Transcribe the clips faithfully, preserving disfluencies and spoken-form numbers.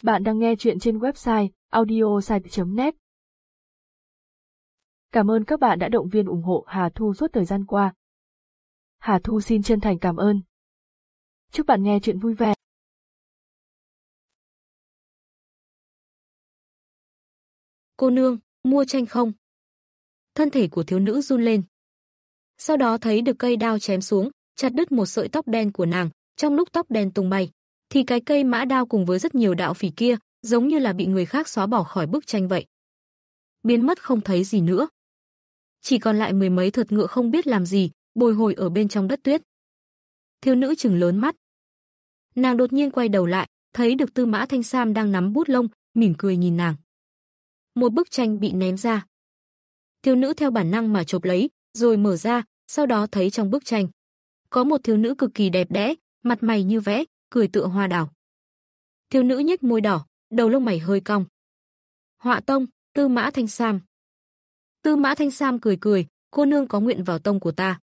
Bạn đang nghe chuyện trên website audiosite chấm net. Cảm ơn các bạn đã động viên ủng hộ Hà Thu suốt thời gian qua. Hà Thu xin chân thành cảm ơn. Chúc bạn nghe chuyện vui vẻ. Cô nương, mua tranh không? Thân thể của thiếu nữ run lên. Sau đó thấy được cây đao chém xuống, chặt đứt một sợi tóc đen của nàng, trong lúc tóc đen tung bay, thì cái cây mã đao cùng với rất nhiều đạo phỉ kia, giống như là bị người khác xóa bỏ khỏi bức tranh vậy. Biến mất không thấy gì nữa. Chỉ còn lại mười mấy thượt ngựa không biết làm gì, bồi hồi ở bên trong đất tuyết. Thiếu nữ trừng lớn mắt. Nàng đột nhiên quay đầu lại, thấy được Tư Mã Thanh Sam đang nắm bút lông, mỉm cười nhìn nàng. Một bức tranh bị ném ra. Thiếu nữ theo bản năng mà chộp lấy, rồi mở ra, sau đó thấy trong bức tranh có một thiếu nữ cực kỳ đẹp đẽ, mặt mày như vẽ, cười tựa hoa đào. Thiếu nữ nhếch môi đỏ, đầu lông mày hơi cong. Họa tông, Tư Mã Thanh Sam. Tư Mã Thanh Sam cười cười, cô nương có nguyện vào tông của ta.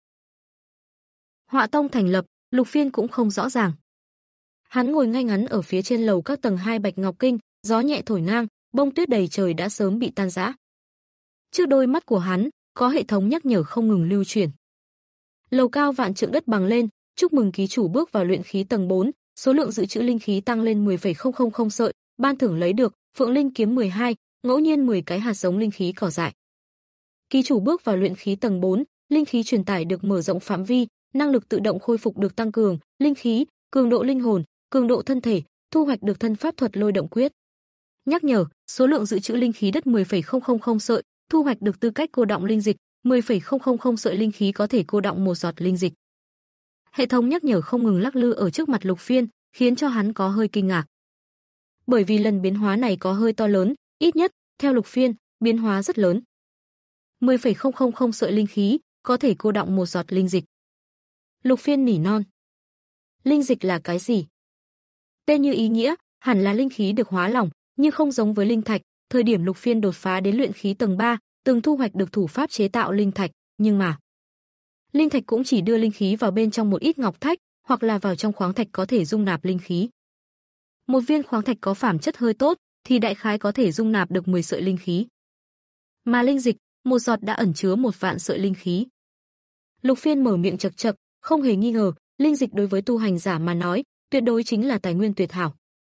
Họa tông thành lập, Lục Phiên cũng không rõ ràng. Hắn ngồi ngay ngắn ở phía trên lầu các tầng hai Bạch Ngọc Kinh, gió nhẹ thổi ngang, bông tuyết đầy trời đã sớm bị tan rã. Trước đôi mắt của hắn, có hệ thống nhắc nhở không ngừng lưu chuyển. Lầu cao vạn trượng đất bằng lên, chúc mừng ký chủ bước vào luyện khí tầng bốn, số lượng dự trữ linh khí tăng lên mười phẩy không không không sợi, ban thưởng lấy được Phượng Linh kiếm mười hai, ngẫu nhiên mười cái hạt giống linh khí cỏ dại. Ký chủ bước vào luyện khí tầng bốn, linh khí truyền tải được mở rộng phạm vi, năng lực tự động khôi phục được tăng cường, linh khí, cường độ linh hồn, cường độ thân thể, thu hoạch được thân pháp thuật lôi động quyết. Nhắc nhở, số lượng dự trữ linh khí đất mười phẩy không không không sợi, thu hoạch được tư cách cô đọng linh dịch, mười phẩy không không không sợi linh khí có thể cô đọng một giọt linh dịch. Hệ thống nhắc nhở không ngừng lắc lư ở trước mặt Lục Phiên, khiến cho hắn có hơi kinh ngạc. Bởi vì lần biến hóa này có hơi to lớn, ít nhất, theo Lục Phiên, biến hóa rất lớn. mười phẩy không không không sợi linh khí, có thể cô đọng một giọt linh dịch. Lục Phiên nỉ non. Linh dịch là cái gì? Tên như ý nghĩa, hẳn là linh khí được hóa lỏng, nhưng không giống với linh thạch, thời điểm Lục Phiên đột phá đến luyện khí tầng ba, từng thu hoạch được thủ pháp chế tạo linh thạch, nhưng mà linh thạch cũng chỉ đưa linh khí vào bên trong một ít ngọc thạch, hoặc là vào trong khoáng thạch có thể dung nạp linh khí. Một viên khoáng thạch có phẩm chất hơi tốt thì đại khái có thể dung nạp được mười sợi linh khí. Mà linh dịch, một giọt đã ẩn chứa một vạn sợi linh khí. Lục Phiên mở miệng chậc chậc, không hề nghi ngờ, linh dịch đối với tu hành giả mà nói, tuyệt đối chính là tài nguyên tuyệt hảo.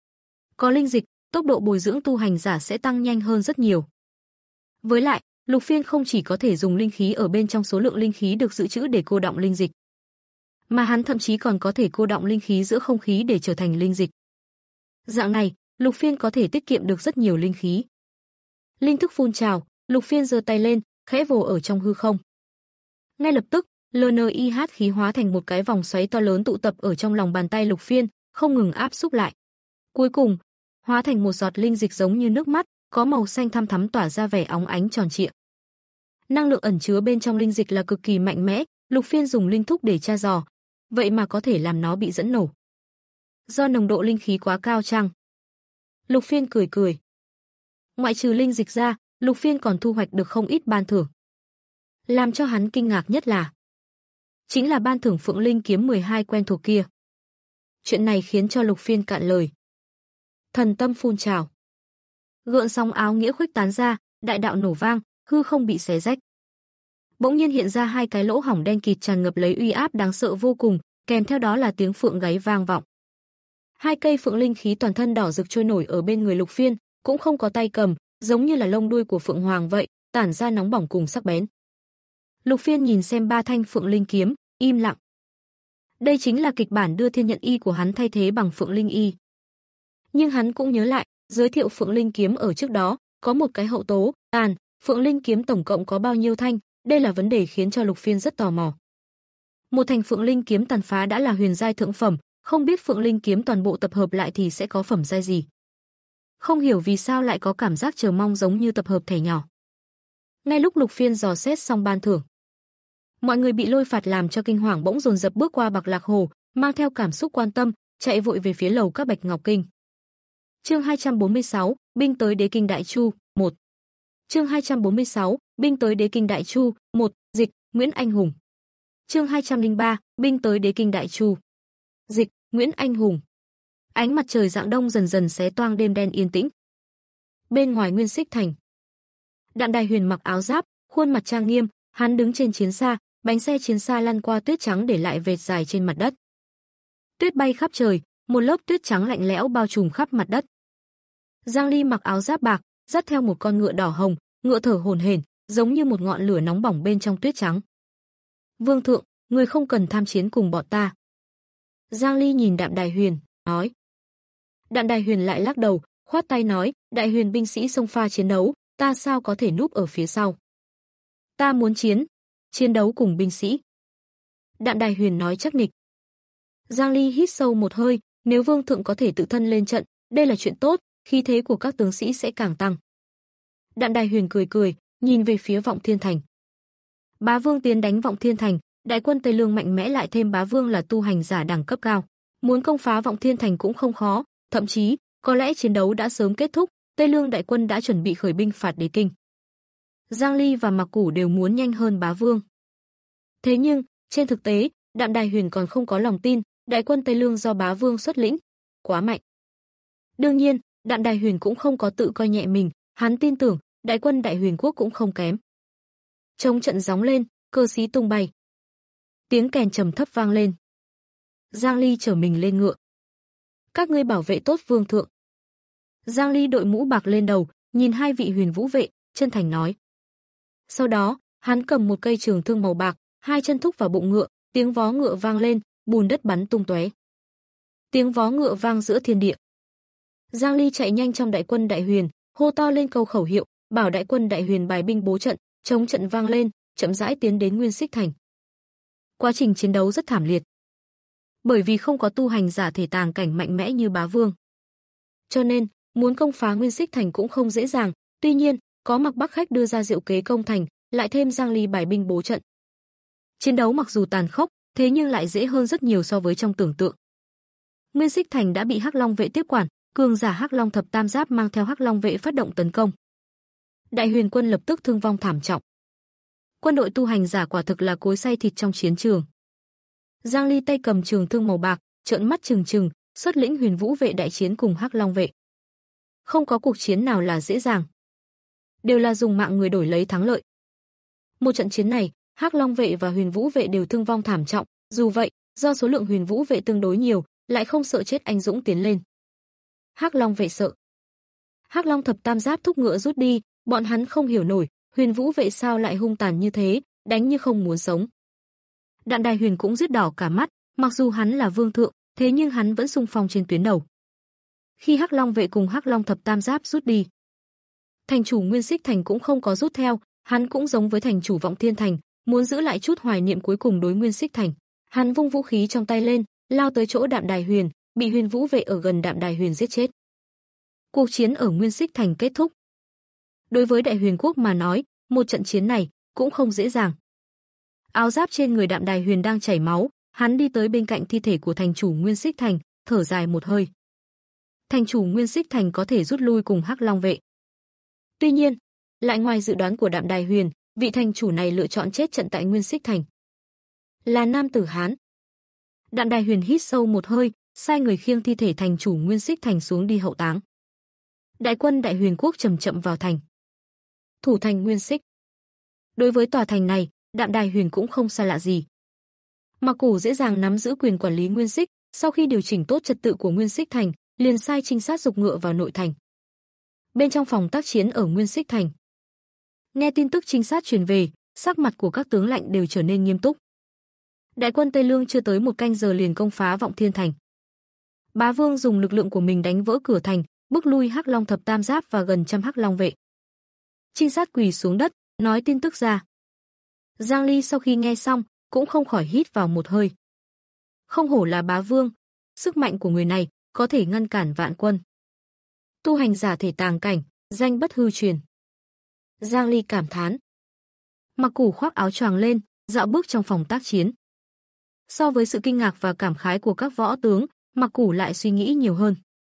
Có linh dịch, tốc độ bồi dưỡng tu hành giả sẽ tăng nhanh hơn rất nhiều. Với lại, Lục Phiên không chỉ có thể dùng linh khí ở bên trong số lượng linh khí được dự trữ để cô đọng linh dịch, mà hắn thậm chí còn có thể cô đọng linh khí giữa không khí để trở thành linh dịch. Dạng này, Lục Phiên có thể tiết kiệm được rất nhiều linh khí. Linh thức phun trào, Lục Phiên giơ tay lên, khẽ vồ ở trong hư không. Ngay lập tức, lờ en i hát khí hóa thành một cái vòng xoáy to lớn tụ tập ở trong lòng bàn tay Lục Phiên, không ngừng áp xúc lại. Cuối cùng, hóa thành một giọt linh dịch giống như nước mắt, có màu xanh thăm thắm tỏa ra vẻ óng ánh tròn trịa. Năng lượng ẩn chứa bên trong linh dịch là cực kỳ mạnh mẽ, Lục Phiên dùng linh thúc để tra dò, vậy mà có thể làm nó bị dẫn nổ. Do nồng độ linh khí quá cao chăng? Lục Phiên cười cười. Ngoại trừ linh dịch ra, Lục Phiên còn thu hoạch được không ít ban thưởng. Làm cho hắn kinh ngạc nhất là chính là ban thưởng Phượng Linh kiếm mười hai quen thuộc kia. Chuyện này khiến cho Lục Phiên cạn lời. Thần tâm phun trào. Gợn sóng áo nghĩa khuếch tán ra, đại đạo nổ vang, hư không bị xé rách. Bỗng nhiên hiện ra hai cái lỗ hổng đen kịt tràn ngập lấy uy áp đáng sợ vô cùng, kèm theo đó là tiếng phượng gáy vang vọng. Hai cây phượng linh khí toàn thân đỏ rực trôi nổi ở bên người Lục Phiên, cũng không có tay cầm, giống như là lông đuôi của phượng hoàng vậy, tản ra nóng bỏng cùng sắc bén. Lục Phiên nhìn xem ba thanh phượng linh kiếm, im lặng. Đây chính là kịch bản đưa thiên nhận y của hắn thay thế bằng phượng linh y. Nhưng hắn cũng nhớ lại, giới thiệu phượng linh kiếm ở trước đó, có một cái hậu tố, tàn, phượng linh kiếm tổng cộng có bao nhiêu thanh, đây là vấn đề khiến cho Lục Phiên rất tò mò. Một thành phượng linh kiếm tàn phá đã là huyền giai thượng phẩm, không biết phượng linh kiếm toàn bộ tập hợp lại thì sẽ có phẩm giai gì. Không hiểu vì sao lại có cảm giác chờ mong giống như tập hợp thẻ nhỏ. Ngay lúc Lục Phiên dò xét xong ban thưởng, mọi người bị lôi phạt làm cho kinh hoàng bỗng dồn dập bước qua Bạc Lạc Hồ, mang theo cảm xúc quan tâm, chạy vội về phía lầu các Bạch Ngọc Kinh. Chương hai trăm bốn mươi sáu, binh tới Đế Kinh Đại Chu, một. Chương hai trăm bốn mươi sáu, binh tới Đế Kinh Đại Chu, một, dịch, Nguyễn Anh Hùng. Chương hai trăm lẻ ba, binh tới Đế Kinh Đại Chu. Dịch, Nguyễn Anh Hùng. Ánh mặt trời rạng đông dần dần xé toang đêm đen yên tĩnh. Bên ngoài Nguyên Xích Thành, Đạm Đài Huyền mặc áo giáp, khuôn mặt trang nghiêm, hắn đứng trên chiến xa, bánh xe chiến xa lăn qua tuyết trắng để lại vệt dài trên mặt đất. Tuyết bay khắp trời, một lớp tuyết trắng lạnh lẽo bao trùm khắp mặt đất. Giang Ly mặc áo giáp bạc, dắt theo một con ngựa đỏ hồng, ngựa thở hổn hển, giống như một ngọn lửa nóng bỏng bên trong tuyết trắng. Vương thượng, người không cần tham chiến cùng bọn ta. Giang Ly nhìn Đạm Đài Huyền, nói. Đạm Đài Huyền lại lắc đầu, khoát tay nói, Đại Huyền binh sĩ xông pha chiến đấu, ta sao có thể núp ở phía sau. Ta muốn chiến, chiến đấu cùng binh sĩ. Đạm Đài Huyền nói chắc nịch. Giang Ly hít sâu một hơi, nếu Vương thượng có thể tự thân lên trận, đây là chuyện tốt, khí thế của các tướng sĩ sẽ càng tăng. Đạm Đài Huyền cười cười, nhìn về phía Vọng Thiên Thành. Bá Vương tiến đánh Vọng Thiên Thành, đại quân Tây Lương mạnh mẽ lại thêm Bá Vương là tu hành giả đẳng cấp cao, muốn công phá Vọng Thiên Thành cũng không khó, thậm chí, có lẽ chiến đấu đã sớm kết thúc, Tây Lương đại quân đã chuẩn bị khởi binh phạt Đế Kinh. Giang Ly và Mạc Củ đều muốn nhanh hơn Bá Vương. Thế nhưng, trên thực tế, Đạm Đài Huyền còn không có lòng tin, đại quân Tây Lương do Bá Vương xuất lĩnh, quá mạnh. Đương nhiên, Đạm Đài Huyền cũng không có tự coi nhẹ mình, hắn tin tưởng, đại quân Đại Huyền quốc cũng không kém. Trống trận gióng lên, cơ sĩ tung bay. Tiếng kèn trầm thấp vang lên. Giang Ly chở mình lên ngựa. Các ngươi bảo vệ tốt vương thượng. Giang Ly đội mũ bạc lên đầu, nhìn hai vị huyền vũ vệ, chân thành nói. Sau đó, hắn cầm một cây trường thương màu bạc, hai chân thúc vào bụng ngựa, tiếng vó ngựa vang lên, bùn đất bắn tung tóe. Tiếng vó ngựa vang giữa thiên địa. Giang Ly chạy nhanh trong đại quân Đại Huyền, hô to lên câu khẩu hiệu, bảo đại quân Đại Huyền bài binh bố trận, chống trận vang lên, chậm rãi tiến đến Nguyên Xích Thành. Quá trình chiến đấu rất thảm liệt. Bởi vì không có tu hành giả thể tàng cảnh mạnh mẽ như Bá Vương. Cho nên, muốn công phá Nguyên Xích Thành cũng không dễ dàng, tuy nhiên, có Mạc Bắc Khách đưa ra diệu kế công thành, lại thêm Giang Ly bài binh bố trận. Chiến đấu mặc dù tàn khốc, thế nhưng lại dễ hơn rất nhiều so với trong tưởng tượng. Nguyên Xích Thành đã bị Hắc Long vệ tiếp quản, cường giả Hắc Long thập tam giáp mang theo Hắc Long vệ phát động tấn công. Đại Huyền quân lập tức thương vong thảm trọng. Quân đội tu hành giả quả thực là cối xay thịt trong chiến trường. Giang Ly tay cầm trường thương màu bạc, trợn mắt trừng trừng, xuất lĩnh Huyền Vũ vệ đại chiến cùng Hắc Long vệ. Không có cuộc chiến nào là dễ dàng, đều là dùng mạng người đổi lấy thắng lợi. Một trận chiến này, Hắc Long vệ và Huyền Vũ vệ đều thương vong thảm trọng, dù vậy, do số lượng Huyền Vũ vệ tương đối nhiều, lại không sợ chết anh dũng tiến lên. Hắc Long vệ sợ. Hắc Long thập tam giáp thúc ngựa rút đi, bọn hắn không hiểu nổi, Huyền Vũ vệ sao lại hung tàn như thế, đánh như không muốn sống. Đạm Đài Huyền cũng giết đỏ cả mắt, mặc dù hắn là vương thượng, thế nhưng hắn vẫn xung phong trên tuyến đầu. Khi Hắc Long vệ cùng Hắc Long thập tam giáp rút đi, thành chủ Nguyên Xích Thành cũng không có rút theo, hắn cũng giống với thành chủ Vọng Thiên Thành, muốn giữ lại chút hoài niệm cuối cùng đối Nguyên Xích Thành. Hắn vung vũ khí trong tay lên, lao tới chỗ Đạm Đài Huyền, bị Huyền Vũ vệ ở gần Đạm Đài Huyền giết chết. Cuộc chiến ở Nguyên Xích Thành kết thúc. Đối với Đại Huyền quốc mà nói, một trận chiến này cũng không dễ dàng. Áo giáp trên người Đạm Đài Huyền đang chảy máu, hắn đi tới bên cạnh thi thể của thành chủ Nguyên Xích Thành, thở dài một hơi. Thành chủ Nguyên Xích Thành có thể rút lui cùng Hắc Long vệ. Tuy nhiên, lại ngoài dự đoán của Đạm Đài Huyền, vị thành chủ này lựa chọn chết trận tại Nguyên Xích Thành. Là nam tử Hán. Đạm Đài Huyền hít sâu một hơi, sai người khiêng thi thể thành chủ Nguyên Xích Thành xuống đi hậu táng. Đại quân Đại Huyền quốc chậm chậm vào thành. Thủ thành Nguyên Xích. Đối với tòa thành này, Đạm Đài Huyền cũng không xa lạ gì. Mạc Củ dễ dàng nắm giữ quyền quản lý Nguyên Xích, sau khi điều chỉnh tốt trật tự của Nguyên Xích Thành, liền sai trinh sát giục ngựa vào nội thành. Bên trong phòng tác chiến ở Nguyên Xích Thành, nghe tin tức trinh sát truyền về, sắc mặt của các tướng lãnh đều trở nên nghiêm túc. Đại quân Tây Lương chưa tới một canh giờ liền công phá Vọng Thiên Thành. Bá Vương dùng lực lượng của mình đánh vỡ cửa thành, bức lui Hắc Long thập tam giáp và gần trăm Hắc Long vệ. Trinh sát quỳ xuống đất, nói tin tức ra. Giang Ly sau khi nghe xong, cũng không khỏi hít vào một hơi. Không hổ là Bá Vương, sức mạnh của người này có thể ngăn cản vạn quân. Tu hành giả thể tàng cảnh, danh bất hư truyền. Giang Ly cảm thán. Mạc Củ khoác áo choàng lên, dạo bước trong phòng tác chiến. So với sự kinh ngạc và cảm khái của các võ tướng, Mạc Củ lại suy nghĩ nhiều hơn.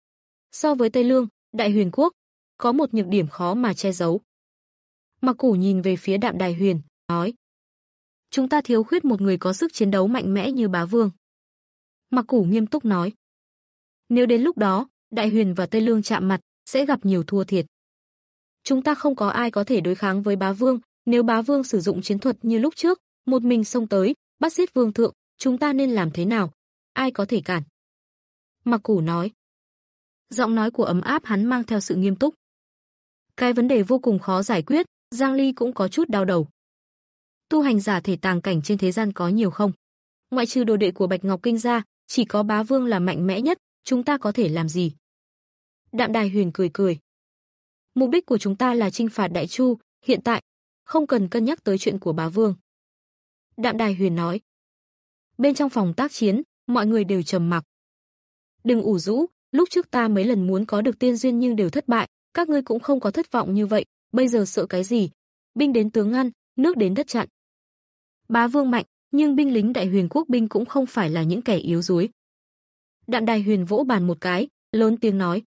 So với Tây Lương, Đại Huyền quốc có một nhược điểm khó mà che giấu. Mạc Củ nhìn về phía Đạm Đài Huyền, nói: chúng ta thiếu khuyết một người có sức chiến đấu mạnh mẽ như Bá Vương. Mạc Củ nghiêm túc nói: Nếu đến lúc đó, Đại Huyền và Tây Lương chạm mặt, sẽ gặp nhiều thua thiệt. Chúng ta không có ai có thể đối kháng với bá vương, nếu bá vương sử dụng chiến thuật như lúc trước, một mình xông tới, bắt giết vương thượng, chúng ta nên làm thế nào? Ai có thể cản? Mặc Củ nói. Giọng nói của ấm áp hắn mang theo sự nghiêm túc. Cái vấn đề vô cùng khó giải quyết, Giang Ly cũng có chút đau đầu. Tu hành giả thể tàng cảnh trên thế gian có nhiều không? Ngoại trừ đồ đệ của Bạch Ngọc Kinh ra, chỉ có bá vương là mạnh mẽ nhất, chúng ta có thể làm gì? Đạm Đài Huyền cười cười. Mục đích của chúng ta là chinh phạt Đại Chu, hiện tại, không cần cân nhắc tới chuyện của bá vương. Đạm Đài Huyền nói. Bên trong phòng tác chiến, mọi người đều trầm mặc. Đừng ủ rũ, lúc trước ta mấy lần muốn có được tiên duyên nhưng đều thất bại, các ngươi cũng không có thất vọng như vậy, bây giờ sợ cái gì? Binh đến tướng ngăn, nước đến đất chặn. Bá vương mạnh, nhưng binh lính Đại Huyền quốc binh cũng không phải là những kẻ yếu đuối. Đạm Đài Huyền vỗ bàn một cái, lớn tiếng nói.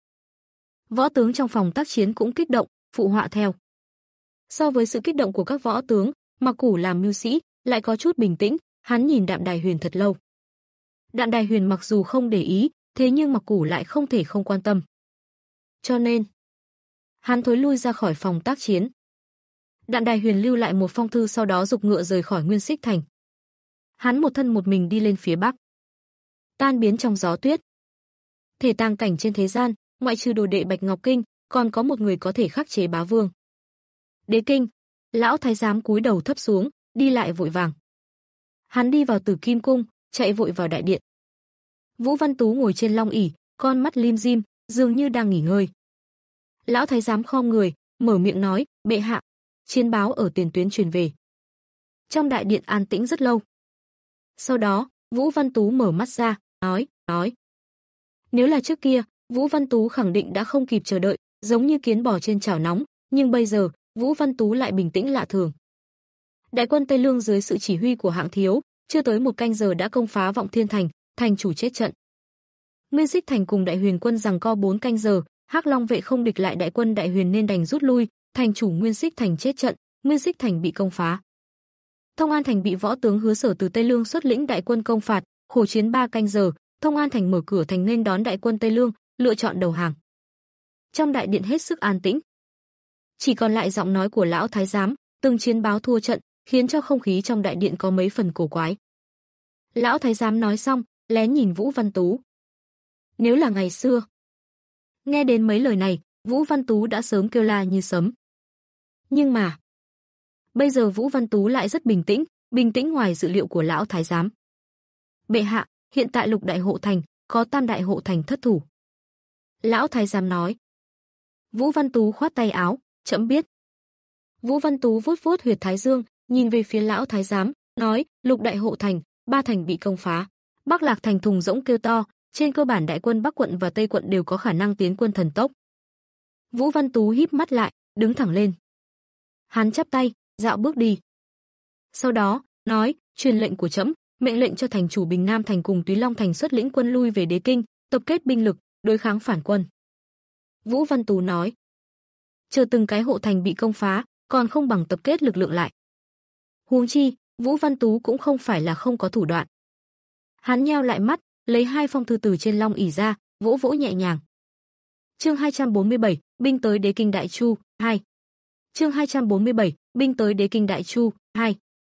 Võ tướng trong phòng tác chiến cũng kích động, phụ họa theo. So với sự kích động của các võ tướng, Mặc Củ làm mưu sĩ, lại có chút bình tĩnh, hắn nhìn Đạm Đài Huyền thật lâu. Đạm Đài Huyền mặc dù không để ý, thế nhưng Mặc Củ lại không thể không quan tâm. Cho nên, hắn thối lui ra khỏi phòng tác chiến. Đạm Đài Huyền lưu lại một phong thư sau đó dục ngựa rời khỏi Nguyên Xích Thành. Hắn một thân một mình đi lên phía bắc. Tan biến trong gió tuyết. Thể tàng cảnh trên thế gian, ngoại trừ đồ đệ Bạch Ngọc Kinh, còn có một người có thể khắc chế bá vương. Đế Kinh, lão thái giám cúi đầu thấp xuống, đi lại vội vàng. Hắn đi vào Tử Kim cung, chạy vội vào đại điện. Vũ Văn Tú ngồi trên long ỷ, con mắt lim dim, dường như đang nghỉ ngơi. Lão thái giám khom người, mở miệng nói, bệ hạ, chiến báo ở tiền tuyến truyền về. Trong đại điện an tĩnh rất lâu. Sau đó, Vũ Văn Tú mở mắt ra, nói, nói. Nếu là trước kia, Vũ Văn Tú khẳng định đã không kịp chờ đợi, giống như kiến bò trên chảo nóng, nhưng bây giờ, Vũ Văn Tú lại bình tĩnh lạ thường. Đại quân Tây Lương dưới sự chỉ huy của Hạng Thiếu, chưa tới một canh giờ đã công phá Vọng Thiên Thành, thành chủ chết trận. Nguyên Xích Thành cùng Đại Huyền quân giằng co bốn canh giờ, Hắc Long vệ không địch lại đại quân Đại Huyền nên đành rút lui, thành chủ Nguyên Xích Thành chết trận, Nguyên Xích Thành bị công phá. Thông An Thành bị võ tướng Hứa Sở từ Tây Lương xuất lĩnh đại quân công phạt, khổ chiến ba canh giờ, Thông An Thành mở cửa thành nên đón đại quân Tây Lương, lựa chọn đầu hàng. Trong đại điện hết sức an tĩnh. Chỉ còn lại giọng nói của lão thái giám, từng chiến báo thua trận, khiến cho không khí trong đại điện có mấy phần cổ quái. Lão thái giám nói xong, lén nhìn Vũ Văn Tú. Nếu là ngày xưa. Nghe đến mấy lời này, Vũ Văn Tú đã sớm kêu la như sấm. Nhưng mà, bây giờ Vũ Văn Tú lại rất bình tĩnh, bình tĩnh ngoài dự liệu của lão thái giám. Bệ hạ, hiện tại Lục đại hộ thành, có Tam đại hộ thành thất thủ. Lão thái giám nói. Vũ Văn Tú khoát tay áo, trẫm biết. Vũ Văn Tú vuốt vuốt huyệt thái dương, nhìn về phía lão thái giám, nói, Lục đại hộ thành, ba thành bị công phá. Bắc Lạc thành thùng rỗng kêu to, trên cơ bản đại quân Bắc quận và Tây quận đều có khả năng tiến quân thần tốc. Vũ Văn Tú híp mắt lại, đứng thẳng lên. Hắn chắp tay, dạo bước đi. Sau đó, nói, truyền lệnh của trẫm, mệnh lệnh cho thành chủ Bình Nam thành cùng Túy Long thành xuất lĩnh quân lui về Đế Kinh, tập kết binh lực, đối kháng phản quân. Vũ Văn Tú nói, chờ từng cái hộ thành bị công phá, còn không bằng tập kết lực lượng lại. Huống chi, Vũ Văn Tú cũng không phải là không có thủ đoạn. Hắn nheo lại mắt, lấy hai phong thư từ trên long ỷ ra, vỗ vỗ nhẹ nhàng. Chương hai trăm bốn mươi bảy, binh tới Đế Kinh Đại Chu, hai. Chương hai trăm bốn mươi bảy, binh tới Đế Kinh Đại Chu, hai.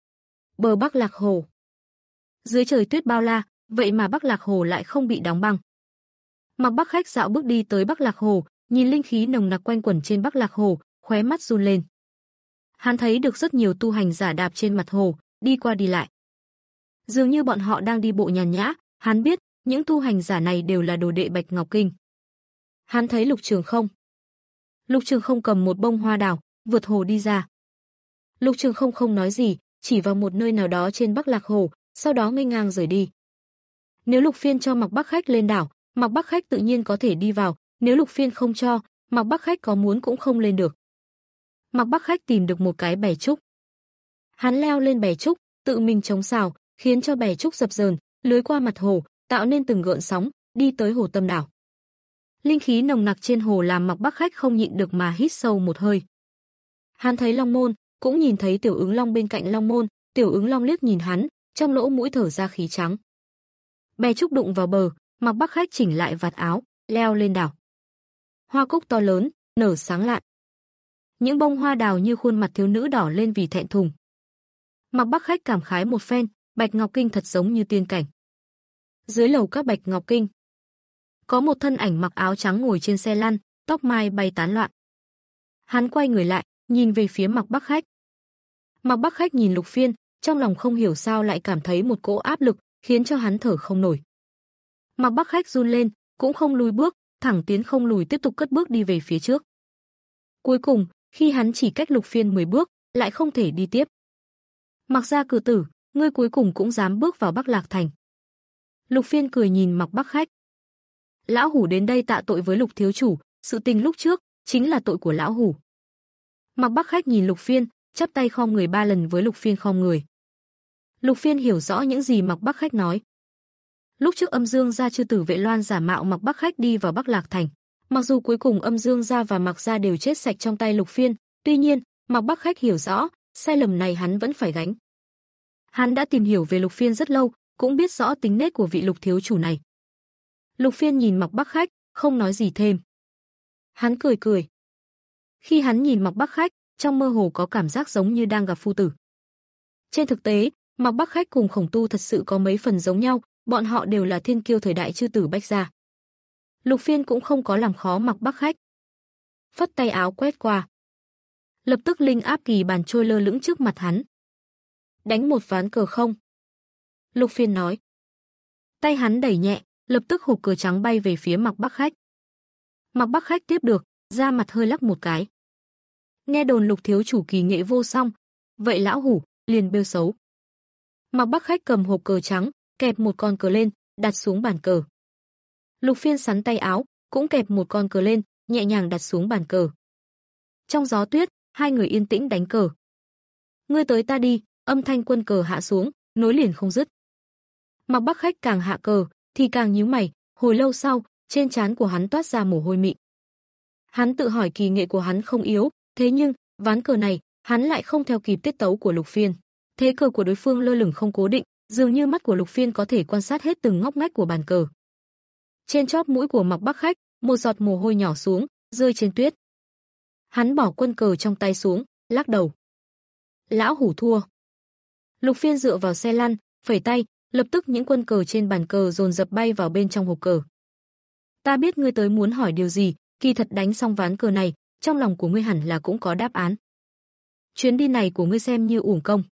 Bờ Bắc Lạc Hồ. Dưới trời tuyết bao la, vậy mà Bắc Lạc Hồ lại không bị đóng băng. Mặc Bắc Khách dạo bước đi tới Bắc Lạc Hồ, nhìn linh khí nồng nặc quanh quẩn trên Bắc Lạc Hồ, khóe mắt run lên. Hắn thấy được rất nhiều tu hành giả đạp trên mặt hồ, đi qua đi lại. Dường như bọn họ đang đi bộ nhàn nhã, hắn biết, những tu hành giả này đều là đồ đệ Bạch Ngọc Kinh. Hắn thấy Lục Trường Không. Lục Trường Không cầm một bông hoa đào, vượt hồ đi ra. Lục Trường Không không nói gì, chỉ vào một nơi nào đó trên Bắc Lạc Hồ, sau đó nghênh ngang rời đi. Nếu Lục Phiên cho Mặc Bắc Khách lên đảo, Mặc Bắc Khách tự nhiên có thể đi vào, nếu Lục Phiên không cho, Mặc Bắc Khách có muốn cũng không lên được. Mặc Bắc Khách tìm được một cái bè trúc. Hắn leo lên bè trúc, tự mình chống sào, khiến cho bè trúc dập dờn, lưới qua mặt hồ, tạo nên từng gợn sóng, đi tới hồ tâm đảo. Linh khí nồng nặc trên hồ làm Mặc Bắc Khách không nhịn được mà hít sâu một hơi. Hắn thấy Long Môn, cũng nhìn thấy Tiểu Ứng Long bên cạnh Long Môn, Tiểu Ứng Long liếc nhìn hắn, trong lỗ mũi thở ra khí trắng. Bè trúc đụng vào bờ, Mạc Bắc Khách chỉnh lại vạt áo, leo lên đảo. Hoa cúc to lớn, nở sáng lạn. Những bông hoa đào như khuôn mặt thiếu nữ đỏ lên vì thẹn thùng. Mạc Bắc Khách cảm khái một phen, Bạch Ngọc Kinh thật giống như tiên cảnh. Dưới lầu các Bạch Ngọc Kinh, có một thân ảnh mặc áo trắng ngồi trên xe lăn, tóc mai bay tán loạn. Hắn quay người lại, nhìn về phía Mạc Bắc Khách. Mạc Bắc Khách nhìn Lục Phiên, trong lòng không hiểu sao lại cảm thấy một cỗ áp lực, khiến cho hắn thở không nổi. Mạc Bắc Khách run lên, cũng không lùi bước, thẳng tiến không lùi tiếp tục cất bước đi về phía trước. Cuối cùng, khi hắn chỉ cách Lục Phiên mười bước, lại không thể đi tiếp. Mạc gia cử tử, ngươi cuối cùng cũng dám bước vào Bắc Lạc Thành. Lục Phiên cười nhìn Mạc Bắc Khách. Lão hủ đến đây tạ tội với Lục thiếu chủ, sự tình lúc trước chính là tội của lão hủ. Mạc Bắc Khách nhìn Lục Phiên, chắp tay khom người ba lần với Lục Phiên khom người. Lục Phiên hiểu rõ những gì Mạc Bắc Khách nói. Lúc trước Âm Dương gia chư tử Vệ Loan giả mạo Mạc Bắc Khách đi vào Bắc Lạc Thành, mặc dù cuối cùng Âm Dương gia và Mạc gia đều chết sạch trong tay Lục Phiên, tuy nhiên, Mạc Bắc Khách hiểu rõ, sai lầm này hắn vẫn phải gánh. Hắn đã tìm hiểu về Lục Phiên rất lâu, cũng biết rõ tính nết của vị Lục thiếu chủ này. Lục Phiên nhìn Mạc Bắc Khách, không nói gì thêm. Hắn cười cười. Khi hắn nhìn Mạc Bắc Khách, trong mơ hồ có cảm giác giống như đang gặp phu tử. Trên thực tế, Mạc Bắc Khách cùng Khổng Tu thật sự có mấy phần giống nhau, bọn họ đều là thiên kiêu thời đại chư tử Bách gia. Lục Phiên cũng không có làm khó Mạc Bắc Khách. Phất tay áo quét qua. Lập tức linh áp kỳ bàn trôi lơ lửng trước mặt hắn. Đánh một ván cờ không? Lục Phiên nói. Tay hắn đẩy nhẹ, lập tức hộp cờ trắng bay về phía Mạc Bắc Khách. Mạc Bắc Khách tiếp được, da mặt hơi lắc một cái. Nghe đồn Lục thiếu chủ kỳ nghệ vô song, vậy lão hủ liền bêu xấu. Mạc Bắc Khách cầm hộp cờ trắng, kẹp một con cờ lên, đặt xuống bàn cờ. Lục Phiên sắn tay áo, cũng kẹp một con cờ lên, nhẹ nhàng đặt xuống bàn cờ. Trong gió tuyết, hai người yên tĩnh đánh cờ. Ngươi tới ta đi, âm thanh quân cờ hạ xuống, nối liền không dứt. Mạc Bắc Khách càng hạ cờ, thì càng nhíu mày, hồi lâu sau, trên trán của hắn toát ra mồ hôi mịn. Hắn tự hỏi kỳ nghệ của hắn không yếu, thế nhưng, ván cờ này, hắn lại không theo kịp tiết tấu của Lục Phiên. Thế cờ của đối phương lơ lửng không cố định, dường như mắt của Lục Phiên có thể quan sát hết từng ngóc ngách của bàn cờ. Trên chóp mũi của Mạc Bắc Khách, một giọt mồ hôi nhỏ xuống, rơi trên tuyết. Hắn bỏ quân cờ trong tay xuống, lắc đầu. Lão hủ thua. Lục Phiên dựa vào xe lăn, phẩy tay, lập tức những quân cờ trên bàn cờ dồn dập bay vào bên trong hộp cờ. Ta biết ngươi tới muốn hỏi điều gì, kỳ thật đánh xong ván cờ này, trong lòng của ngươi hẳn là cũng có đáp án. Chuyến đi này của ngươi xem như uổng công.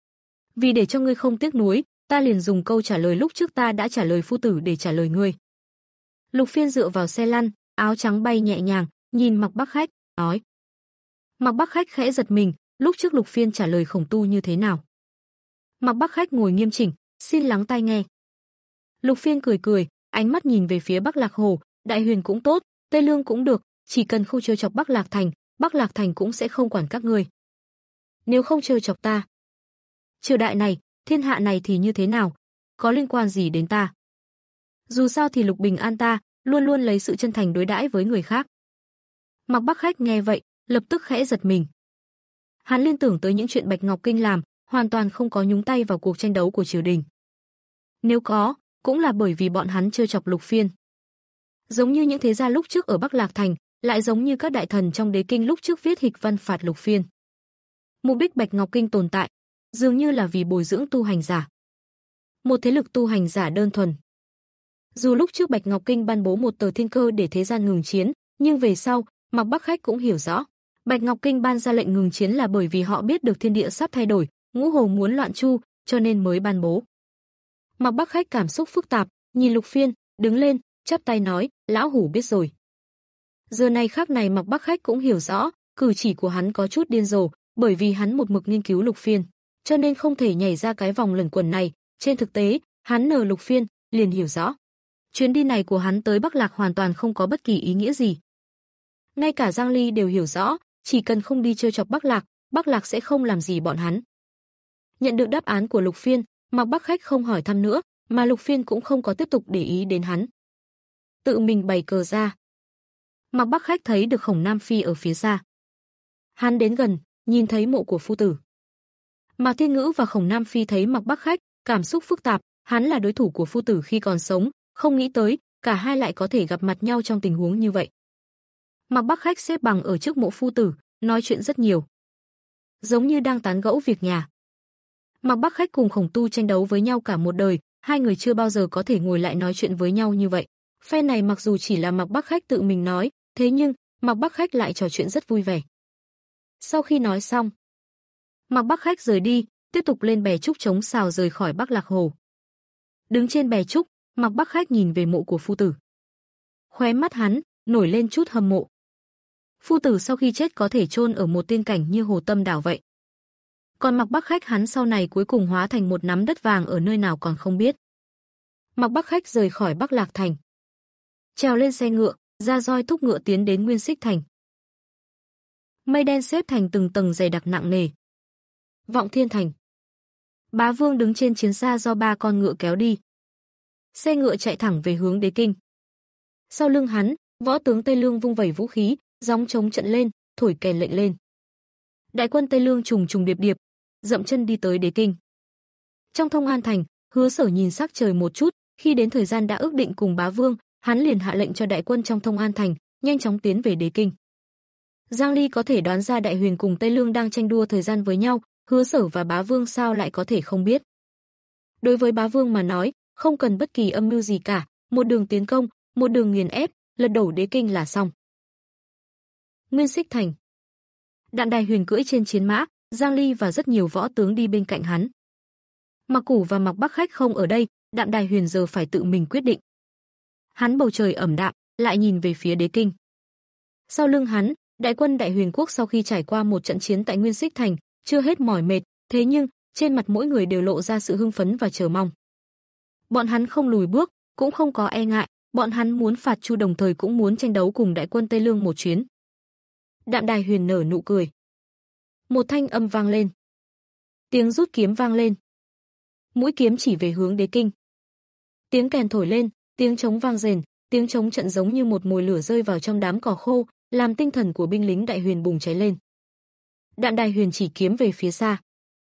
Vì để cho ngươi không tiếc nuối, ta liền dùng câu trả lời lúc trước ta đã trả lời phu tử để trả lời ngươi. Lục Phiên dựa vào xe lăn, áo trắng bay nhẹ nhàng, nhìn Mạc Bắc Khách, nói. Mạc Bắc Khách khẽ giật mình, lúc trước Lục Phiên trả lời Khổng Tu như thế nào? Mạc Bắc Khách ngồi nghiêm chỉnh, xin lắng tai nghe. Lục Phiên cười cười, ánh mắt nhìn về phía Bắc Lạc Hồ, Đại Huyền cũng tốt, Tây Lương cũng được, chỉ cần không trêu chọc Bắc Lạc Thành, Bắc Lạc Thành cũng sẽ không quản các ngươi. Nếu không trêu chọc ta, triều đại này, thiên hạ này thì như thế nào? Có liên quan gì đến ta? Dù sao thì Lục Bình An ta, luôn luôn lấy sự chân thành đối đãi với người khác. Mạc Bắc Khách nghe vậy, lập tức khẽ giật mình. Hắn liên tưởng tới những chuyện Bạch Ngọc Kinh làm, hoàn toàn không có nhúng tay vào cuộc tranh đấu của triều đình. Nếu có, cũng là bởi vì bọn hắn trêu chọc Lục Phiên. Giống như những thế gia lúc trước ở Bắc Lạc Thành, lại giống như các đại thần trong đế kinh lúc trước viết hịch văn phạt Lục Phiên. Mục đích Bạch Ngọc Kinh tồn tại, dường như là vì bồi dưỡng tu hành giả. Một thế lực tu hành giả đơn thuần. Dù lúc trước Bạch Ngọc Kinh ban bố một tờ thiên cơ để thế gian ngừng chiến, nhưng về sau, Mạc Bắc Khách cũng hiểu rõ, Bạch Ngọc Kinh ban ra lệnh ngừng chiến là bởi vì họ biết được thiên địa sắp thay đổi, ngũ hồ muốn loạn chu, cho nên mới ban bố. Mạc Bắc Khách cảm xúc phức tạp, nhìn Lục Phiên, đứng lên, chắp tay nói, lão hủ biết rồi. Giờ này khắc này Mạc Bắc Khách cũng hiểu rõ, cử chỉ của hắn có chút điên rồ, bởi vì hắn một mực nghiên cứu Lục Phiên, cho nên không thể nhảy ra cái vòng luẩn quẩn này. Trên thực tế, hắn nờ Lục Phiên, liền hiểu rõ. Chuyến đi này của hắn tới Bắc Lạc hoàn toàn không có bất kỳ ý nghĩa gì. Ngay cả Giang Ly đều hiểu rõ, chỉ cần không đi trêu chọc Bắc Lạc, Bắc Lạc sẽ không làm gì bọn hắn. Nhận được đáp án của Lục Phiên, Mạc Bắc Khách không hỏi thăm nữa, mà Lục Phiên cũng không có tiếp tục để ý đến hắn. Tự mình bày cờ ra. Mạc Bắc Khách thấy được Khổng Nam Phi ở phía xa. Hắn đến gần, nhìn thấy mộ của phu tử. Mạc Thiên Ngữ và Khổng Nam Phi thấy Mạc Bắc Khách, cảm xúc phức tạp, hắn là đối thủ của phu tử khi còn sống, Không nghĩ tới, cả hai lại có thể gặp mặt nhau trong tình huống như vậy. Mạc Bắc Khách xếp bằng ở trước mộ phu tử, nói chuyện rất nhiều. Giống như đang tán gẫu việc nhà. Mạc Bắc Khách cùng Khổng Tu tranh đấu với nhau cả một đời, hai người chưa bao giờ có thể ngồi lại nói chuyện với nhau như vậy. Phe này mặc dù chỉ là Mạc Bắc Khách tự mình nói, thế nhưng Mạc Bắc Khách lại trò chuyện rất vui vẻ. Sau khi nói xong, Mạc Bắc Khách rời đi, tiếp tục lên bè trúc chống sào rời khỏi Bắc Lạc Hồ. Đứng trên bè trúc, Mạc Bắc Khách nhìn về mộ của phu tử. Khóe mắt hắn nổi lên chút hâm mộ. Phu tử sau khi chết có thể chôn ở một tiên cảnh như Hồ Tâm Đảo vậy. Còn Mạc Bắc Khách hắn sau này cuối cùng hóa thành một nắm đất vàng ở nơi nào còn không biết. Mạc Bắc Khách rời khỏi Bắc Lạc Thành. Trèo lên xe ngựa, ra roi thúc ngựa tiến đến Nguyên Xích Thành. Mây đen xếp thành từng tầng dày đặc nặng nề. Vọng Thiên Thành. Bá Vương đứng trên chiến xa do ba con ngựa kéo đi. Xe ngựa chạy thẳng về hướng Đế Kinh. Sau lưng hắn, võ tướng Tây Lương vung vẩy vũ khí, gióng trống trận lên, thổi kèn lệnh lên. Đại quân Tây Lương trùng trùng điệp điệp, dậm chân đi tới Đế Kinh. Trong Thông An Thành, Hứa Sở nhìn sắc trời một chút, khi đến thời gian đã ước định cùng Bá Vương, hắn liền hạ lệnh cho đại quân trong Thông An Thành nhanh chóng tiến về Đế Kinh. Giang Ly có thể đoán ra Đại Huyền cùng Tây Lương đang tranh đua thời gian với nhau, Hứa Sở và Bá Vương sao lại có thể không biết. Đối với Bá Vương mà nói, không cần bất kỳ âm mưu gì cả, một đường tiến công, một đường nghiền ép, lật đổ Đế Kinh là xong. Nguyên Xích Thành. Đạm Đài Huyền cưỡi trên chiến mã, Giang Ly và rất nhiều võ tướng đi bên cạnh hắn. Mạc Củ và Mạc Bắc Khách không ở đây, Đạm Đài Huyền giờ phải tự mình quyết định. Hắn bầu trời ẩm đạm, lại nhìn về phía Đế Kinh. Sau lưng hắn, đại quân Đại Huyền quốc sau khi trải qua một trận chiến tại Nguyên Xích Thành, chưa hết mỏi mệt, thế nhưng trên mặt mỗi người đều lộ ra sự hưng phấn và chờ mong. Bọn hắn không lùi bước, cũng không có e ngại, bọn hắn muốn phạt Chu đồng thời cũng muốn tranh đấu cùng đại quân Tây Lương một chuyến. Đạm Đài Huyền nở nụ cười. Một thanh âm vang lên. Tiếng rút kiếm vang lên. Mũi kiếm chỉ về hướng Đế Kinh. Tiếng kèn thổi lên, tiếng trống vang rền, tiếng trống trận giống như một mồi lửa rơi vào trong đám cỏ khô, làm tinh thần của binh lính Đại Huyền bùng cháy lên. Đạm Đài Huyền chỉ kiếm về phía xa.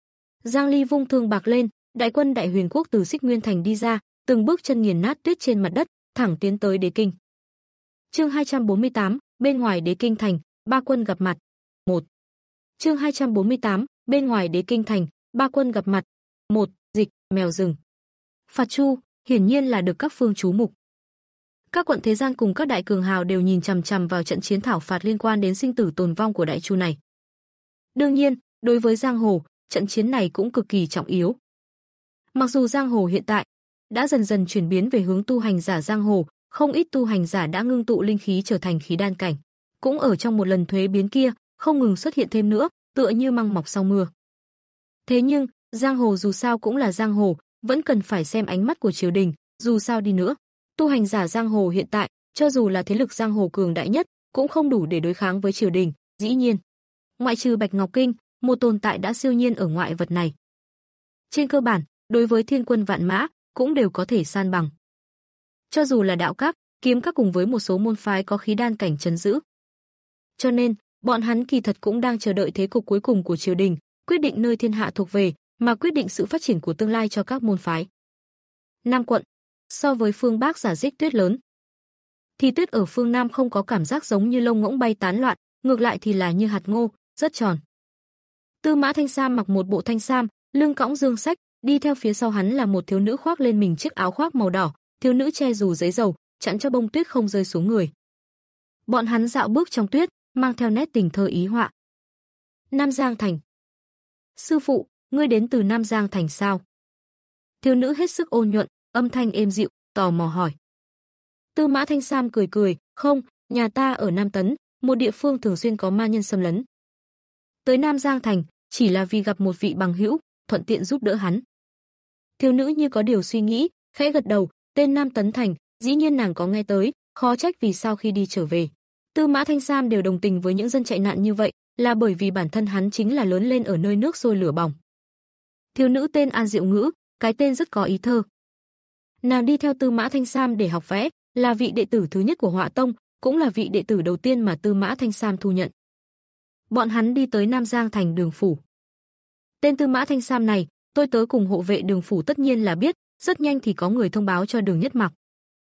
Giang Ly vung thương bạc lên, đại quân Đại Huyền quốc từ Xích Nguyên Thành đi ra, từng bước chân nghiền nát tuyết trên mặt đất, thẳng tiến tới Đế Kinh. Chương hai trăm bốn mươi tám, bên ngoài Đế Kinh thành, ba quân gặp mặt. một. Chương hai trăm bốn mươi tám, bên ngoài Đế Kinh thành, ba quân gặp mặt. một. Dịch, mèo rừng. Phạt Chu, hiển nhiên là được các phương chú mục. Các quận thế gian cùng các đại cường hào đều nhìn chằm chằm vào trận chiến thảo phạt liên quan đến sinh tử tồn vong của Đại Chu này. Đương nhiên, đối với giang hồ, trận chiến này cũng cực kỳ trọng yếu. Mặc dù giang hồ hiện tại đã dần dần chuyển biến về hướng tu hành giả giang hồ, không ít tu hành giả đã ngưng tụ linh khí trở thành khí đan cảnh, cũng ở trong một lần thuế biến kia, không ngừng xuất hiện thêm nữa, tựa như măng mọc sau mưa. Thế nhưng, giang hồ dù sao cũng là giang hồ, vẫn cần phải xem ánh mắt của triều đình, dù sao đi nữa, tu hành giả giang hồ hiện tại, cho dù là thế lực giang hồ cường đại nhất, cũng không đủ để đối kháng với triều đình, dĩ nhiên. Ngoại trừ Bạch Ngọc Kinh, một tồn tại đã siêu nhiên ở ngoại vật này. Trên cơ bản, đối với thiên quân vạn mã, cũng đều có thể san bằng. Cho dù là đạo các, kiếm các cùng với một số môn phái có khí đan cảnh trấn giữ. Cho nên, bọn hắn kỳ thật cũng đang chờ đợi thế cục cuối cùng của triều đình, quyết định nơi thiên hạ thuộc về, mà quyết định sự phát triển của tương lai cho các môn phái. Nam quận, so với phương Bắc giả dích tuyết lớn, thì tuyết ở phương Nam không có cảm giác giống như lông ngỗng bay tán loạn, ngược lại thì là như hạt ngô, rất tròn. Tư Mã Thanh Sam mặc một bộ thanh sam, lưng cõng dương sách, đi theo phía sau hắn là một thiếu nữ khoác lên mình chiếc áo khoác màu đỏ, thiếu nữ che dù giấy dầu, chặn cho bông tuyết không rơi xuống người. Bọn hắn dạo bước trong tuyết, mang theo nét tình thơ ý họa. Nam Giang Thành. Sư phụ, ngươi đến từ Nam Giang Thành sao? Thiếu nữ hết sức ôn nhuận, âm thanh êm dịu, tò mò hỏi. Tư Mã Thanh Sam cười cười, không, nhà ta ở Nam Tấn, một địa phương thường xuyên có ma nhân xâm lấn. Tới Nam Giang Thành, chỉ là vì gặp một vị bằng hữu, thuận tiện giúp đỡ hắn. Thiếu nữ như có điều suy nghĩ, khẽ gật đầu, tên Nam Tấn Thành, dĩ nhiên nàng có nghe tới, khó trách vì sao khi đi trở về. Tư Mã Thanh Sam đều đồng tình với những dân chạy nạn như vậy, là bởi vì bản thân hắn chính là lớn lên ở nơi nước sôi lửa bỏng. Thiếu nữ tên An Diệu Ngữ, cái tên rất có ý thơ. Nàng đi theo Tư Mã Thanh Sam để học vẽ, là vị đệ tử thứ nhất của Họa Tông, cũng là vị đệ tử đầu tiên mà Tư Mã Thanh Sam thu nhận. Bọn hắn đi tới Nam Giang Thành Đường phủ. Tên Tư Mã Thanh Sam này, tôi tớ cùng hộ vệ Đường phủ tất nhiên là biết, rất nhanh thì có người thông báo cho Đường Nhất Mặc.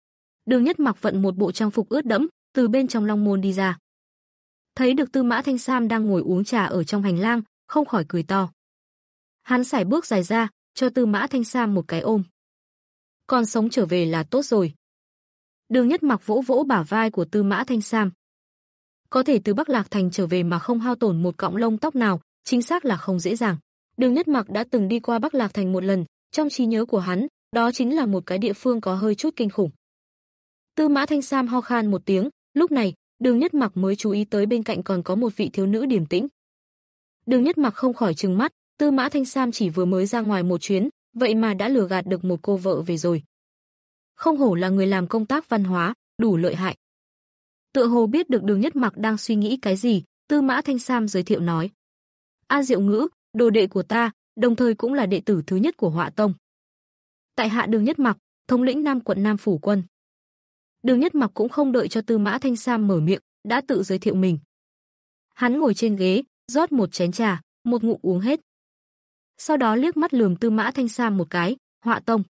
Đường Nhất Mặc vận một bộ trang phục ướt đẫm, từ bên trong long môn đi ra. Thấy được Tư Mã Thanh Sam đang ngồi uống trà ở trong hành lang, không khỏi cười to. Hắn sải bước dài ra, cho Tư Mã Thanh Sam một cái ôm. Còn sống trở về là tốt rồi. Đường Nhất Mặc vỗ vỗ bả vai của Tư Mã Thanh Sam. Có thể từ Bắc Lạc Thành trở về mà không hao tổn một cọng lông tóc nào, chính xác là không dễ dàng. Đường Nhất Mặc đã từng đi qua Bắc Lạc Thành một lần, trong trí nhớ của hắn, đó chính là một cái địa phương có hơi chút kinh khủng. Tư Mã Thanh Sam ho khan một tiếng, lúc này, Đường Nhất Mặc mới chú ý tới bên cạnh còn có một vị thiếu nữ điềm tĩnh. Đường Nhất Mặc không khỏi trừng mắt, Tư Mã Thanh Sam chỉ vừa mới ra ngoài một chuyến, vậy mà đã lừa gạt được một cô vợ về rồi. Không hổ là người làm công tác văn hóa, đủ lợi hại. Tựa hồ biết được Đường Nhất Mặc đang suy nghĩ cái gì, Tư Mã Thanh Sam giới thiệu nói. An Diệu Ngữ, đồ đệ của ta, đồng thời cũng là đệ tử thứ nhất của Họa Tông. Tại hạ Đường Nhất Mặc, thống lĩnh Nam quận Nam phủ quân. Đường Nhất Mặc cũng không đợi cho Tư Mã Thanh Sam mở miệng, đã tự giới thiệu mình. Hắn ngồi trên ghế, rót một chén trà, một ngụm uống hết. Sau đó liếc mắt lườm Tư Mã Thanh Sam một cái, Họa Tông.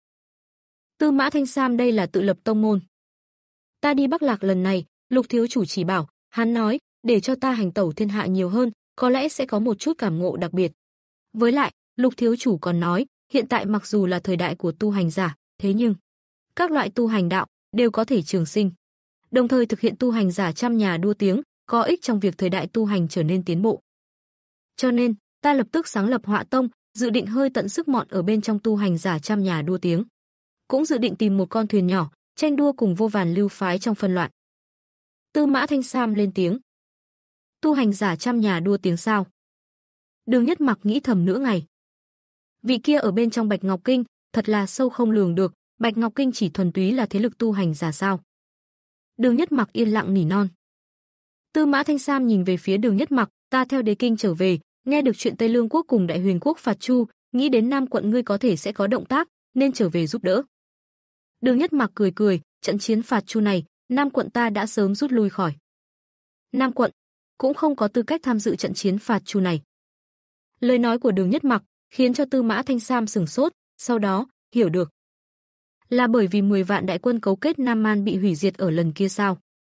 Tư Mã Thanh Sam đây là tự lập tông môn. Ta đi Bắc Lạc lần này, Lục thiếu chủ chỉ bảo, hắn nói, để cho ta hành tẩu thiên hạ nhiều hơn, có lẽ sẽ có một chút cảm ngộ đặc biệt. Với lại, Lục thiếu chủ còn nói, hiện tại mặc dù là thời đại của tu hành giả, thế nhưng các loại tu hành đạo đều có thể trường sinh. Đồng thời thực hiện tu hành giả trăm nhà đua tiếng, có ích trong việc thời đại tu hành trở nên tiến bộ. Cho nên, ta lập tức sáng lập Họa Tông, dự định hơi tận sức mọn ở bên trong tu hành giả trăm nhà đua tiếng. Cũng dự định tìm một con thuyền nhỏ, tranh đua cùng vô vàn lưu phái trong phân loạn. Tư Mã Thanh Sam lên tiếng. Tu hành giả trăm nhà đua tiếng sao? Đường Nhất Mặc nghĩ thầm nửa ngày. Vị kia ở bên trong Bạch Ngọc Kinh, thật là sâu không lường được, Bạch Ngọc Kinh chỉ thuần túy là thế lực tu hành giả sao? Đường Nhất Mặc yên lặng nỉ non. Tư Mã Thanh Sam nhìn về phía Đường Nhất Mặc, ta theo đế kinh trở về, nghe được chuyện Tây Lương quốc cùng Đại Huyền quốc phạt Chu, nghĩ đến Nam quận ngươi có thể sẽ có động tác, nên trở về giúp đỡ. Đường Nhất Mặc cười cười, trận chiến phạt Chu này, Nam quận ta đã sớm rút lui khỏi. Nam quận cũng không có tư cách tham dự trận chiến phạt Chu này. Lời nói của Đường Nhất Mặc khiến cho Tư Mã Thanh Sam sửng sốt, sau đó hiểu được. Là bởi vì mười vạn đại quân cấu kết Nam Man bị hủy diệt ở lần kia sao?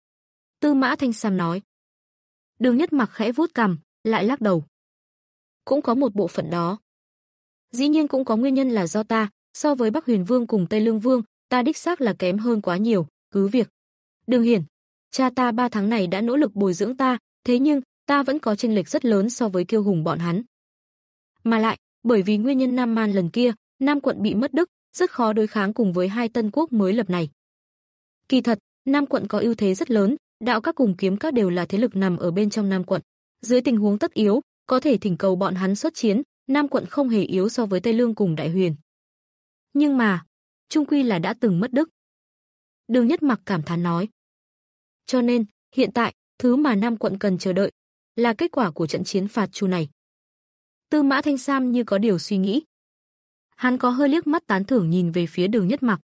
Tư Mã Thanh Sam nói. Đường Nhất Mặc khẽ vuốt cằm, lại lắc đầu. Cũng có một bộ phận đó. Dĩ nhiên cũng có nguyên nhân là do ta, so với Bắc Huyền Vương cùng Tây Lương Vương, ta đích xác là kém hơn quá nhiều, cứ việc. Đường Hiển, cha ta ba tháng này đã nỗ lực bồi dưỡng ta, thế nhưng, ta vẫn có chênh lệch rất lớn so với Kiêu Hùng bọn hắn. Mà lại, bởi vì nguyên nhân Nam Man lần kia, Nam quận bị mất đức, rất khó đối kháng cùng với hai tân quốc mới lập này. Kỳ thật, Nam quận có ưu thế rất lớn, đạo các cùng kiếm các đều là thế lực nằm ở bên trong Nam quận. Dưới tình huống tất yếu, có thể thỉnh cầu bọn hắn xuất chiến, Nam quận không hề yếu so với Tây Lương cùng Đại Huyền. Nhưng mà, chung quy là đã từng mất đức. Đường Nhất Mặc cảm thán nói. Cho nên, hiện tại, thứ mà Nam quận cần chờ đợi là kết quả của trận chiến phạt Chu này. Tư Mã Thanh Sam như có điều suy nghĩ. Hắn có hơi liếc mắt tán thưởng nhìn về phía Đường Nhất Mặc.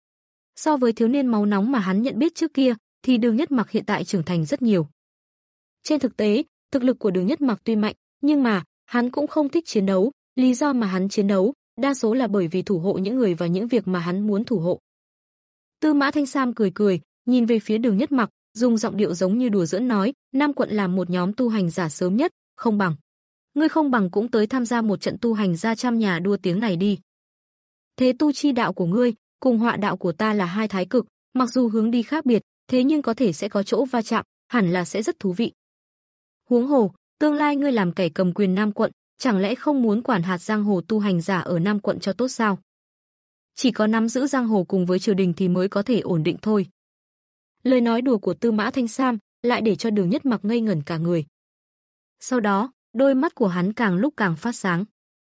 So với thiếu niên máu nóng mà hắn nhận biết trước kia, thì Đường Nhất Mặc hiện tại trưởng thành rất nhiều. Trên thực tế, thực lực của Đường Nhất Mặc tuy mạnh, nhưng mà hắn cũng không thích chiến đấu, lý do mà hắn chiến đấu đa số là bởi vì thủ hộ những người và những việc mà hắn muốn thủ hộ. Tư Mã Thanh Sam cười cười, nhìn về phía Đường Nhất Mặc, dùng giọng điệu giống như đùa giỡn nói, Nam quận làm một nhóm tu hành giả sớm nhất, không bằng. Ngươi không bằng cũng tới tham gia một trận tu hành gia trăm nhà đua tiếng này đi. Thế tu chi đạo của ngươi, cùng họa đạo của ta là hai thái cực, mặc dù hướng đi khác biệt, thế nhưng có thể sẽ có chỗ va chạm, hẳn là sẽ rất thú vị. Huống hồ, tương lai ngươi làm kẻ cầm quyền Nam quận, chẳng lẽ không muốn quản hạt giang hồ tu hành giả ở Nam quận cho tốt sao? Chỉ có nắm giữ giang hồ cùng với triều đình thì mới có thể ổn định thôi. Lời nói đùa của Tư Mã Thanh Sam lại để cho Đường Nhất Mặc ngây ngẩn cả người. Sau đó, đôi mắt của hắn càng lúc càng phát sáng.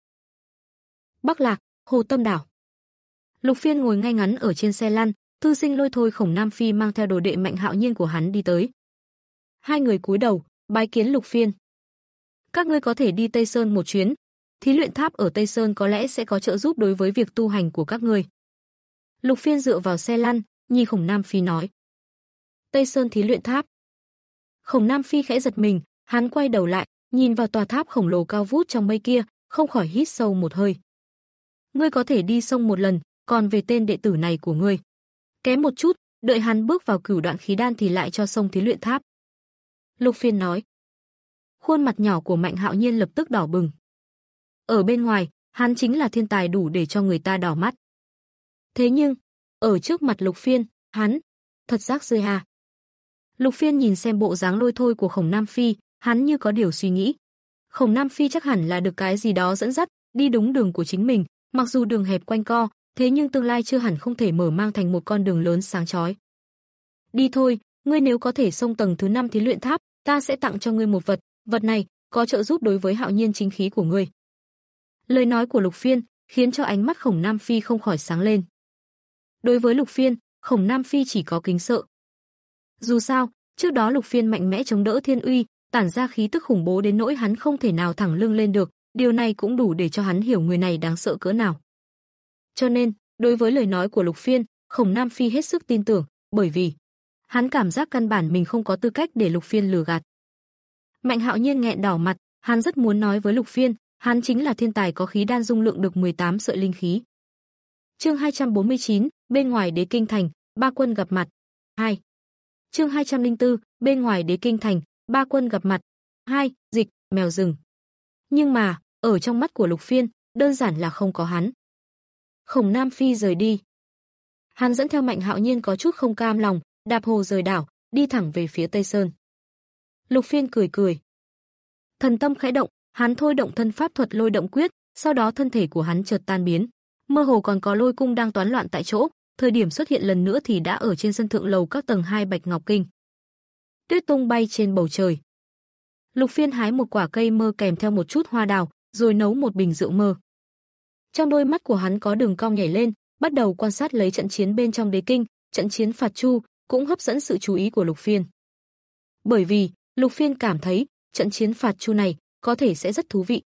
Bắc Lạc, Hồ Tâm Đảo. Lục Phiên ngồi ngay ngắn ở trên xe lăn, thư sinh Lôi Thôi Khổng Nam Phi mang theo đồ đệ Mạnh Hạo Nhiên của hắn đi tới. Hai người cúi đầu, bái kiến Lục Phiên. Các ngươi có thể đi Tây Sơn một chuyến, thí luyện tháp ở Tây Sơn có lẽ sẽ có trợ giúp đối với việc tu hành của các ngươi. Lục Phiên dựa vào xe lăn, nhìn Khổng Nam Phi nói. Tây Sơn thí luyện tháp. Khổng Nam Phi khẽ giật mình, hắn quay đầu lại, nhìn vào tòa tháp khổng lồ cao vút trong mây kia, không khỏi hít sâu một hơi. Ngươi có thể đi sông một lần, còn về tên đệ tử này của ngươi, kém một chút, đợi hắn bước vào cửu đoạn khí đan thì lại cho xông thí luyện tháp. Lục Phiên nói. Khuôn mặt nhỏ của Mạnh Hạo Nhiên lập tức đỏ bừng. Ở bên ngoài, hắn chính là thiên tài đủ để cho người ta đỏ mắt. Thế nhưng, ở trước mặt Lục Phiên, hắn thật rác rưởi hà. Lục Phiên nhìn xem bộ dáng lôi thôi của Khổng Nam Phi, hắn như có điều suy nghĩ. Khổng Nam Phi chắc hẳn là được cái gì đó dẫn dắt, đi đúng đường của chính mình, mặc dù đường hẹp quanh co, thế nhưng tương lai chưa hẳn không thể mở mang thành một con đường lớn sáng chói. Đi thôi, ngươi nếu có thể xông tầng thứ năm thí luyện tháp, ta sẽ tặng cho ngươi một vật, vật này có trợ giúp đối với Hạo Nhiên chính khí của ngươi. Lời nói của Lục Phiên khiến cho ánh mắt Khổng Nam Phi không khỏi sáng lên. Đối với Lục Phiên, Khổng Nam Phi chỉ có kính sợ. Dù sao, trước đó Lục Phiên mạnh mẽ chống đỡ thiên uy, tản ra khí tức khủng bố đến nỗi hắn không thể nào thẳng lưng lên được, điều này cũng đủ để cho hắn hiểu người này đáng sợ cỡ nào. Cho nên, đối với lời nói của Lục Phiên, Khổng Nam Phi hết sức tin tưởng, bởi vì hắn cảm giác căn bản mình không có tư cách để Lục Phiên lừa gạt. Mạnh Hạo Nhiên nghẹn đỏ mặt, hắn rất muốn nói với Lục Phiên, hắn chính là thiên tài có khí đan dung lượng được mười tám sợi linh khí. Chương hai trăm bốn mươi chín, bên ngoài Đế Kinh Thành, ba quân gặp mặt. hai. Chương hai trăm lẻ bốn, bên ngoài Đế Kinh Thành, ba quân gặp mặt. hai. Dịch, mèo rừng. Nhưng mà, ở trong mắt của Lục Phiên, đơn giản là không có hắn. Khổng Nam Phi rời đi. Hắn dẫn theo Mạnh Hạo Nhiên có chút không cam lòng, đạp hồ rời đảo, đi thẳng về phía Tây Sơn. Lục Phiên cười cười. Thần tâm khẽ động, hắn thôi động thân pháp thuật Lôi Động Quyết, sau đó thân thể của hắn chợt tan biến. Mơ hồ còn có lôi cung đang toán loạn tại chỗ, thời điểm xuất hiện lần nữa thì đã ở trên sân thượng lầu các tầng hai Bạch Ngọc Kinh. Tuyết tung bay trên bầu trời. Lục Phiên hái một quả cây mơ kèm theo một chút hoa đào, rồi nấu một bình rượu mơ. Trong đôi mắt của hắn có đường cong nhảy lên, bắt đầu quan sát lấy trận chiến bên trong Đế Kinh, trận chiến Phạt Chu cũng hấp dẫn sự chú ý của Lục Phiên. Bởi vì, Lục Phiên cảm thấy, trận chiến Phạt Chu này có thể sẽ rất thú vị.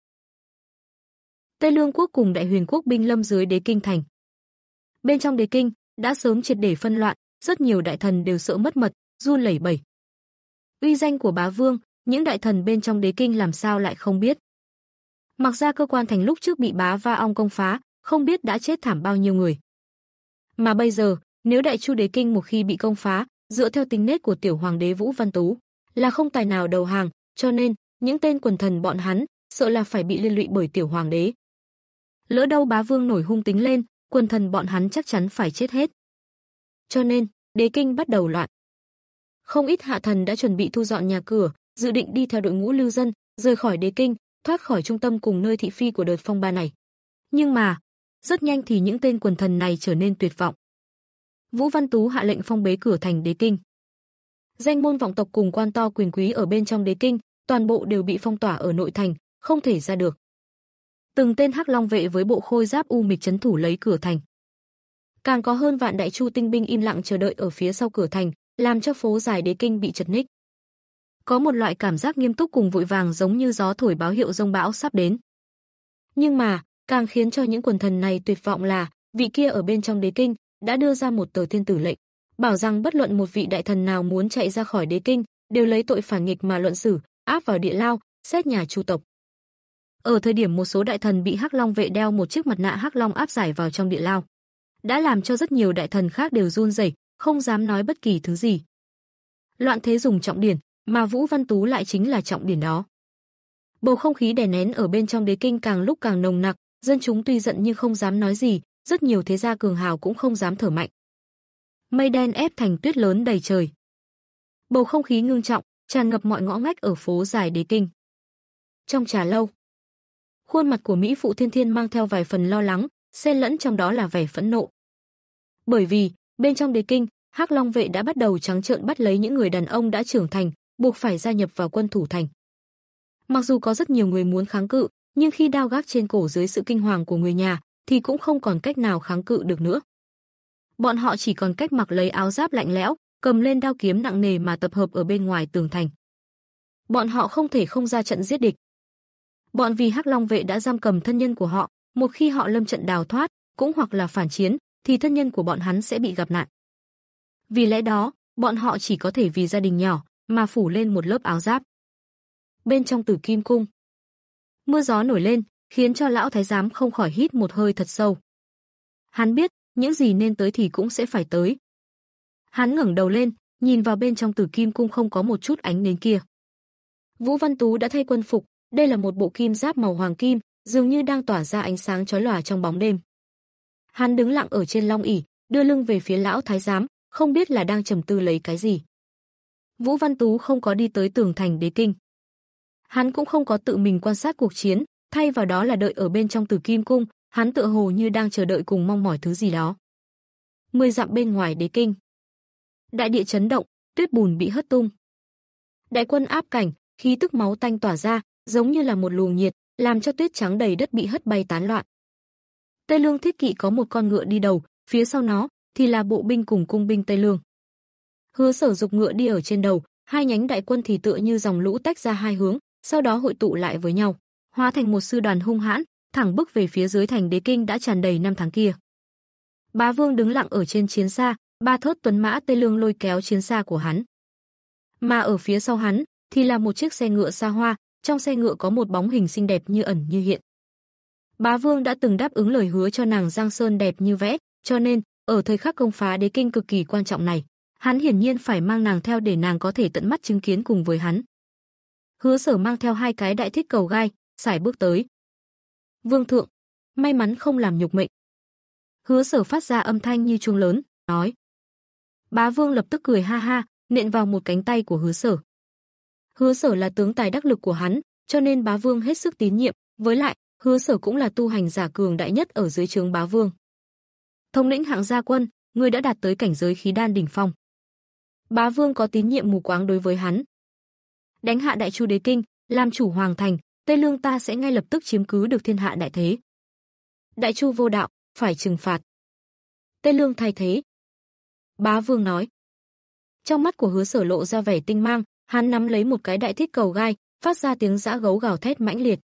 Tây Lương quốc cùng Đại Huyền quốc binh lâm dưới Đế Kinh thành. Bên trong Đế Kinh đã sớm triệt để phân loạn, rất nhiều đại thần đều sợ mất mật, run lẩy bẩy. Uy danh của bá vương, những đại thần bên trong Đế Kinh làm sao lại không biết. Mặc ra cơ quan thành lúc trước bị bá Va Ong công phá, không biết đã chết thảm bao nhiêu người. Mà bây giờ, nếu Đại Chu Đế Kinh một khi bị công phá, dựa theo tính nết của tiểu hoàng đế Vũ Văn Tú, là không tài nào đầu hàng, cho nên, những tên quần thần bọn hắn, sợ là phải bị liên lụy bởi tiểu hoàng đế. Lỡ đâu bá vương nổi hung tính lên, quần thần bọn hắn chắc chắn phải chết hết. Cho nên, Đế Kinh bắt đầu loạn. Không ít hạ thần đã chuẩn bị thu dọn nhà cửa, dự định đi theo đội ngũ lưu dân, rời khỏi Đế Kinh, thoát khỏi trung tâm cùng nơi thị phi của đợt phong ba này. Nhưng mà, rất nhanh thì những tên quần thần này trở nên tuyệt vọng. Vũ Văn Tú hạ lệnh phong bế cửa thành Đế Kinh. Danh môn vọng tộc cùng quan to quyền quý ở bên trong Đế Kinh, toàn bộ đều bị phong tỏa ở nội thành, không thể ra được. Từng tên Hắc Long vệ với bộ khôi giáp u mịch trấn thủ lấy cửa thành. Càng có hơn vạn Đại Chu tinh binh im lặng chờ đợi ở phía sau cửa thành, làm cho phố dài Đế Kinh bị chật ních. Có một loại cảm giác nghiêm túc cùng vội vàng giống như gió thổi báo hiệu giông bão sắp đến. Nhưng mà, càng khiến cho những quần thần này tuyệt vọng là, vị kia ở bên trong Đế Kinh đã đưa ra một tờ thiên tử lệnh, bảo rằng bất luận một vị đại thần nào muốn chạy ra khỏi Đế Kinh, đều lấy tội phản nghịch mà luận xử, áp vào địa lao, xét nhà Chu tộc. Ở thời điểm một số đại thần bị Hắc Long vệ đeo một chiếc mặt nạ Hắc Long áp giải vào trong địa lao, đã làm cho rất nhiều đại thần khác đều run rẩy, không dám nói bất kỳ thứ gì. Loạn thế dùng trọng điển, mà Vũ Văn Tú lại chính là trọng điển đó. Bầu không khí đè nén ở bên trong Đế Kinh càng lúc càng nồng nặc, dân chúng tuy giận nhưng không dám nói gì, rất nhiều thế gia cường hào cũng không dám thở mạnh. Mây đen ép thành tuyết lớn đầy trời. Bầu không khí ngưng trọng, tràn ngập mọi ngõ ngách ở phố dài Đế Kinh. Trong trà lâu, khuôn mặt của mỹ phụ Thiên Thiên mang theo vài phần lo lắng, xen lẫn trong đó là vẻ phẫn nộ. Bởi vì, bên trong Đế Kinh, Hắc Long vệ đã bắt đầu trắng trợn bắt lấy những người đàn ông đã trưởng thành, buộc phải gia nhập vào quân thủ thành. Mặc dù có rất nhiều người muốn kháng cự, nhưng khi đao gác trên cổ dưới sự kinh hoàng của người nhà, thì cũng không còn cách nào kháng cự được nữa. Bọn họ chỉ còn cách mặc lấy áo giáp lạnh lẽo, cầm lên đao kiếm nặng nề mà tập hợp ở bên ngoài tường thành. Bọn họ không thể không ra trận giết địch. Bọn vì Hắc Long vệ đã giam cầm thân nhân của họ, một khi họ lâm trận đào thoát, cũng hoặc là phản chiến, thì thân nhân của bọn hắn sẽ bị gặp nạn. Vì lẽ đó, bọn họ chỉ có thể vì gia đình nhỏ mà phủ lên một lớp áo giáp. Bên trong Tử Kim cung, mưa gió nổi lên, khiến cho lão thái giám không khỏi hít một hơi thật sâu. Hắn biết, những gì nên tới thì cũng sẽ phải tới. Hắn ngẩng đầu lên, nhìn vào bên trong Tử Kim cung không có một chút ánh nến kia. Vũ Văn Tú đã thay quân phục, đây là một bộ kim giáp màu hoàng kim, dường như đang tỏa ra ánh sáng chói lòa trong bóng đêm. Hắn đứng lặng ở trên long ỷ, đưa lưng về phía lão thái giám, không biết là đang trầm tư lấy cái gì. Vũ Văn Tú không có đi tới tường thành đế kinh. Hắn cũng không có tự mình quan sát cuộc chiến, thay vào đó là đợi ở bên trong Tử Kim cung, hắn tựa hồ như đang chờ đợi cùng mong mỏi thứ gì đó. Mười dặm bên ngoài đế kinh. Đại địa chấn động, tuyết bùn bị hất tung. Đại quân áp cảnh, khí tức máu tanh tỏa ra, giống như là một luồng nhiệt, làm cho tuyết trắng đầy đất bị hất bay tán loạn. Tây Lương thiết kỵ có một con ngựa đi đầu, phía sau nó thì là bộ binh cùng cung binh Tây Lương. Hứa Sở dục ngựa đi ở trên đầu, hai nhánh đại quân thì tựa như dòng lũ tách ra hai hướng, sau đó hội tụ lại với nhau, hóa thành một sư đoàn hung hãn, thẳng bước về phía dưới thành đế kinh đã tràn đầy năm tháng kia. Bá Vương đứng lặng ở trên chiến xa, ba thớt tuấn mã Tây Lương lôi kéo chiến xa của hắn. Mà ở phía sau hắn thì là một chiếc xe ngựa xa hoa, trong xe ngựa có một bóng hình xinh đẹp như ẩn như hiện. Bá Vương đã từng đáp ứng lời hứa cho nàng Giang Sơn đẹp như vẽ, cho nên ở thời khắc công phá đế kinh cực kỳ quan trọng này, hắn hiển nhiên phải mang nàng theo để nàng có thể tận mắt chứng kiến cùng với hắn. Hứa Sở mang theo hai cái đại thích cầu gai, sải bước tới. Vương thượng, may mắn không làm nhục mệnh. Hứa Sở phát ra âm thanh như chuông lớn, nói. Bá Vương lập tức cười ha ha, nện vào một cánh tay của Hứa Sở. Hứa Sở là tướng tài đắc lực của hắn, cho nên Bá Vương hết sức tín nhiệm, với lại, Hứa Sở cũng là tu hành giả cường đại nhất ở dưới trướng Bá Vương. Thống lĩnh hạng gia quân, người đã đạt tới cảnh giới khí đan đỉnh phong. Bá Vương có tín nhiệm mù quáng đối với hắn. Đánh hạ Đại Chu đế kinh, làm chủ hoàng thành, Tây Lương ta sẽ ngay lập tức chiếm cứ được thiên hạ đại thế. Đại Chu vô đạo, phải trừng phạt. Tây Lương thay thế. Bá Vương nói. Trong mắt của Hứa Sở lộ ra vẻ tinh mang, hắn nắm lấy một cái đại thiết cầu gai, phát ra tiếng dã gấu gào thét mãnh liệt.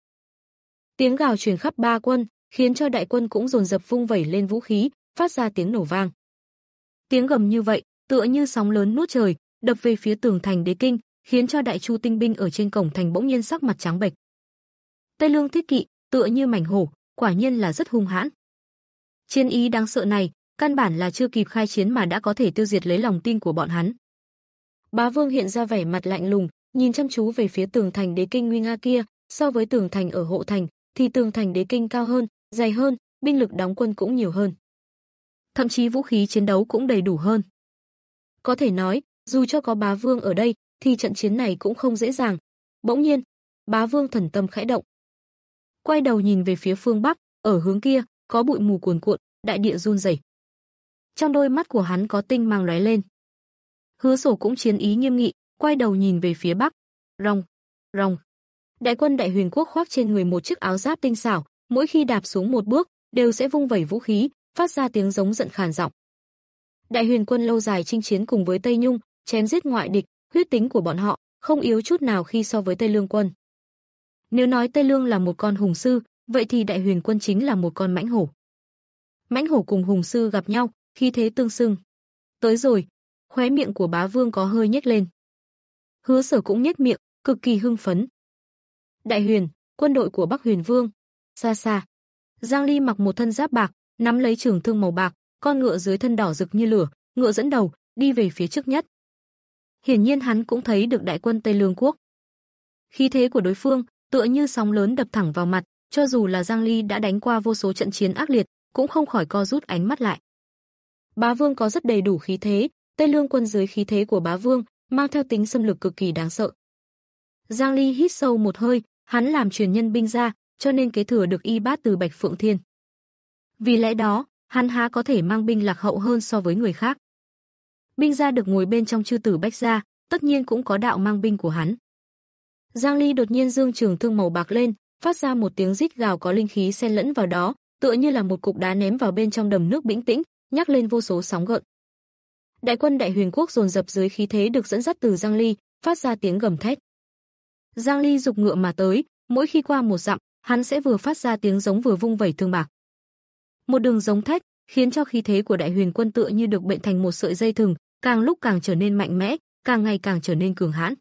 Tiếng gào truyền khắp ba quân, khiến cho đại quân cũng dồn dập vung vẩy lên vũ khí, phát ra tiếng nổ vang. Tiếng gầm như vậy, tựa như sóng lớn nuốt trời, đập về phía tường thành đế kinh, khiến cho Đại Chu tinh binh ở trên cổng thành bỗng nhiên sắc mặt trắng bệch. Tây Lương thiết kỵ, tựa như mảnh hổ, quả nhiên là rất hung hãn. Chiến ý đáng sợ này, căn bản là chưa kịp khai chiến mà đã có thể tiêu diệt lấy lòng tin của bọn hắn. Bá Vương hiện ra vẻ mặt lạnh lùng, nhìn chăm chú về phía tường thành đế kinh nguy nga kia, so với tường thành ở hộ thành, thì tường thành đế kinh cao hơn, dày hơn, binh lực đóng quân cũng nhiều hơn. Thậm chí vũ khí chiến đấu cũng đầy đủ hơn. Có thể nói, dù cho có Bá Vương ở đây, thì trận chiến này cũng không dễ dàng. Bỗng nhiên, Bá Vương thần tâm khẽ động. Quay đầu nhìn về phía phương Bắc, ở hướng kia, có bụi mù cuồn cuộn, đại địa run rẩy. Trong đôi mắt của hắn có tinh mang lóe lên. Hứa Sổ cũng chiến ý nghiêm nghị, quay đầu nhìn về phía Bắc. Rong, rong. Đại quân Đại Huyền quốc khoác trên người một chiếc áo giáp tinh xảo, mỗi khi đạp xuống một bước, đều sẽ vung vẩy vũ khí, phát ra tiếng giống giận khàn giọng. Đại Huyền quân lâu dài chinh chiến cùng với Tây Nhung, chém giết ngoại địch, huyết tính của bọn họ không yếu chút nào khi so với Tây Lương quân. Nếu nói Tây Lương là một con hùng sư, vậy thì Đại Huyền quân chính là một con mãnh hổ. Mãnh hổ cùng hùng sư gặp nhau, khí thế tương xưng. Tới rồi, khóe miệng của Bá Vương có hơi nhếch lên. Hứa Sở cũng nhếch miệng, cực kỳ hưng phấn. Đại Huyền, quân đội của Bắc Huyền Vương. Xa xa, Giang Ly mặc một thân giáp bạc, nắm lấy trường thương màu bạc, con ngựa dưới thân đỏ rực như lửa, ngựa dẫn đầu, đi về phía trước nhất. Hiển nhiên hắn cũng thấy được đại quân Tây Lương quốc. Khí thế của đối phương tựa như sóng lớn đập thẳng vào mặt, cho dù là Giang Ly đã đánh qua vô số trận chiến ác liệt, cũng không khỏi co rút ánh mắt lại. Bá Vương có rất đầy đủ khí thế, Tây Lương quân dưới khí thế của Bá Vương mang theo tính xâm lược cực kỳ đáng sợ. Giang Ly hít sâu một hơi, hắn làm truyền nhân binh gia, cho nên kế thừa được y bát từ Bạch Phượng Thiên. Vì lẽ đó, hắn há có thể mang binh lạc hậu hơn so với người khác. Binh gia được ngồi bên trong chư tử Bách gia, tất nhiên cũng có đạo mang binh của hắn. Giang Ly đột nhiên giương trường thương màu bạc lên, phát ra một tiếng rít gào có linh khí xen lẫn vào đó, tựa như là một cục đá ném vào bên trong đầm nước bĩnh tĩnh, nhắc lên vô số sóng gợn. Đại quân Đại Huyền quốc dồn dập dưới khí thế được dẫn dắt từ Giang Ly, phát ra tiếng gầm thét. Giang Ly dục ngựa mà tới, mỗi khi qua một dặm, hắn sẽ vừa phát ra tiếng giống vừa vung vẩy thương bạc. Một đường giống thét, khiến cho khí thế của Đại Huyền quân tựa như được bệnh thành một sợi dây thừng, càng lúc càng trở nên mạnh mẽ, càng ngày càng trở nên cường hãn.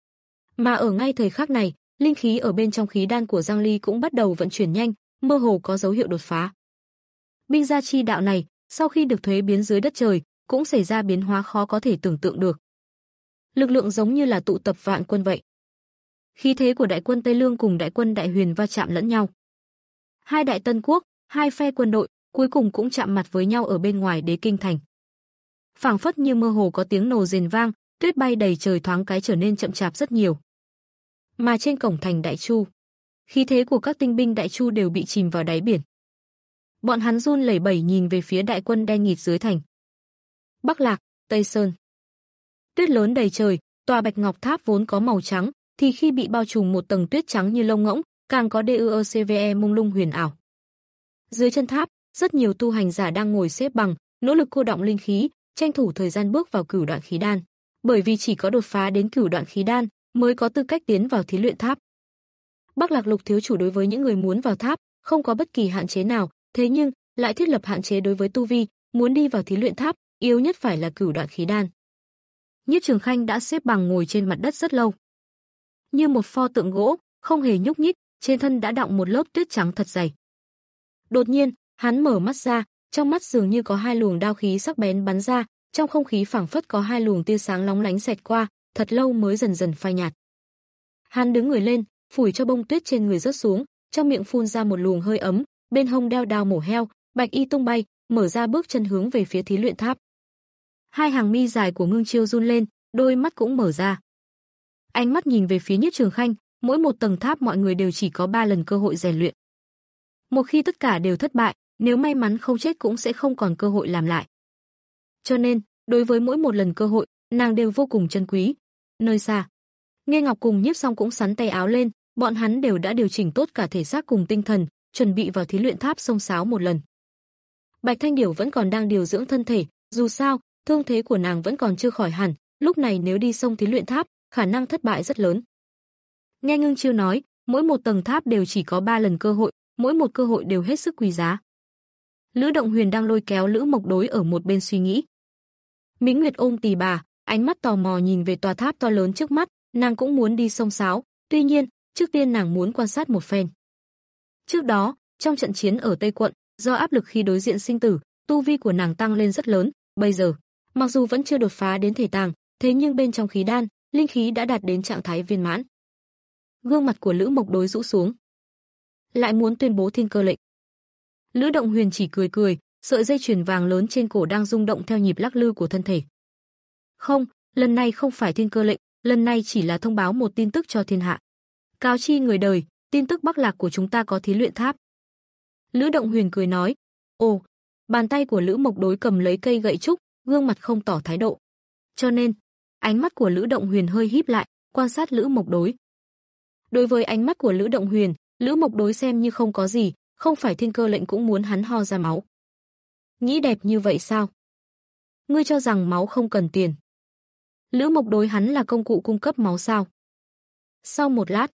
Mà ở ngay thời khắc này, linh khí ở bên trong khí đan của Giang Ly cũng bắt đầu vận chuyển nhanh, mơ hồ có dấu hiệu đột phá. Binh gia chi đạo này, sau khi được thuế biến dưới đất trời, cũng xảy ra biến hóa khó có thể tưởng tượng được. Lực lượng giống như là tụ tập vạn quân vậy. Khí thế của đại quân Tây Lương cùng đại quân Đại Huyền va chạm lẫn nhau. Hai đại Tân Quốc, hai phe quân đội, cuối cùng cũng chạm mặt với nhau ở bên ngoài đế kinh thành. Phảng phất như mơ hồ có tiếng nổ rền vang, tuyết bay đầy trời thoáng cái trở nên chậm chạp rất nhiều. Mà trên cổng thành Đại Chu, khí thế của các tinh binh Đại Chu đều bị chìm vào đáy biển. Bọn hắn run lẩy bẩy nhìn về phía đại quân đen nghịt dưới thành. Bắc Lạc, Tây Sơn. Tuyết lớn đầy trời, tòa Bạch Ngọc Tháp vốn có màu trắng, thì khi bị bao trùm một tầng tuyết trắng như lông ngỗng, càng có đê u xê vê e mông lung huyền ảo. Dưới chân tháp, rất nhiều tu hành giả đang ngồi xếp bằng, nỗ lực cô đọng linh khí, tranh thủ thời gian bước vào cửu đoạn khí đan, bởi vì chỉ có đột phá đến cửu đoạn khí đan mới có tư cách tiến vào thí luyện tháp. Bắc Lạc Lục thiếu chủ đối với những người muốn vào tháp không có bất kỳ hạn chế nào, thế nhưng lại thiết lập hạn chế đối với tu vi, muốn đi vào thí luyện tháp, yếu nhất phải là cửu đoạn khí đan. Nhiếp Trường Khanh đã xếp bằng ngồi trên mặt đất rất lâu, như một pho tượng gỗ, không hề nhúc nhích, trên thân đã đọng một lớp tuyết trắng thật dày. Đột nhiên, hắn mở mắt ra, trong mắt dường như có hai luồng đao khí sắc bén bắn ra, trong không khí phảng phất có hai luồng tia sáng lóng lánh xẹt qua, thật lâu mới dần dần phai nhạt. Hắn đứng người lên, phủi cho bông tuyết trên người rớt xuống, trong miệng phun ra một luồng hơi ấm, bên hông đeo đao mổ heo, bạch y tung bay, mở ra bước chân hướng về phía thí luyện tháp. Hai hàng mi dài của Ngưng Chiêu run lên, đôi mắt cũng mở ra. Ánh mắt nhìn về phía Nhiếp Trường Khanh, mỗi một tầng tháp mọi người đều chỉ có ba lần cơ hội rèn luyện. Một khi tất cả đều thất bại, nếu may mắn không chết cũng sẽ không còn cơ hội làm lại. Cho nên, đối với mỗi một lần cơ hội, nàng đều vô cùng trân quý. Nơi xa, Nghe Ngọc cùng Nhiếp Song cũng sắn tay áo lên, bọn hắn đều đã điều chỉnh tốt cả thể xác cùng tinh thần, chuẩn bị vào thí luyện tháp xông xáo một lần. Bạch Thanh Điểu vẫn còn đang điều dưỡng thân thể, dù sao, thương thế của nàng vẫn còn chưa khỏi hẳn, lúc này nếu đi xông thí luyện tháp, khả năng thất bại rất lớn. Nghe Ngưng Chiêu nói, mỗi một tầng tháp đều chỉ có ba lần cơ hội, mỗi một cơ hội đều hết sức quý giá. Lữ Động Huyền đang lôi kéo Lữ Mộc Đối ở một bên suy nghĩ. Mính Nguyệt ôm tỳ bà, ánh mắt tò mò nhìn về tòa tháp to lớn trước mắt, nàng cũng muốn đi xông xáo, tuy nhiên, trước tiên nàng muốn quan sát một phen. Trước đó, trong trận chiến ở Tây quận, do áp lực khi đối diện sinh tử, tu vi của nàng tăng lên rất lớn, bây giờ, mặc dù vẫn chưa đột phá đến thể tàng, thế nhưng bên trong khí đan, linh khí đã đạt đến trạng thái viên mãn. Gương mặt của Lữ Mộc Đối rũ xuống. Lại muốn tuyên bố thiên cơ lệnh. Lữ Động Huyền chỉ cười cười, sợi dây chuyền vàng lớn trên cổ đang rung động theo nhịp lắc lư của thân thể. Không, lần này không phải thiên cơ lệnh, lần này chỉ là thông báo một tin tức cho thiên hạ. Cáo chi người đời, tin tức Bắc Lạc của chúng ta có thí luyện tháp. Lữ Động Huyền cười nói. Ồ, bàn tay của Lữ Mộc Đối cầm lấy cây gậy trúc, gương mặt không tỏ thái độ. Cho nên, ánh mắt của Lữ Động Huyền hơi híp lại, quan sát Lữ Mộc Đối. Đối với ánh mắt của Lữ Động Huyền, Lữ Mộc Đối xem như không có gì, không phải thiên cơ lệnh cũng muốn hắn ho ra máu. Nghĩ đẹp như vậy sao? Ngươi cho rằng máu không cần tiền? Lữ Mộc Đối hắn là công cụ cung cấp máu sao? Sau một lát,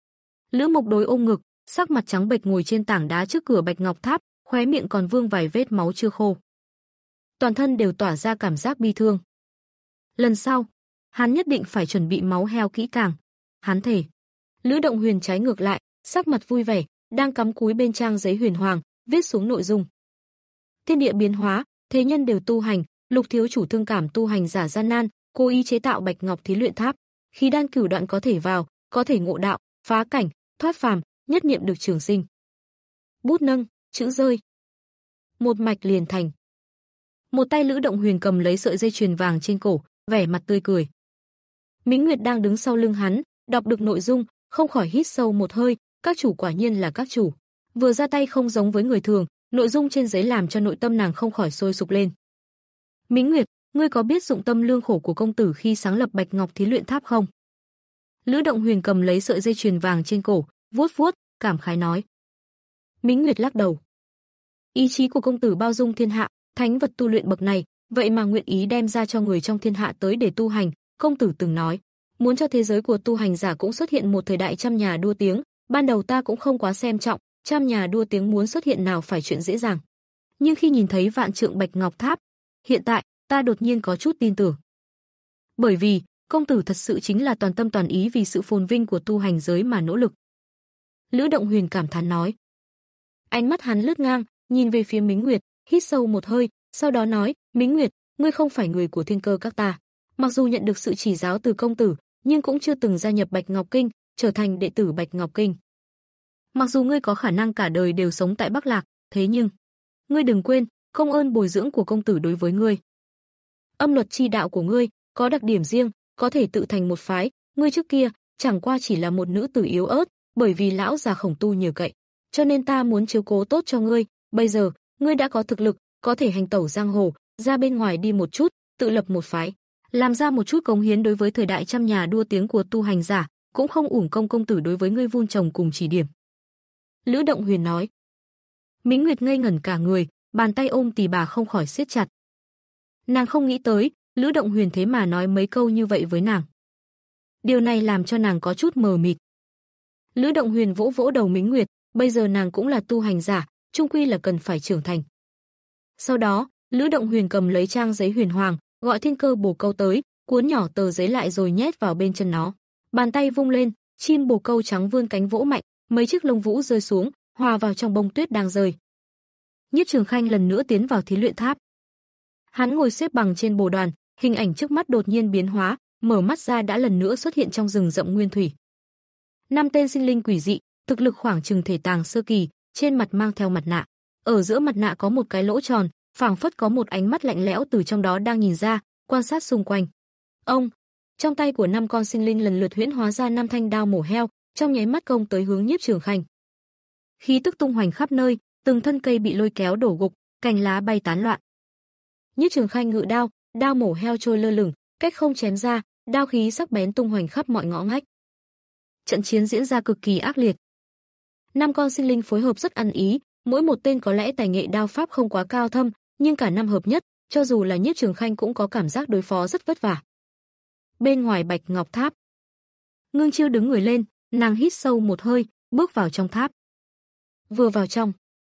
Lữ Mộc Đối ôm ngực, sắc mặt trắng bệch ngồi trên tảng đá trước cửa Bạch Ngọc Tháp, khóe miệng còn vương vài vết máu chưa khô. Toàn thân đều tỏa ra cảm giác bi thương. Lần sau, hắn nhất định phải chuẩn bị máu heo kỹ càng. Hắn thề. Lữ Động Huyền trái ngược lại, sắc mặt vui vẻ, đang cắm cúi bên trang giấy huyền hoàng, viết xuống nội dung. Thiên địa biến hóa, thế nhân đều tu hành, Lục thiếu chủ thương cảm tu hành giả gian nan, cố ý chế tạo Bạch Ngọc thí luyện tháp, khí đan cửu đoạn có thể vào, có thể ngộ đạo, phá cảnh, thoát phàm, nhất niệm được trường sinh. Bút nâng, chữ rơi. Một mạch liền thành. Một tay Lữ Động Huyền cầm lấy sợi dây chuyền vàng trên cổ, vẻ mặt tươi cười. Mính Nguyệt đang đứng sau lưng hắn, đọc được nội dung, không khỏi hít sâu một hơi, các chủ quả nhiên là các chủ. Vừa ra tay không giống với người thường, nội dung trên giấy làm cho nội tâm nàng không khỏi sôi sục lên. Mính Nguyệt, ngươi có biết dụng tâm lương khổ của công tử khi sáng lập Bạch Ngọc thí luyện tháp không? Lữ Động Huyền cầm lấy sợi dây chuyền vàng trên cổ, vuốt vuốt, cảm khái nói. Mính Nguyệt lắc đầu. Ý chí của công tử bao dung thiên hạ, thánh vật tu luyện bậc này, vậy mà nguyện ý đem ra cho người trong thiên hạ tới để tu hành, công tử từng nói, muốn cho thế giới của tu hành giả cũng xuất hiện một thời đại trăm nhà đua tiếng, ban đầu ta cũng không quá xem trọng, trăm nhà đua tiếng muốn xuất hiện nào phải chuyện dễ dàng. Nhưng khi nhìn thấy vạn trượng Bạch Ngọc Tháp, hiện tại, ta đột nhiên có chút tin tưởng. Bởi vì, công tử thật sự chính là toàn tâm toàn ý vì sự phồn vinh của tu hành giới mà nỗ lực. Lữ Động Huyền cảm thán nói. Ánh mắt hắn lướt ngang, nhìn về phía Mính Nguyệt, hít sâu một hơi, sau đó nói, Mính Nguyệt, ngươi không phải người của Thiên Cơ các ta. Mặc dù nhận được sự chỉ giáo từ công tử, nhưng cũng chưa từng gia nhập Bạch Ngọc Kinh, trở thành đệ tử Bạch Ngọc Kinh. Mặc dù ngươi có khả năng cả đời đều sống tại Bắc Lạc, thế nhưng ngươi đừng quên công ơn bồi dưỡng của công tử đối với ngươi. Âm luật chi đạo của ngươi có đặc điểm riêng, có thể tự thành một phái, ngươi trước kia chẳng qua chỉ là một nữ tử yếu ớt, bởi vì lão già Khổng Tu nhờ cậy, cho nên ta muốn chiếu cố tốt cho ngươi, bây giờ ngươi đã có thực lực, có thể hành tẩu giang hồ, ra bên ngoài đi một chút, tự lập một phái, làm ra một chút cống hiến đối với thời đại trăm nhà đua tiếng của tu hành giả, cũng không uổng công công tử đối với ngươi vun trồng cùng chỉ điểm. Lữ Động Huyền nói. Mính Nguyệt ngây ngẩn cả người, bàn tay ôm tỳ bà không khỏi siết chặt. Nàng không nghĩ tới, Lữ Động Huyền thế mà nói mấy câu như vậy với nàng. Điều này làm cho nàng có chút mờ mịt. Lữ Động Huyền vỗ vỗ đầu Mính Nguyệt, bây giờ nàng cũng là tu hành giả, chung quy là cần phải trưởng thành. Sau đó, Lữ Động Huyền cầm lấy trang giấy huyền hoàng, gọi Thiên Cơ bồ câu tới, cuốn nhỏ tờ giấy lại rồi nhét vào bên chân nó. Bàn tay vung lên, chim bồ câu trắng vươn cánh vỗ mạnh, mấy chiếc lông vũ rơi xuống, hòa vào trong bông tuyết đang rơi. Nhiếp Trường Khanh lần nữa tiến vào thí luyện tháp. Hắn ngồi xếp bằng trên bồ đoàn, hình ảnh trước mắt đột nhiên biến hóa, mở mắt ra đã lần nữa xuất hiện trong rừng rậm nguyên thủy. Năm tên sinh linh quỷ dị, thực lực khoảng chừng thể tàng sơ kỳ, trên mặt mang theo mặt nạ. Ở giữa mặt nạ có một cái lỗ tròn, phảng phất có một ánh mắt lạnh lẽo từ trong đó đang nhìn ra, quan sát xung quanh. Ông, trong tay của năm con sinh linh lần lượt huyễn hóa ra năm thanh đao mổ heo, trong nháy mắt công tới hướng Nhiếp Trường Khanh. Khí tức tung hoành khắp nơi, từng thân cây bị lôi kéo đổ gục, cành lá bay tán loạn. Nhiếp Trường Khanh ngự đao, đao mổ heo trôi lơ lửng, cách không chém ra, đao khí sắc bén tung hoành khắp mọi ngõ ngách. Trận chiến diễn ra cực kỳ ác liệt. Năm con sinh linh phối hợp rất ăn ý, mỗi một tên có lẽ tài nghệ đao pháp không quá cao thâm, nhưng cả năm hợp nhất, cho dù là Nhiếp Trường Khanh cũng có cảm giác đối phó rất vất vả. Bên ngoài Bạch Ngọc Tháp, Ngưng Chiêu đứng người lên, nàng hít sâu một hơi, bước vào trong tháp. Vừa vào trong,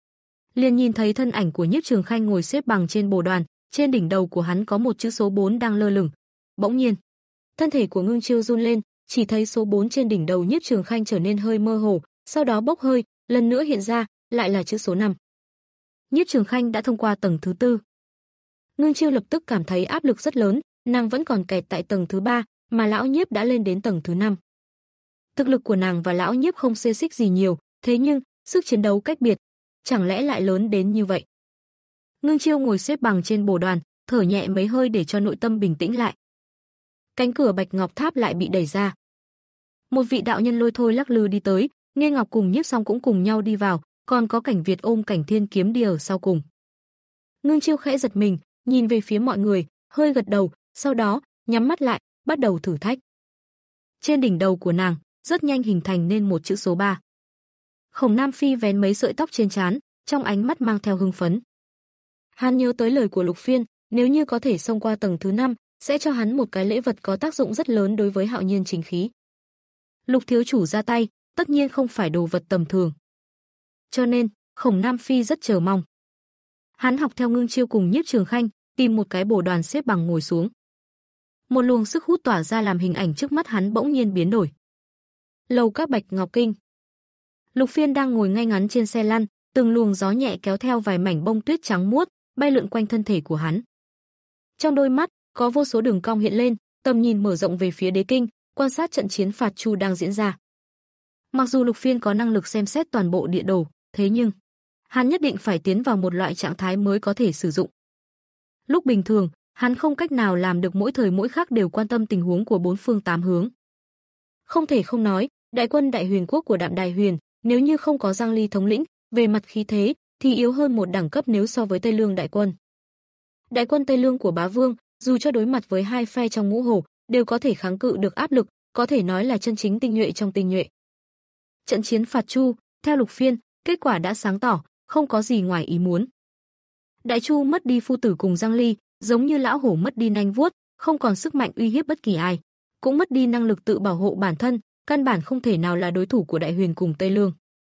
liền nhìn thấy thân ảnh của Nhiếp Trường Khanh ngồi xếp bằng trên bồ đoàn, trên đỉnh đầu của hắn có một chữ số bốn đang lơ lửng. Bỗng nhiên, thân thể của Ngưng Chiêu run lên, chỉ thấy số bốn trên đỉnh đầu Nhiếp Trường Khanh trở nên hơi mơ hồ, sau đó bốc hơi, lần nữa hiện ra, lại là chữ số năm. Nhiếp Trường Khanh đã thông qua tầng thứ tư. Ngưng Chiêu lập tức cảm thấy áp lực rất lớn, nàng vẫn còn kẹt tại tầng thứ ba, mà lão Nhiếp đã lên đến tầng thứ năm. Thực lực của nàng và lão Nhiếp không xê xích gì nhiều, thế nhưng sức chiến đấu cách biệt, chẳng lẽ lại lớn đến như vậy? Ngưng Chiêu ngồi xếp bằng trên bồ đoàn, thở nhẹ mấy hơi để cho nội tâm bình tĩnh lại. Cánh cửa Bạch Ngọc Tháp lại bị đẩy ra. Một vị đạo nhân lôi thôi lắc lư đi tới, Nghe Ngọc cùng Nhiếp Song cũng cùng nhau đi vào, còn có Cảnh Việt ôm Cảnh Thiên kiếm đi ở sau cùng. Ngưng Chiêu khẽ giật mình, nhìn về phía mọi người, hơi gật đầu, sau đó nhắm mắt lại, bắt đầu thử thách. Trên đỉnh đầu của nàng, rất nhanh hình thành nên một chữ số ba. Khổng Nam Phi vén mấy sợi tóc trên trán, trong ánh mắt mang theo hưng phấn. Hắn nhớ tới lời của Lục Phiên, nếu như có thể xông qua tầng thứ năm, sẽ cho hắn một cái lễ vật có tác dụng rất lớn đối với Hạo Nhiên chính khí. Lục thiếu chủ ra tay, tất nhiên không phải đồ vật tầm thường. Cho nên, Khổng Nam Phi rất chờ mong. Hắn học theo Ngưng Chiêu cùng Nhiếp Trường Khanh, tìm một cái bồ đoàn xếp bằng ngồi xuống. Một luồng sức hút tỏa ra làm hình ảnh trước mắt hắn bỗng nhiên biến đổi. Lầu các Bạch Ngọc Kinh. Lục Phiên đang ngồi ngay ngắn trên xe lăn, từng luồng gió nhẹ kéo theo vài mảnh bông tuyết trắng muốt, bay lượn quanh thân thể của hắn. Trong đôi mắt có vô số đường cong hiện lên, tầm nhìn mở rộng về phía đế kinh, quan sát trận chiến phạt chu đang diễn ra. Mặc dù Lục Phiên có năng lực xem xét toàn bộ địa đồ, thế nhưng hắn nhất định phải tiến vào một loại trạng thái mới có thể sử dụng. Lúc bình thường, hắn không cách nào làm được mỗi thời mỗi khắc đều quan tâm tình huống của bốn phương tám hướng. Không thể không nói, đại quân Đại Huyền quốc của Đạm Đài Huyền, nếu như không có Giang Ly thống lĩnh, về mặt khí thế thì yếu hơn một đẳng cấp nếu so với Tây Lương đại quân. Đại quân Tây Lương của Bá Vương, dù cho đối mặt với hai phe trong ngũ hổ, đều có thể kháng cự được áp lực, có thể nói là chân chính tinh nhuệ trong tinh nhuệ. Trận chiến phạt Chu, theo Lục Phiên, kết quả đã sáng tỏ, không có gì ngoài ý muốn. Đại Chu mất đi phu tử cùng Giang Ly, giống như lão hổ mất đi nanh vuốt, không còn sức mạnh uy hiếp bất kỳ ai, cũng mất đi năng lực tự bảo hộ bản thân, căn bản không thể nào là đối thủ của Đại Huyền cùng Tây Lương.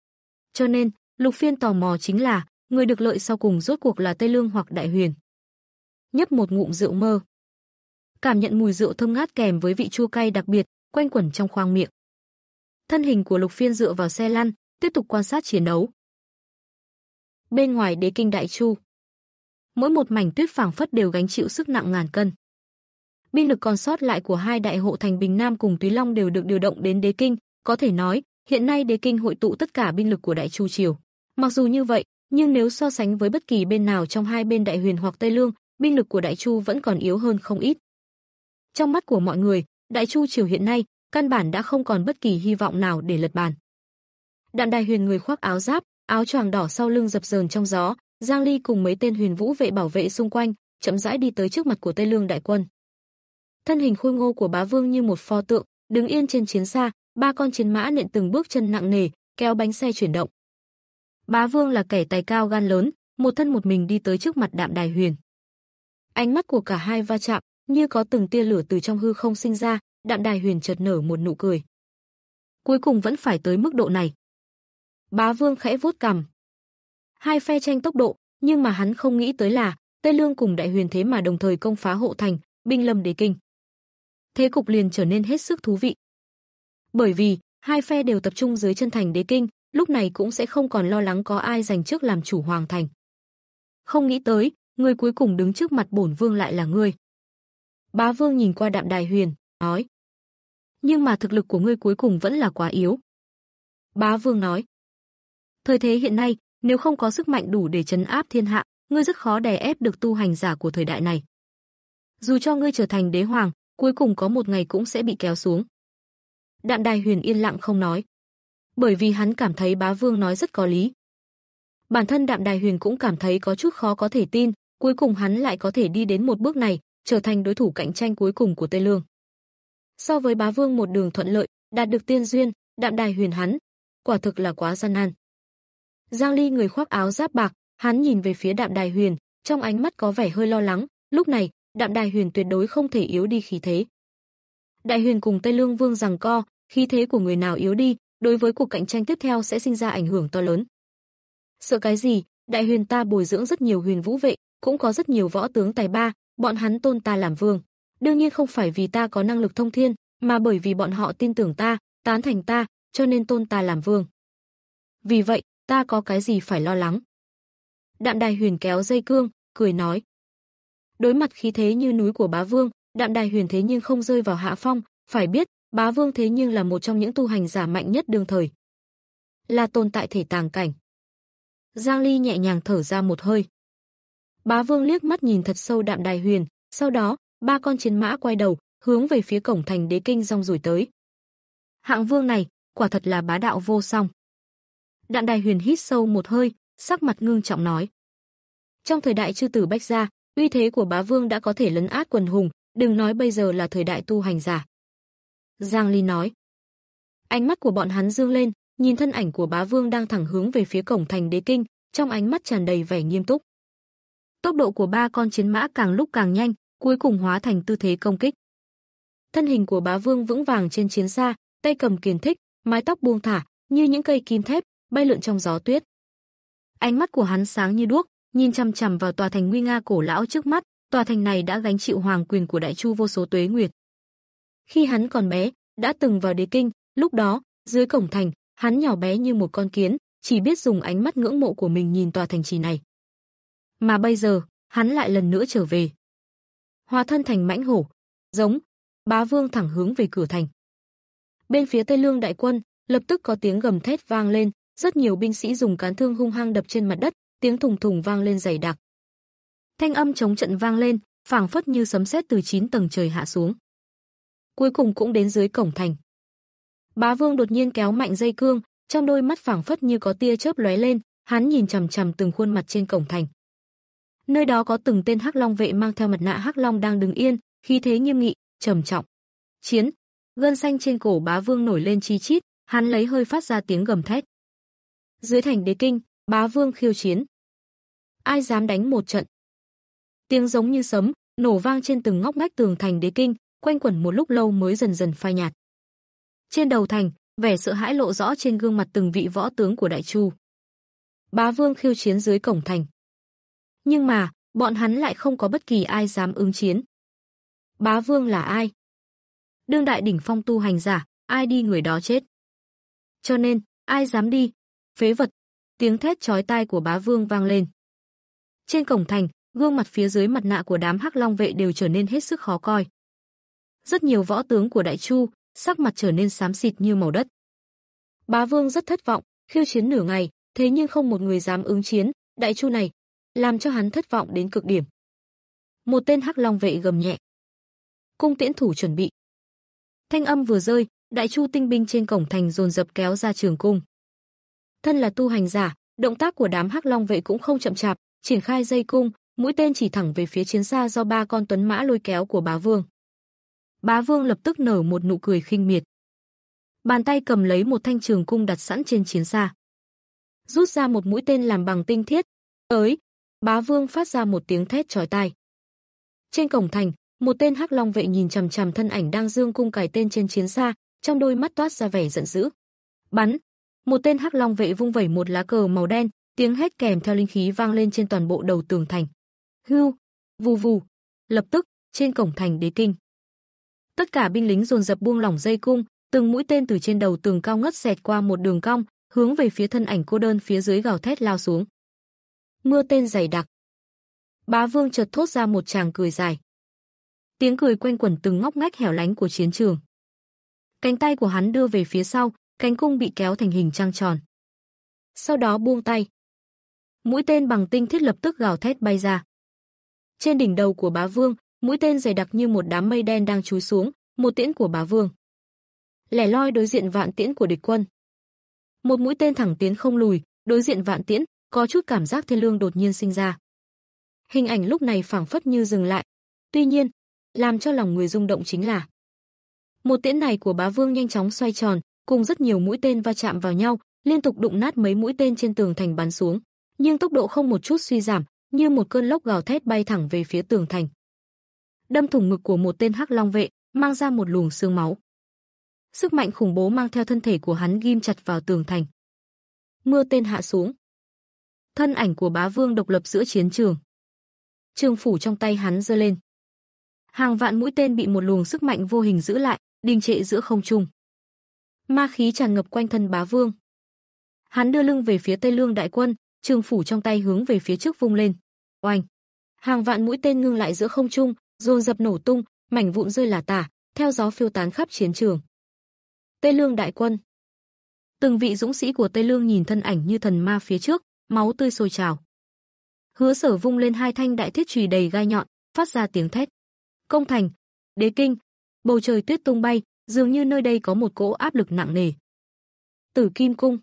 Cho nên, Lục Phiên tò mò chính là, người được lợi sau cùng rốt cuộc là Tây Lương hoặc Đại Huyền. Nhấp một ngụm rượu mơ, cảm nhận mùi rượu thơm ngát kèm với vị chua cay đặc biệt quanh quẩn trong khoang miệng. Thân hình của Lục Phiên dựa vào xe lăn, tiếp tục quan sát chiến đấu. Bên ngoài đế kinh Đại Chu, Mỗi một mảnh tuyết phảng phất đều gánh chịu sức nặng ngàn cân. Binh lực còn sót lại của hai đại hộ thành Bình Nam cùng Túy Long đều được điều động đến Đế Kinh, có thể nói, hiện nay Đế Kinh hội tụ tất cả binh lực của Đại Chu triều. Mặc dù như vậy, nhưng nếu so sánh với bất kỳ bên nào trong hai bên Đại Huyền hoặc Tây Lương, binh lực của Đại Chu vẫn còn yếu hơn không ít. Trong mắt của mọi người, Đại Chu triều hiện nay căn bản đã không còn bất kỳ hy vọng nào để lật bàn. Đạm Đài Huyền người khoác áo giáp, áo choàng đỏ sau lưng dập dờn trong gió, Giang Ly cùng mấy tên huyền vũ vệ bảo vệ xung quanh, chậm rãi đi tới trước mặt của Tây Lương đại quân. Thân hình khôi ngô của Bá Vương như một pho tượng, đứng yên trên chiến xa, ba con chiến mã nện từng bước chân nặng nề, kéo bánh xe chuyển động. Bá Vương là kẻ tài cao gan lớn, một thân một mình đi tới trước mặt Đạm Đài Huyền. Ánh mắt của cả hai va chạm, như có từng tia lửa từ trong hư không sinh ra, Đạm Đài Huyền chợt nở một nụ cười. Cuối cùng vẫn phải tới mức độ này. Bá Vương khẽ vuốt cằm. Hai phe tranh tốc độ, nhưng mà hắn không nghĩ tới là Tây Lương cùng Đại Huyền thế mà đồng thời công phá hộ thành, binh lâm Đế Kinh. Thế cục liền trở nên hết sức thú vị. Bởi vì hai phe đều tập trung dưới chân thành Đế Kinh, lúc này cũng sẽ không còn lo lắng có ai giành trước làm chủ hoàng thành. Không nghĩ tới, người cuối cùng đứng trước mặt bổn vương lại là ngươi. Bá Vương nhìn qua Đạm Đài Huyền, nói. Nhưng mà thực lực của ngươi cuối cùng vẫn là quá yếu. Bá Vương nói. Thời thế hiện nay, nếu không có sức mạnh đủ để trấn áp thiên hạ, ngươi rất khó đè ép được tu hành giả của thời đại này. Dù cho ngươi trở thành đế hoàng, cuối cùng có một ngày cũng sẽ bị kéo xuống. Đạm Đài Huyền yên lặng không nói. Bởi vì hắn cảm thấy Bá Vương nói rất có lý. Bản thân Đạm Đài Huyền cũng cảm thấy có chút khó có thể tin, cuối cùng hắn lại có thể đi đến một bước này, trở thành đối thủ cạnh tranh cuối cùng của Tây Lương. So với Bá Vương một đường thuận lợi, đạt được tiên duyên, Đạm Đài Huyền hắn, quả thực là quá gian nan. Giang Ly người khoác áo giáp bạc, hắn nhìn về phía Đạm Đài Huyền, trong ánh mắt có vẻ hơi lo lắng, lúc này, Đạm Đài Huyền tuyệt đối không thể yếu đi khí thế. Đại Huyền cùng Tây Lương Vương giằng co, khí thế của người nào yếu đi, đối với cuộc cạnh tranh tiếp theo sẽ sinh ra ảnh hưởng to lớn. Sợ cái gì, Đại Huyền ta bồi dưỡng rất nhiều huyền vũ vệ, cũng có rất nhiều võ tướng tài ba, bọn hắn tôn ta làm vương. Đương nhiên không phải vì ta có năng lực thông thiên, mà bởi vì bọn họ tin tưởng ta, tán thành ta, cho nên tôn ta làm vương. Vì vậy, ta có cái gì phải lo lắng? Đạm Đài Huyền kéo dây cương, cười nói. Đối mặt khí thế như núi của Bá Vương, Đạm Đài Huyền thế nhưng không rơi vào hạ phong, phải biết, Bá Vương thế nhưng là một trong những tu hành giả mạnh nhất đương thời. Là tồn tại thể tàng cảnh. Giang Ly nhẹ nhàng thở ra một hơi. Bá Vương liếc mắt nhìn thật sâu Đạm Đài Huyền, sau đó, ba con chiến mã quay đầu, hướng về phía cổng thành Đế Kinh rong ruổi tới. Hạng vương này, quả thật là bá đạo vô song. Đạm Đài Huyền hít sâu một hơi, sắc mặt ngưng trọng nói. Trong thời đại chư tử bách gia, uy thế của Bá Vương đã có thể lấn át quần hùng, đừng nói bây giờ là thời đại tu hành giả. Giang Ly nói. Ánh mắt của bọn hắn dương lên, nhìn thân ảnh của Bá Vương đang thẳng hướng về phía cổng thành Đế Kinh, trong ánh mắt tràn đầy vẻ nghiêm túc. Tốc độ của ba con chiến mã càng lúc càng nhanh, cuối cùng hóa thành tư thế công kích. Thân hình của Bá Vương vững vàng trên chiến xa, tay cầm kiền thích, mái tóc buông thả, như những cây kim thép, bay lượn trong gió tuyết. Ánh mắt của hắn sáng như đuốc, nhìn chằm chằm vào tòa thành nguy nga cổ lão trước mắt, tòa thành này đã gánh chịu hoàng quyền của Đại Chu vô số tuế nguyệt. Khi hắn còn bé, đã từng vào Đế Kinh, lúc đó, dưới cổng thành, hắn nhỏ bé như một con kiến, chỉ biết dùng ánh mắt ngưỡng mộ của mình nhìn tòa thành trì này. Mà bây giờ, hắn lại lần nữa trở về. Hóa thân thành mãnh hổ, giống, Bá Vương thẳng hướng về cửa thành. Bên phía Tây Lương đại quân, lập tức có tiếng gầm thét vang lên, rất nhiều binh sĩ dùng cán thương hung hăng đập trên mặt đất, tiếng thùng thùng vang lên dày đặc. Thanh âm chống trận vang lên, phảng phất như sấm sét từ chín tầng trời hạ xuống. Cuối cùng cũng đến dưới cổng thành. Bá Vương đột nhiên kéo mạnh dây cương, trong đôi mắt phảng phất như có tia chớp lóe lên, hắn nhìn chằm chằm từng khuôn mặt trên cổng thành. Nơi đó có từng tên Hắc Long vệ mang theo mặt nạ Hắc Long đang đứng yên, khí thế nghiêm nghị, trầm trọng. Chiến, gân xanh trên cổ Bá Vương nổi lên chi chít, hắn lấy hơi phát ra tiếng gầm thét. Dưới thành Đế Kinh, Bá Vương khiêu chiến. Ai dám đánh một trận? Tiếng giống như sấm, nổ vang trên từng ngóc ngách tường thành Đế Kinh, quanh quẩn một lúc lâu mới dần dần phai nhạt. Trên đầu thành, vẻ sợ hãi lộ rõ trên gương mặt từng vị võ tướng của Đại Chu. Bá Vương khiêu chiến dưới cổng thành. Nhưng mà, bọn hắn lại không có bất kỳ ai dám ứng chiến. Bá Vương là ai? Đương đại đỉnh phong tu hành giả, ai đi người đó chết. Cho nên, ai dám đi? Phế vật! Tiếng thét chói tai của Bá Vương vang lên. Trên cổng thành, gương mặt phía dưới mặt nạ của đám Hắc Long vệ đều trở nên hết sức khó coi. Rất nhiều võ tướng của Đại Chu, sắc mặt trở nên xám xịt như màu đất. Bá Vương rất thất vọng, khiêu chiến nửa ngày, thế nhưng không một người dám ứng chiến, Đại Chu này làm cho hắn thất vọng đến cực điểm. Một tên Hắc Long vệ gầm nhẹ. Cung tiễn thủ chuẩn bị. Thanh âm vừa rơi, Đại Chu tinh binh trên cổng thành dồn dập kéo ra trường cung. Thân là tu hành giả, động tác của đám Hắc Long vệ cũng không chậm chạp, triển khai dây cung, mũi tên chỉ thẳng về phía chiến xa do ba con tuấn mã lôi kéo của Bá Vương. Bá Vương lập tức nở một nụ cười khinh miệt. Bàn tay cầm lấy một thanh trường cung đặt sẵn trên chiến xa. Rút ra một mũi tên làm bằng tinh thiết. Ới! Bá Vương phát ra một tiếng thét chói tai. Trên cổng thành, một tên Hắc Long vệ nhìn chằm chằm thân ảnh đang dương cung cài tên trên chiến xa, trong đôi mắt toát ra vẻ giận dữ. Bắn! Một tên Hắc Long vệ vung vẩy một lá cờ màu đen, tiếng hét kèm theo linh khí vang lên trên toàn bộ đầu tường thành. Hưu! Vù vù! Lập tức, trên cổng thành Đế Kinh, tất cả binh lính dồn dập buông lỏng dây cung, từng mũi tên từ trên đầu tường cao ngất xẹt qua một đường cong, hướng về phía thân ảnh cô đơn phía dưới gào thét lao xuống. Mưa tên dày đặc. Bá Vương chợt thốt ra một tràng cười dài. Tiếng cười quanh quẩn từng ngóc ngách hẻo lánh của chiến trường. Cánh tay của hắn đưa về phía sau, cánh cung bị kéo thành hình trăng tròn. Sau đó buông tay. Mũi tên bằng tinh thiết lập tức gào thét bay ra. Trên đỉnh đầu của Bá Vương, mũi tên dày đặc như một đám mây đen đang chúi xuống, một tiễn của Bá Vương lẻ loi đối diện vạn tiễn của địch quân. Một mũi tên thẳng tiến không lùi, đối diện vạn tiễn, có chút cảm giác thê lương đột nhiên sinh ra. Hình ảnh lúc này phảng phất như dừng lại. Tuy nhiên, làm cho lòng người rung động chính là một tiễn này của Bá Vương nhanh chóng xoay tròn, cùng rất nhiều mũi tên va chạm vào nhau, liên tục đụng nát mấy mũi tên trên tường thành bắn xuống, nhưng tốc độ không một chút suy giảm, như một cơn lốc gào thét bay thẳng về phía tường thành. Đâm thủng ngực của một tên Hắc Long vệ, mang ra một luồng xương máu. Sức mạnh khủng bố mang theo thân thể của hắn ghim chặt vào tường thành. Mưa tên hạ xuống. Thân ảnh của Bá Vương độc lập giữa chiến trường. Trường phủ trong tay hắn giơ lên. Hàng vạn mũi tên bị một luồng sức mạnh vô hình giữ lại, đình trệ giữa không trung. Ma khí tràn ngập quanh thân Bá Vương. Hắn đưa lưng về phía Tây Lương đại quân, trường phủ trong tay hướng về phía trước vung lên. Oanh! Hàng vạn mũi tên ngưng lại giữa không trung, dồn dập nổ tung, mảnh vụn rơi lả tả, theo gió phiêu tán khắp chiến trường. Tây Lương đại quân. Từng vị dũng sĩ của Tây Lương nhìn thân ảnh như thần ma phía trước, máu tươi sôi trào. Hứa Sở vung lên hai thanh đại thiết chùy đầy gai nhọn, phát ra tiếng thét. Công thành, Đế Kinh, bầu trời tuyết tung bay, dường như nơi đây có một cỗ áp lực nặng nề. Tử Kim cung.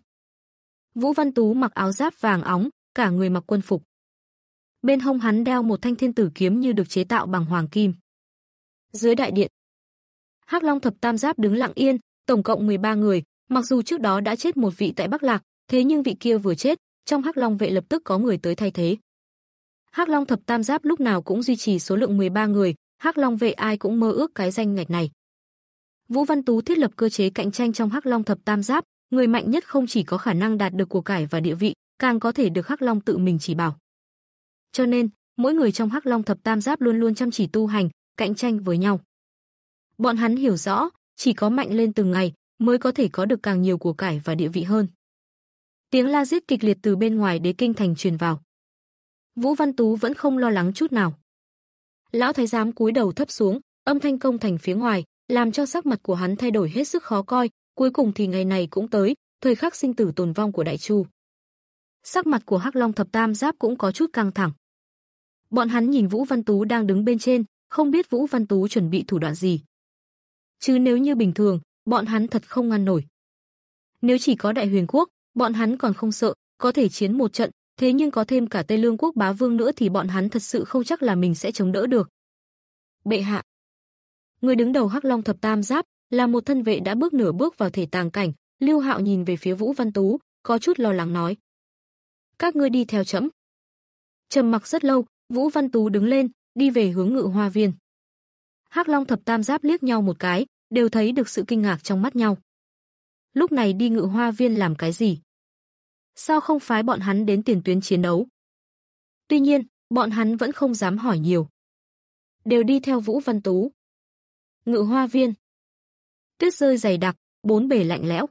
Vũ Văn Tú mặc áo giáp vàng óng, cả người mặc quân phục. Bên hông hắn đeo một thanh thiên tử kiếm như được chế tạo bằng hoàng kim. Dưới đại điện, Hắc Long thập tam giáp đứng lặng yên, tổng cộng mười ba người, mặc dù trước đó đã chết một vị tại Bắc Lạc, thế nhưng vị kia vừa chết, trong Hắc Long vệ lập tức có người tới thay thế. Hắc Long thập tam giáp lúc nào cũng duy trì số lượng mười ba người, Hắc Long vệ ai cũng mơ ước cái danh ngạch này. Vũ Văn Tú thiết lập cơ chế cạnh tranh trong Hắc Long thập tam giáp, người mạnh nhất không chỉ có khả năng đạt được của cải và địa vị, càng có thể được Hắc Long tự mình chỉ bảo. Cho nên, mỗi người trong Hắc Long thập tam giáp luôn luôn chăm chỉ tu hành, cạnh tranh với nhau. Bọn hắn hiểu rõ, chỉ có mạnh lên từng ngày mới có thể có được càng nhiều của cải và địa vị hơn. Tiếng la giết kịch liệt từ bên ngoài Đế Kinh thành truyền vào. Vũ Văn Tú vẫn không lo lắng chút nào. Lão thái giám cúi đầu thấp xuống, âm thanh công thành phía ngoài, làm cho sắc mặt của hắn thay đổi hết sức khó coi, cuối cùng thì ngày này cũng tới, thời khắc sinh tử tồn vong của Đại Chu. Sắc mặt của Hắc Long thập tam giáp cũng có chút căng thẳng. Bọn hắn nhìn Vũ Văn Tú đang đứng bên trên, không biết Vũ Văn Tú chuẩn bị thủ đoạn gì. Chứ nếu như bình thường, bọn hắn thật không ngăn nổi. Nếu chỉ có Đại Huyền quốc, bọn hắn còn không sợ, có thể chiến một trận, thế nhưng có thêm cả Tây Lương quốc bá vương nữa thì bọn hắn thật sự không chắc là mình sẽ chống đỡ được. Bệ hạ. Người đứng đầu Hắc Long thập tam giáp là một thân vệ đã bước nửa bước vào thể tàng cảnh, Lưu Hạo nhìn về phía Vũ Văn Tú, có chút lo lắng nói: "Các ngươi đi theo trẫm." Trầm mặc rất lâu, Vũ Văn Tú đứng lên, đi về hướng Ngự Hoa viên. Hắc Long thập tam giáp liếc nhau một cái, đều thấy được sự kinh ngạc trong mắt nhau. Lúc này đi Ngự Hoa viên làm cái gì? Sao không phái bọn hắn đến tiền tuyến chiến đấu? Tuy nhiên, bọn hắn vẫn không dám hỏi nhiều. Đều đi theo Vũ Văn Tú. Ngự Hoa viên. Tuyết rơi dày đặc, bốn bề lạnh lẽo.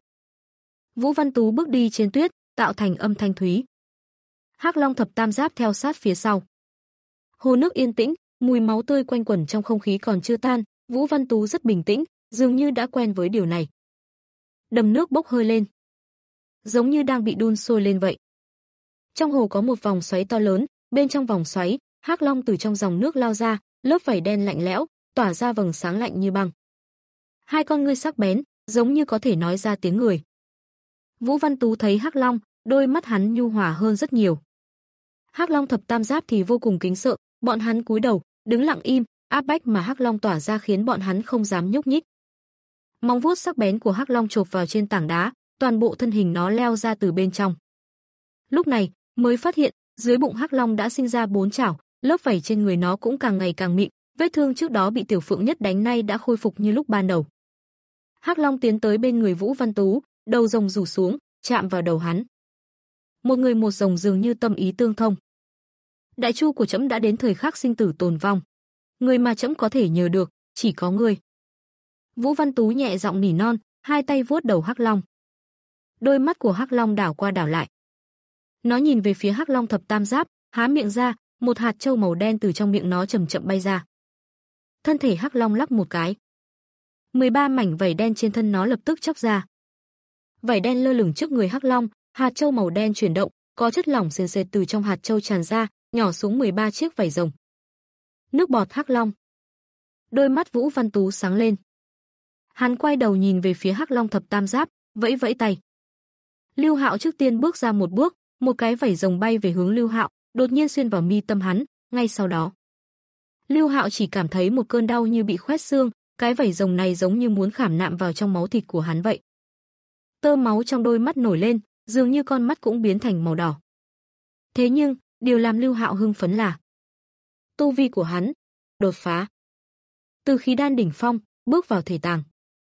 Vũ Văn Tú bước đi trên tuyết, tạo thành âm thanh thúy. Hắc Long thập tam giáp theo sát phía sau. Hồ nước yên tĩnh, mùi máu tươi quanh quẩn trong không khí còn chưa tan, Vũ Văn Tú rất bình tĩnh, dường như đã quen với điều này. Đầm nước bốc hơi lên, giống như đang bị đun sôi lên vậy. Trong hồ có một vòng xoáy to lớn, bên trong vòng xoáy, hắc long từ trong dòng nước lao ra, lớp vảy đen lạnh lẽo, tỏa ra vầng sáng lạnh như băng. Hai con ngươi sắc bén, giống như có thể nói ra tiếng người. Vũ Văn Tú thấy hắc long, đôi mắt hắn nhu hòa hơn rất nhiều. Hắc long thập tam giáp thì vô cùng kính sợ, bọn hắn cúi đầu, đứng lặng im, áp bách mà hắc long tỏa ra khiến bọn hắn không dám nhúc nhích. Móng vuốt sắc bén của hắc long chộp vào trên tảng đá, toàn bộ thân hình nó leo ra từ bên trong. Lúc này, mới phát hiện, dưới bụng hắc long đã sinh ra bốn chảo, lớp vảy trên người nó cũng càng ngày càng mịn, vết thương trước đó bị Tiểu Phượng Nhất đánh nay đã khôi phục như lúc ban đầu. Hắc long tiến tới bên người Vũ Văn Tú, đầu rồng rủ xuống, chạm vào đầu hắn. Một người một rồng dường như tâm ý tương thông. Đại chu của trẫm đã đến thời khắc sinh tử tồn vong. Người mà trẫm có thể nhờ được, chỉ có ngươi. Vũ Văn Tú nhẹ giọng nỉ non, hai tay vuốt đầu hắc long. Đôi mắt của hắc long đảo qua đảo lại. Nó nhìn về phía hắc long thập tam giáp, há miệng ra, một hạt châu màu đen từ trong miệng nó chậm chậm bay ra. Thân thể hắc long lắc một cái. mười ba mảnh vảy đen trên thân nó lập tức chóc ra. Vảy đen lơ lửng trước người hắc long, hạt châu màu đen chuyển động, có chất lỏng sền sệt từ trong hạt châu tràn ra, nhỏ xuống mười ba chiếc vảy rồng. Nước bọt hắc long. Đôi mắt Vũ Văn Tú sáng lên. Hắn quay đầu nhìn về phía hắc long thập tam giáp, vẫy vẫy tay. Lưu Hạo trước tiên bước ra một bước, một cái vảy rồng bay về hướng Lưu Hạo, đột nhiên xuyên vào mi tâm hắn, ngay sau đó. Lưu Hạo chỉ cảm thấy một cơn đau như bị khoét xương, cái vảy rồng này giống như muốn khảm nạm vào trong máu thịt của hắn vậy. Tơ máu trong đôi mắt nổi lên, dường như con mắt cũng biến thành màu đỏ. Thế nhưng, điều làm Lưu Hạo hưng phấn là tu vi của hắn đột phá. Từ khí đan đỉnh phong, bước vào thể tàng.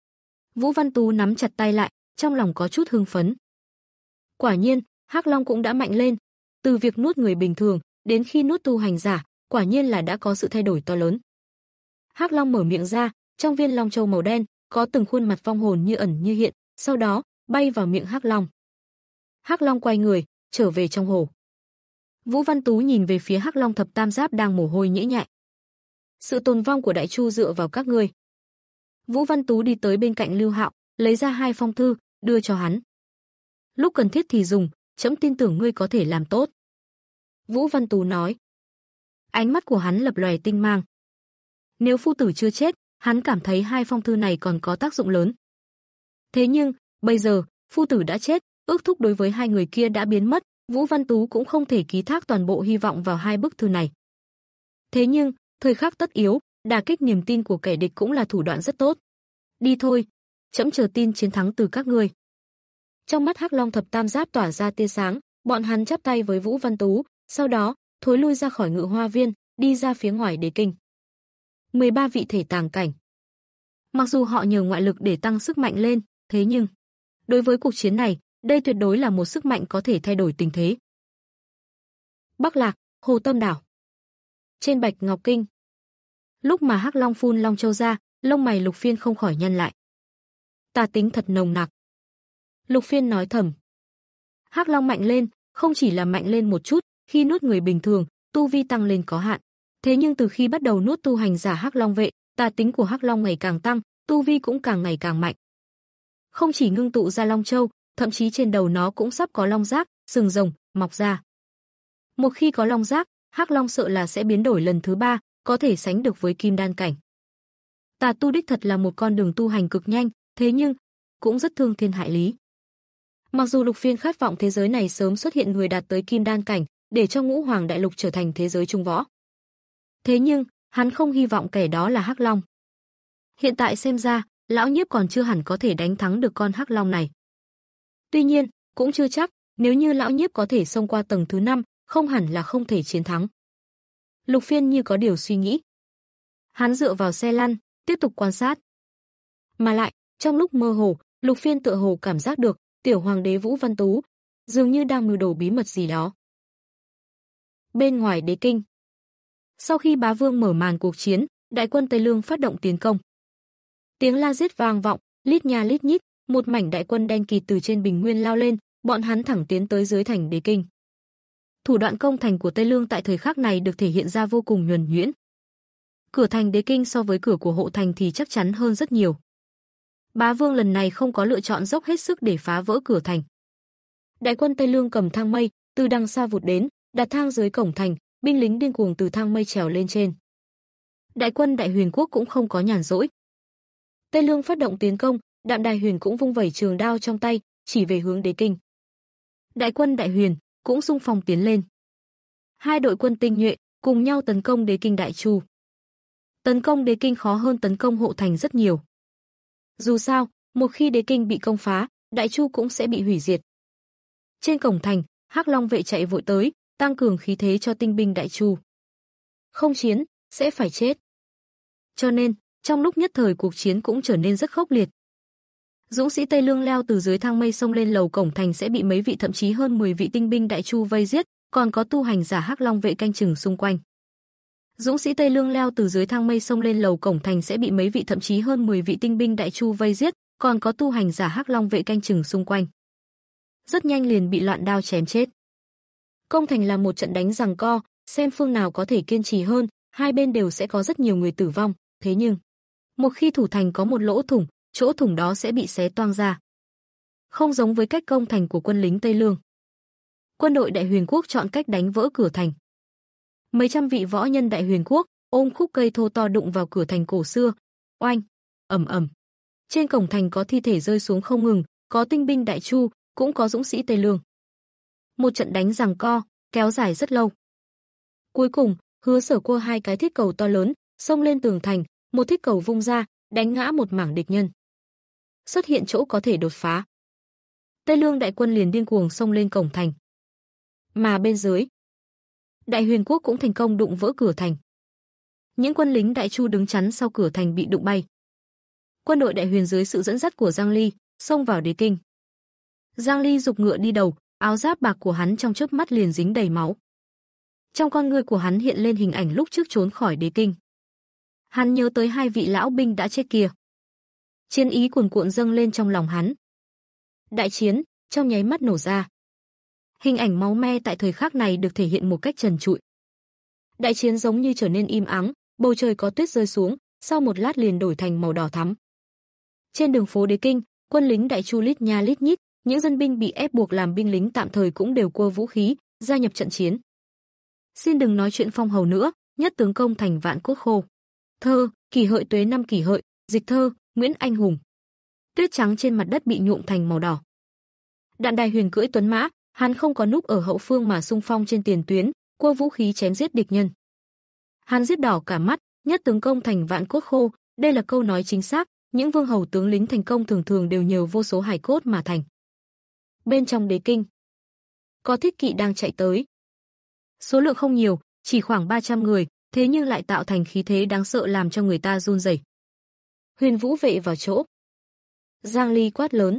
Vũ Văn Tú nắm chặt tay lại, trong lòng có chút hưng phấn. Quả nhiên, hắc long cũng đã mạnh lên, từ việc nuốt người bình thường đến khi nuốt tu hành giả, quả nhiên là đã có sự thay đổi to lớn. Hắc long mở miệng ra, trong viên long châu màu đen có từng khuôn mặt vong hồn như ẩn như hiện, sau đó bay vào miệng hắc long. Hắc long quay người, trở về trong hồ. Vũ Văn Tú nhìn về phía hắc long thập tam giáp đang mồ hôi nhễ nhại. Sự tồn vong của Đại Chu dựa vào các ngươi. Vũ Văn Tú đi tới bên cạnh Lưu Hạo, lấy ra hai phong thư, đưa cho hắn. Lúc cần thiết thì dùng, trẫm tin tưởng ngươi có thể làm tốt. Vũ Văn Tú nói. Ánh mắt của hắn lập lòe tinh mang. Nếu phu tử chưa chết, hắn cảm thấy hai phong thư này còn có tác dụng lớn. Thế nhưng, bây giờ, phu tử đã chết, ước thúc đối với hai người kia đã biến mất, Vũ Văn Tú cũng không thể ký thác toàn bộ hy vọng vào hai bức thư này. Thế nhưng, thời khắc tất yếu, đả kích niềm tin của kẻ địch cũng là thủ đoạn rất tốt. Đi thôi, trẫm chờ tin chiến thắng từ các ngươi. Trong mắt hắc long thập tam giáp tỏa ra tia sáng, bọn hắn chắp tay với Vũ Văn Tú, sau đó thối lui ra khỏi Ngự Hoa Viên, đi ra phía ngoài đế kinh. mười ba vị thể tàng cảnh. Mặc dù họ nhờ ngoại lực để tăng sức mạnh lên, thế nhưng đối với cuộc chiến này, đây tuyệt đối là một sức mạnh có thể thay đổi tình thế. Bắc Lạc, Hồ Tâm Đảo. Trên Bạch Ngọc Kinh. Lúc mà hắc long phun long châu ra, lông mày Lục Phiên không khỏi nhăn lại. Tà tính thật nồng nặc. Lục Phiên nói thầm. Hắc long mạnh lên, không chỉ là mạnh lên một chút, khi nuốt người bình thường, tu vi tăng lên có hạn. Thế nhưng từ khi bắt đầu nuốt tu hành giả hắc long vệ, tà tính của hắc long ngày càng tăng, tu vi cũng càng ngày càng mạnh. Không chỉ ngưng tụ ra long châu, thậm chí trên đầu nó cũng sắp có long giác, sừng rồng mọc ra. Một khi có long giác, hắc long sợ là sẽ biến đổi lần thứ ba, có thể sánh được với kim đan cảnh. Tà tu đích thật là một con đường tu hành cực nhanh, thế nhưng cũng rất thương thiên hại lý. Mặc dù Lục Phiên khát vọng thế giới này sớm xuất hiện người đạt tới kim đan cảnh, để cho Ngũ Hoàng Đại Lục trở thành thế giới trung võ. Thế nhưng, hắn không hy vọng kẻ đó là hắc long. Hiện tại xem ra, lão nhiếp còn chưa hẳn có thể đánh thắng được con hắc long này. Tuy nhiên, cũng chưa chắc, nếu như lão nhiếp có thể xông qua tầng thứ năm, không hẳn là không thể chiến thắng. Lục Phiên như có điều suy nghĩ. Hắn dựa vào xe lăn, tiếp tục quan sát. Mà lại, trong lúc mơ hồ, Lục Phiên tựa hồ cảm giác được, tiểu hoàng đế Vũ Văn Tú dường như đang mưu đồ bí mật gì đó. Bên ngoài đế kinh. Sau khi bá vương mở màn cuộc chiến, đại quân Tây Lương phát động tiến công. Tiếng la giết vang vọng, lít nha lít nhít, một mảnh đại quân đen kịt từ trên bình nguyên lao lên, bọn hắn thẳng tiến tới dưới thành đế kinh. Thủ đoạn công thành của Tây Lương tại thời khắc này được thể hiện ra vô cùng nhuần nhuyễn. Cửa thành Đế Kinh so với cửa của hộ thành thì chắc chắn hơn rất nhiều. Bá Vương lần này không có lựa chọn dốc hết sức để phá vỡ cửa thành. Đại quân Tây Lương cầm thang mây, từ đằng xa vụt đến, đặt thang dưới cổng thành, binh lính điên cuồng từ thang mây trèo lên trên. Đại quân Đại Huyền quốc cũng không có nhàn rỗi. Tây Lương phát động tiến công, Đạm Đài Huyền cũng vung vẩy trường đao trong tay, chỉ về hướng Đế Kinh. Đại quân Đại Huyền cũng xung phong tiến lên. Hai đội quân tinh nhuệ cùng nhau tấn công Đế Kinh Đại Chu. Tấn công Đế Kinh khó hơn tấn công hộ thành rất nhiều. Dù sao, một khi Đế Kinh bị công phá, Đại Chu cũng sẽ bị hủy diệt. Trên cổng thành, Hắc Long vệ chạy vội tới, tăng cường khí thế cho tinh binh Đại Chu. Không chiến, sẽ phải chết. Cho nên, trong lúc nhất thời cuộc chiến cũng trở nên rất khốc liệt. Dũng sĩ Tây Lương leo từ dưới thang mây xông lên lầu cổng thành sẽ bị mấy vị thậm chí hơn mười vị tinh binh Đại Chu vây giết, còn có tu hành giả Hắc Long vệ canh chừng xung quanh. Dũng sĩ Tây Lương leo từ dưới thang mây xông lên lầu cổng thành sẽ bị mấy vị thậm chí hơn mười vị tinh binh Đại Chu vây giết, còn có tu hành giả Hắc Long vệ canh chừng xung quanh. Rất nhanh liền bị loạn đao chém chết. Công thành là một trận đánh giằng co, xem phương nào có thể kiên trì hơn, hai bên đều sẽ có rất nhiều người tử vong, thế nhưng một khi thủ thành có một lỗ thủng, chỗ thủng đó sẽ bị xé toang ra. Không giống với cách công thành của quân lính Tây Lương. Quân đội Đại Huyền quốc chọn cách đánh vỡ cửa thành. Mấy trăm vị võ nhân Đại Huyền quốc ôm khúc cây thô to đụng vào cửa thành cổ xưa. Oanh, ầm ầm. Trên cổng thành có thi thể rơi xuống không ngừng, có tinh binh Đại Chu, cũng có dũng sĩ Tây Lương. Một trận đánh giằng co, kéo dài rất lâu. Cuối cùng, Hứa Sở cua hai cái thiết cầu to lớn, xông lên tường thành, một thiết cầu vung ra, đánh ngã một mảng địch nhân. Xuất hiện chỗ có thể đột phá. Tây Lương đại quân liền điên cuồng xông lên cổng thành. Mà bên dưới, Đại Huyền quốc cũng thành công đụng vỡ cửa thành. Những quân lính Đại Chu đứng chắn sau cửa thành bị đụng bay. Quân đội Đại Huyền dưới sự dẫn dắt của Giang Ly xông vào Đế Kinh. Giang Ly giục ngựa đi đầu, áo giáp bạc của hắn trong chớp mắt liền dính đầy máu. Trong con ngươi của hắn hiện lên hình ảnh lúc trước trốn khỏi Đế Kinh. Hắn nhớ tới hai vị lão binh đã chết kia. Chiến ý cuồn cuộn dâng lên trong lòng hắn. Đại chiến trong nháy mắt nổ ra. Hình ảnh máu me tại thời khắc này được thể hiện một cách trần trụi. Đại chiến giống như trở nên im ắng, bầu trời có tuyết rơi xuống, sau một lát liền đổi thành màu đỏ thắm. Trên đường phố Đế Kinh, quân lính Đại Chu lít nha lít nhít, những dân binh bị ép buộc làm binh lính tạm thời cũng đều cua vũ khí, gia nhập trận chiến. Xin đừng nói chuyện phong hầu nữa, nhất tướng công thành vạn cốt khô. Thơ, kỷ hợi tuế năm kỷ hợi, dịch thơ, Nguyễn Anh Hùng. Tuyết trắng trên mặt đất bị nhuộm thành màu đỏ. Đạm Đài Huyền cưỡi tuấn mã, hắn không có núp ở hậu phương mà xung phong trên tiền tuyến, cua vũ khí chém giết địch nhân. Hắn giết đỏ cả mắt, nhất tướng công thành vạn cốt khô, đây là câu nói chính xác, những vương hầu tướng lính thành công thường thường đều nhờ vô số hài cốt mà thành. Bên trong Đế Kinh, có thiết kỵ đang chạy tới. Số lượng không nhiều, chỉ khoảng ba trăm người, thế nhưng lại tạo thành khí thế đáng sợ làm cho người ta run rẩy. Huyền Vũ vệ vào chỗ. Giang Ly quát lớn.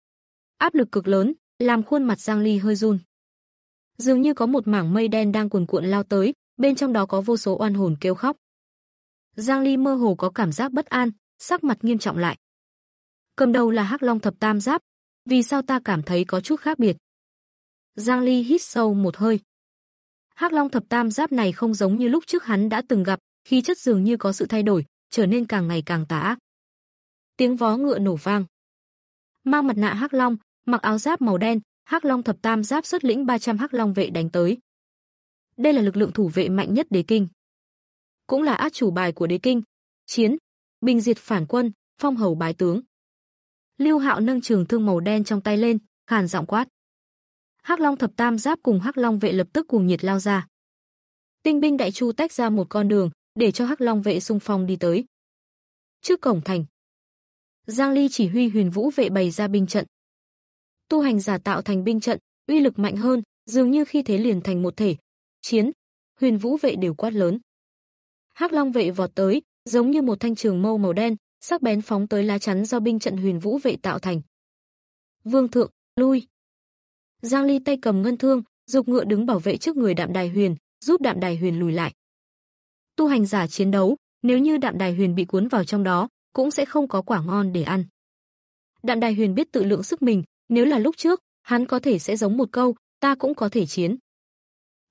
Áp lực cực lớn, làm khuôn mặt Giang Ly hơi run. Dường như có một mảng mây đen đang cuồn cuộn lao tới, bên trong đó có vô số oan hồn kêu khóc. Giang Ly mơ hồ có cảm giác bất an, sắc mặt nghiêm trọng lại. Cầm đầu là Hắc Long thập tam giáp, vì sao ta cảm thấy có chút khác biệt? Giang Ly hít sâu một hơi. Hắc Long thập tam giáp này không giống như lúc trước hắn đã từng gặp, khí chất dường như có sự thay đổi, trở nên càng ngày càng tà ác. Tiếng vó ngựa nổ vang. Mang mặt nạ Hắc Long, mặc áo giáp màu đen, Hắc Long thập tam giáp xuất lĩnh ba trăm Hắc Long vệ đánh tới. Đây là lực lượng thủ vệ mạnh nhất Đế Kinh, cũng là át chủ bài của Đế Kinh. Chiến, bình diệt phản quân, phong hầu bái tướng. Lưu Hạo nâng trường thương màu đen trong tay lên, khàn giọng quát. Hắc Long thập tam giáp cùng Hắc Long vệ lập tức cùng nhiệt lao ra. Tinh binh Đại Chu tách ra một con đường, để cho Hắc Long vệ xung phong đi tới. Trước cổng thành, Giang Ly chỉ huy Huyền Vũ vệ bày ra binh trận. Tu hành giả tạo thành binh trận, uy lực mạnh hơn, dường như khi thế liền thành một thể. Chiến, Huyền Vũ vệ đều quát lớn. Hắc Long vệ vọt tới, giống như một thanh trường mâu màu đen, sắc bén phóng tới lá chắn do binh trận Huyền Vũ vệ tạo thành. Vương thượng, lui. Giang Ly tay cầm ngân thương, giục ngựa đứng bảo vệ trước người Đạm Đài Huyền, giúp Đạm Đài Huyền lùi lại. Tu hành giả chiến đấu, nếu như Đạm Đài Huyền bị cuốn vào trong đó, cũng sẽ không có quả ngon để ăn. Đạm Đài Huyền biết tự lượng sức mình, nếu là lúc trước, hắn có thể sẽ giống một câu, ta cũng có thể chiến.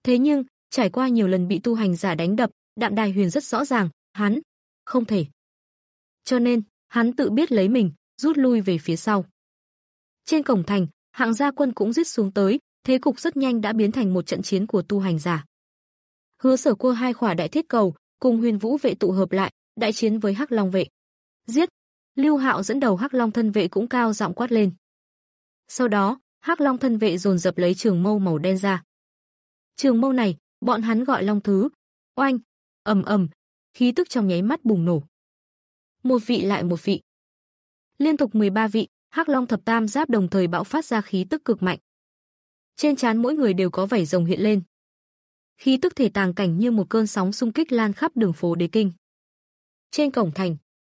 Thế nhưng, trải qua nhiều lần bị tu hành giả đánh đập, Đạm Đài Huyền rất rõ ràng, hắn không thể. Cho nên, hắn tự biết lấy mình, rút lui về phía sau. Trên cổng thành, Hạng gia quân cũng giết xuống tới, thế cục rất nhanh đã biến thành một trận chiến của tu hành giả. Hứa Sở cua hai khỏa đại thiết cầu, cùng Huyền Vũ vệ tụ hợp lại, đại chiến với Hắc Long vệ. Giết! Lưu Hạo dẫn đầu Hắc Long thân vệ cũng cao giọng quát lên. Sau đó, Hắc Long thân vệ dồn dập lấy trường mâu màu đen ra. Trường mâu này, bọn hắn gọi Long Thứ. Oanh! Ầm ầm, khí tức trong nháy mắt bùng nổ. Một vị lại một vị. Liên tục mười ba vị, Hắc Long thập tam giáp đồng thời bạo phát ra khí tức cực mạnh. Trên trán mỗi người đều có vảy rồng hiện lên. Khí tức thể tàng cảnh như một cơn sóng xung kích lan khắp đường phố Đế Kinh. Trên cổng thành,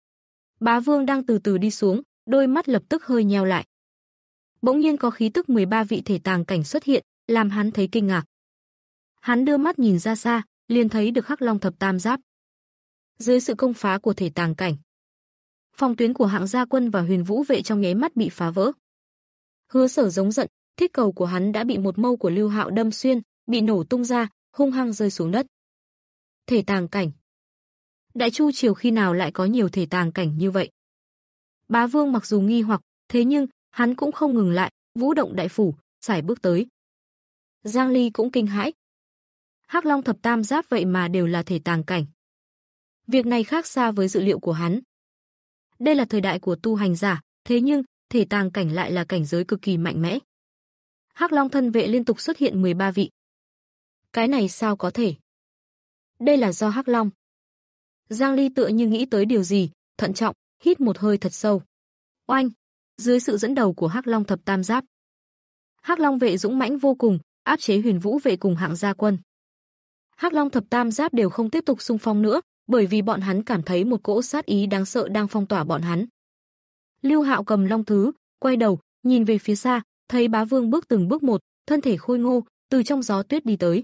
Bá Vương đang từ từ đi xuống, đôi mắt lập tức hơi nheo lại. Bỗng nhiên có khí tức mười ba vị thể tàng cảnh xuất hiện, làm hắn thấy kinh ngạc. Hắn đưa mắt nhìn ra xa, liền thấy được Hắc Long thập tam giáp. Dưới sự công phá của thể tàng cảnh, phòng tuyến của Hạng gia quân và Huyền Vũ vệ trong nháy mắt bị phá vỡ. Hứa Sở giống giận, thiết cầu của hắn đã bị một mâu của Lưu Hạo đâm xuyên, bị nổ tung ra, hung hăng rơi xuống đất. Thể tàng cảnh. Đại Chu triều khi nào lại có nhiều thể tàng cảnh như vậy? Bá Vương mặc dù nghi hoặc, thế nhưng hắn cũng không ngừng lại, vũ động đại phủ, sải bước tới. Giang Ly cũng kinh hãi. Hắc Long thập tam giáp vậy mà đều là thể tàng cảnh. Việc này khác xa với dự liệu của hắn. Đây là thời đại của tu hành giả, thế nhưng thể tàng cảnh lại là cảnh giới cực kỳ mạnh mẽ. Hắc Long thân vệ liên tục xuất hiện mười ba vị. Cái này sao có thể? Đây là do Hắc Long. Giang Ly tựa như nghĩ tới điều gì, thận trọng, hít một hơi thật sâu. Oanh! Dưới sự dẫn đầu của Hắc Long thập tam giáp, Hắc Long vệ dũng mãnh vô cùng, áp chế Huyền Vũ vệ cùng Hạng gia quân. Hắc Long thập tam giáp đều không tiếp tục xung phong nữa, bởi vì bọn hắn cảm thấy một cỗ sát ý đáng sợ đang phong tỏa bọn hắn. Lưu Hạo cầm Long Thứ, quay đầu, nhìn về phía xa, thấy Bá Vương bước từng bước một, thân thể khôi ngô, từ trong gió tuyết đi tới.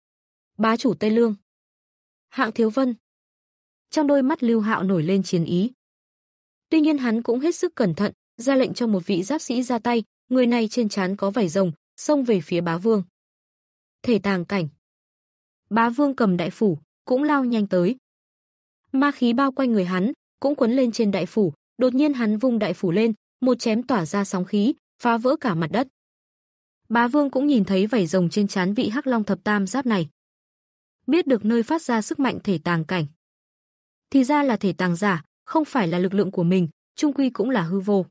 Bá chủ Tây Lương. Hạng Thiếu Vân. Trong đôi mắt Lưu Hạo nổi lên chiến ý. Tuy nhiên hắn cũng hết sức cẩn thận, ra lệnh cho một vị giáp sĩ ra tay, người này trên trán có vảy rồng, xông về phía Bá Vương. Thể tàng cảnh. Bá Vương cầm đại phủ, cũng lao nhanh tới. Ma khí bao quanh người hắn, cũng quấn lên trên đại phủ, đột nhiên hắn vung đại phủ lên, một chém tỏa ra sóng khí, phá vỡ cả mặt đất. Bá Vương cũng nhìn thấy vảy rồng trên trán vị Hắc Long thập tam giáp này. Biết được nơi phát ra sức mạnh thể tàng cảnh. Thì ra là thể tàng giả, không phải là lực lượng của mình, chung quy cũng là hư vô.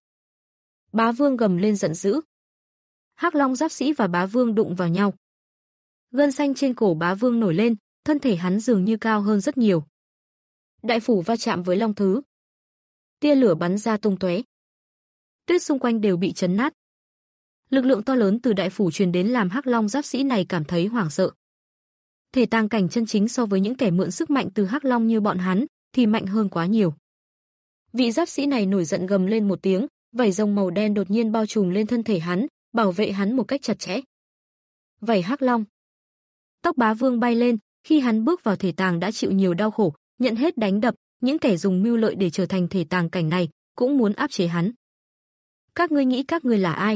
Bá Vương gầm lên giận dữ. Hắc Long giáp sĩ và Bá Vương đụng vào nhau. Gân xanh trên cổ Bá Vương nổi lên, thân thể hắn dường như cao hơn rất nhiều. Đại phủ va chạm với Long Thứ. Tia lửa bắn ra tung tóe. Tuyết xung quanh đều bị chấn nát. Lực lượng to lớn từ đại phủ truyền đến làm Hắc Long giáp sĩ này cảm thấy hoảng sợ. Thể tàng cảnh chân chính so với những kẻ mượn sức mạnh từ Hắc Long như bọn hắn thì mạnh hơn quá nhiều. Vị giáp sĩ này nổi giận gầm lên một tiếng, vảy rồng màu đen đột nhiên bao trùm lên thân thể hắn, bảo vệ hắn một cách chặt chẽ. Vảy Hắc Long. Tóc Bá Vương bay lên, khi hắn bước vào thể tàng đã chịu nhiều đau khổ, nhận hết đánh đập, những kẻ dùng mưu lợi để trở thành thể tàng cảnh này cũng muốn áp chế hắn. Các ngươi nghĩ các ngươi là ai?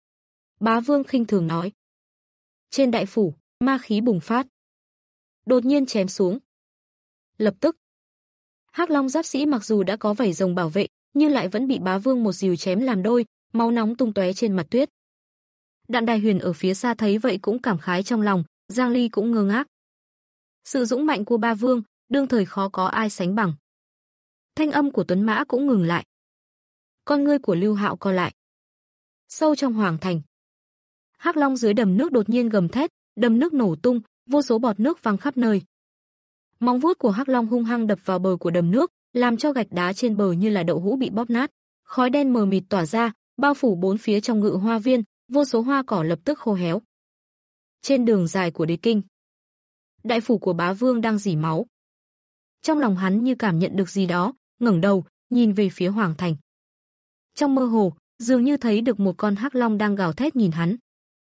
Bá Vương khinh thường nói. Trên đại phủ, ma khí bùng phát. Đột nhiên chém xuống. Lập tức, Hắc Long giáp sĩ mặc dù đã có vảy rồng bảo vệ, nhưng lại vẫn bị Bá Vương một dìu chém làm đôi, máu nóng tung tóe trên mặt tuyết. Đạm Đài Huyền ở phía xa thấy vậy cũng cảm khái trong lòng, Giang Ly cũng ngơ ngác. Sự dũng mạnh của Bá Vương, đương thời khó có ai sánh bằng. Thanh âm của Tuấn Mã cũng ngừng lại. Con ngươi của Lưu Hạo co lại. Sâu trong hoàng thành, Hắc Long dưới đầm nước đột nhiên gầm thét, đầm nước nổ tung, vô số bọt nước văng khắp nơi. Móng vuốt của Hắc Long hung hăng đập vào bờ của đầm nước, làm cho gạch đá trên bờ như là đậu hũ bị bóp nát. Khói đen mờ mịt tỏa ra, bao phủ bốn phía trong ngự hoa viên, vô số hoa cỏ lập tức khô héo. Trên đường dài của Đế Kinh, đại phủ của Bá Vương đang rỉ máu. Trong lòng hắn như cảm nhận được gì đó, ngẩng đầu, nhìn về phía hoàng thành. Trong mơ hồ, dường như thấy được một con Hắc Long đang gào thét nhìn hắn.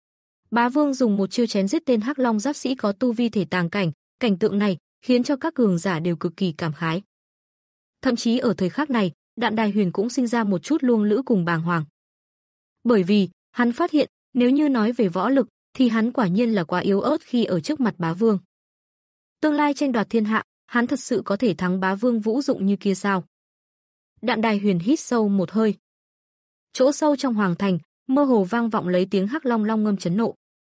Bá Vương dùng một chiêu chém giết tên Hắc Long giáp sĩ có tu vi thể tàng cảnh, cảnh tượng này khiến cho các cường giả đều cực kỳ cảm khái. Thậm chí ở thời khắc này, Đạm Đài Huyền cũng sinh ra một chút luông lữ cùng bàng hoàng. Bởi vì, hắn phát hiện, nếu như nói về võ lực, thì hắn quả nhiên là quá yếu ớt khi ở trước mặt bá vương. Tương lai tranh đoạt thiên hạ, hắn thật sự có thể thắng bá vương vũ dụng như kia sao? Đạm Đài Huyền hít sâu một hơi. Chỗ sâu trong hoàng thành, mơ hồ vang vọng lấy tiếng hắc long long ngâm chấn nộ.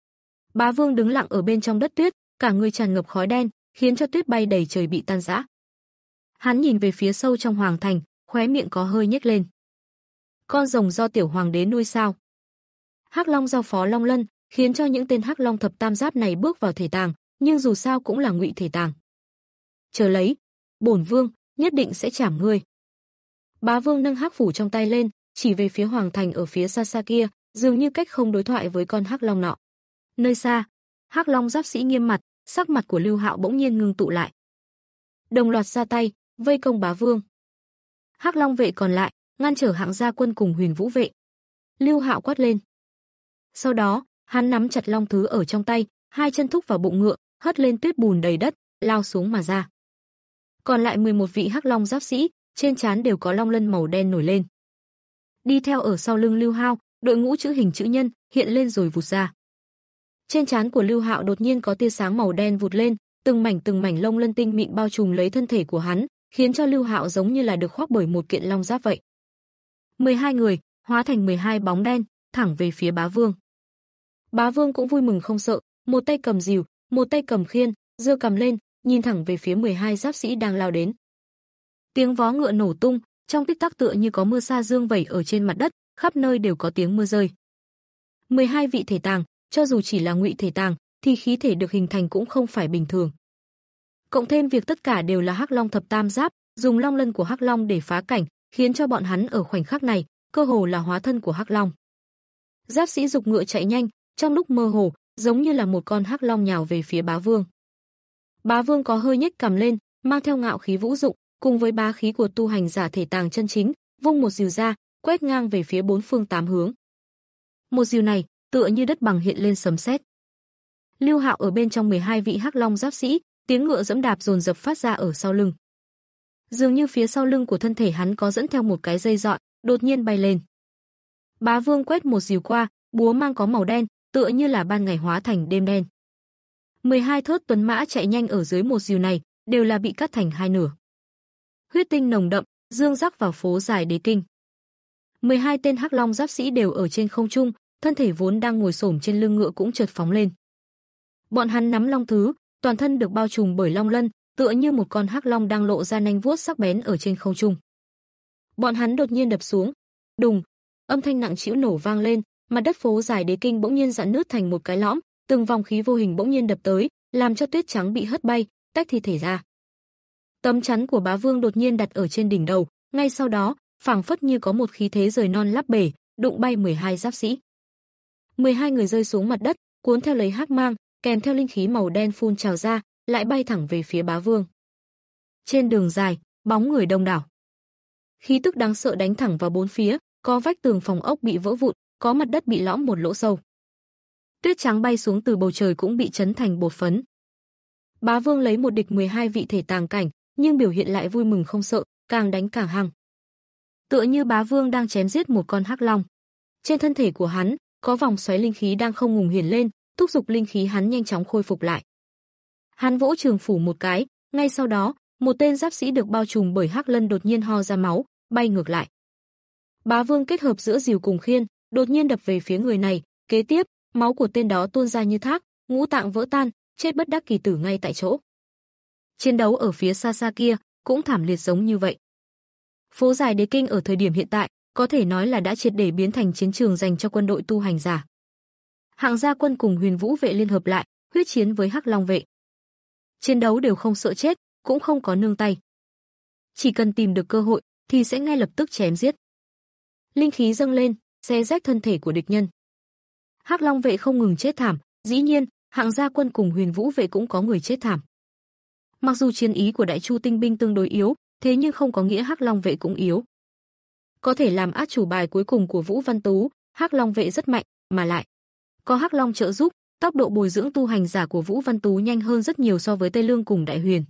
Bá vương đứng lặng ở bên trong đất tuyết, cả người tràn ngập khói đen, khiến cho tuyết bay đầy trời bị tan rã. Hắn nhìn về phía sâu trong hoàng thành, khóe miệng có hơi nhếch lên. Con rồng do tiểu hoàng đế nuôi sao? Hắc long giao phó Long Lân, khiến cho những tên hắc long thập tam giáp này bước vào thể tàng, nhưng dù sao cũng là ngụy thể tàng. Chờ lấy, bổn vương nhất định sẽ trảm ngươi. Bá vương nâng hắc phủ trong tay lên, chỉ về phía hoàng thành ở phía xa xa kia, dường như cách không đối thoại với con hắc long nọ. Nơi xa, hắc long giáp sĩ nghiêm mặt, sắc mặt của Lưu Hạo bỗng nhiên ngưng tụ lại. Đồng loạt ra tay, vây công bá vương. Hắc long vệ còn lại ngăn trở Hạng Gia quân cùng Huyền Vũ vệ. Lưu Hạo quát lên. Sau đó, hắn nắm chặt long thứ ở trong tay, hai chân thúc vào bụng ngựa, hất lên tuyết bùn đầy đất, lao xuống mà ra. Còn lại mười một vị hắc long giáp sĩ, trên trán đều có long lân màu đen nổi lên. Đi theo ở sau lưng Lưu Hạo, đội ngũ chữ hình chữ nhân hiện lên rồi vụt ra. Trên trán của Lưu Hạo đột nhiên có tia sáng màu đen vụt lên, từng mảnh từng mảnh lông lân tinh mịn bao trùm lấy thân thể của hắn, khiến cho Lưu Hạo giống như là được khoác bởi một kiện long giáp vậy. mười hai người hóa thành mười hai bóng đen, thẳng về phía bá vương. Bá vương cũng vui mừng không sợ, một tay cầm rìu, một tay cầm khiên, giơ cầm lên, nhìn thẳng về phía mười hai giáp sĩ đang lao đến. Tiếng vó ngựa nổ tung, trong tích tắc tựa như có mưa sa dương vẩy ở trên mặt đất, khắp nơi đều có tiếng mưa rơi. mười hai vị thể tàng, cho dù chỉ là ngụy thể tàng, thì khí thể được hình thành cũng không phải bình thường. Cộng thêm việc tất cả đều là hắc long thập tam giáp, dùng long lân của hắc long để phá cảnh, khiến cho bọn hắn ở khoảnh khắc này, cơ hồ là hóa thân của hắc long. Giáp sĩ dục ngựa chạy nhanh, trong lúc mơ hồ, giống như là một con hắc long nhào về phía bá vương. Bá vương có hơi nhếch cằm lên, mang theo ngạo khí vũ dụng, cùng với bá khí của tu hành giả thể tàng chân chính, vung một rìu ra, quét ngang về phía bốn phương tám hướng. Một rìu này, tựa như đất bằng hiện lên sấm sét. Lưu Hạo ở bên trong mười hai vị hắc long giáp sĩ, tiếng ngựa dẫm đạp dồn dập phát ra ở sau lưng. Dường như phía sau lưng của thân thể hắn có dẫn theo một cái dây dọi, đột nhiên bay lên. Bá vương quét một rìu qua, búa mang có màu đen, tựa như là ban ngày hóa thành đêm đen. mười hai thớt tuấn mã chạy nhanh ở dưới một rìu này, đều là bị cắt thành hai nửa. Huyết tinh nồng đậm, dương rắc vào phố dài Đế Kinh. mười hai tên hắc long giáp sĩ đều ở trên không trung, thân thể vốn đang ngồi xổm trên lưng ngựa cũng chợt phóng lên. Bọn hắn nắm long thứ, toàn thân được bao trùm bởi long lân, tựa như một con hắc long đang lộ ra nanh vuốt sắc bén ở trên không trung. Bọn hắn đột nhiên đập xuống, đùng, âm thanh nặng trĩu nổ vang lên, mặt đất phố dài Đế Kinh bỗng nhiên giãn nứt thành một cái lõm, từng vòng khí vô hình bỗng nhiên đập tới, làm cho tuyết trắng bị hất bay, tách thi thể ra. Tấm chắn của bá vương đột nhiên đặt ở trên đỉnh đầu, ngay sau đó, phảng phất như có một khí thế rời non lắp bể, đụng bay mười hai giáp sĩ. mười hai người rơi xuống mặt đất, cuốn theo lấy hắc mang, kèm theo linh khí màu đen phun trào ra, lại bay thẳng về phía bá vương. Trên đường dài, bóng người đông đảo. Khí tức đáng sợ đánh thẳng vào bốn phía, có vách tường phòng ốc bị vỡ vụn, có mặt đất bị lõm một lỗ sâu. Tuyết trắng bay xuống từ bầu trời cũng bị chấn thành bột phấn. Bá vương lấy một địch mười hai vị thể tàng cảnh, nhưng biểu hiện lại vui mừng không sợ, càng đánh càng hăng. Tựa như bá vương đang chém giết một con hắc long. Trên thân thể của hắn, có vòng xoáy linh khí đang không ngừng hiển lên, thúc giục linh khí hắn nhanh chóng khôi phục lại. Hắn vỗ trường phủ một cái, ngay sau đó, một tên giáp sĩ được bao trùm bởi hắc lân đột nhiên ho ra máu, bay ngược lại. Bá vương kết hợp giữa rìu cùng khiên, đột nhiên đập về phía người này, kế tiếp, máu của tên đó tuôn ra như thác, ngũ tạng vỡ tan, chết bất đắc kỳ tử ngay tại chỗ. Chiến đấu ở phía xa xa kia cũng thảm liệt giống như vậy. Phố dài Đế Kinh ở thời điểm hiện tại, có thể nói là đã triệt để biến thành chiến trường dành cho quân đội tu hành giả. Hạng Gia quân cùng Huyền Vũ vệ liên hợp lại, huyết chiến với Hắc Long vệ. Chiến đấu đều không sợ chết, cũng không có nương tay. Chỉ cần tìm được cơ hội thì sẽ ngay lập tức chém giết. Linh khí dâng lên, xé rách thân thể của địch nhân. Hắc Long vệ không ngừng chết thảm, dĩ nhiên, Hạng Gia quân cùng Huyền Vũ vệ cũng có người chết thảm. Mặc dù chiến ý của Đại Chu tinh binh tương đối yếu, thế nhưng không có nghĩa Hắc Long vệ cũng yếu. Có thể làm át chủ bài cuối cùng của Vũ Văn Tú, Hắc Long vệ rất mạnh, mà lại có Hắc Long trợ giúp, tốc độ bồi dưỡng tu hành giả của Vũ Văn Tú nhanh hơn rất nhiều so với Tây Lương cùng Đại Huyền.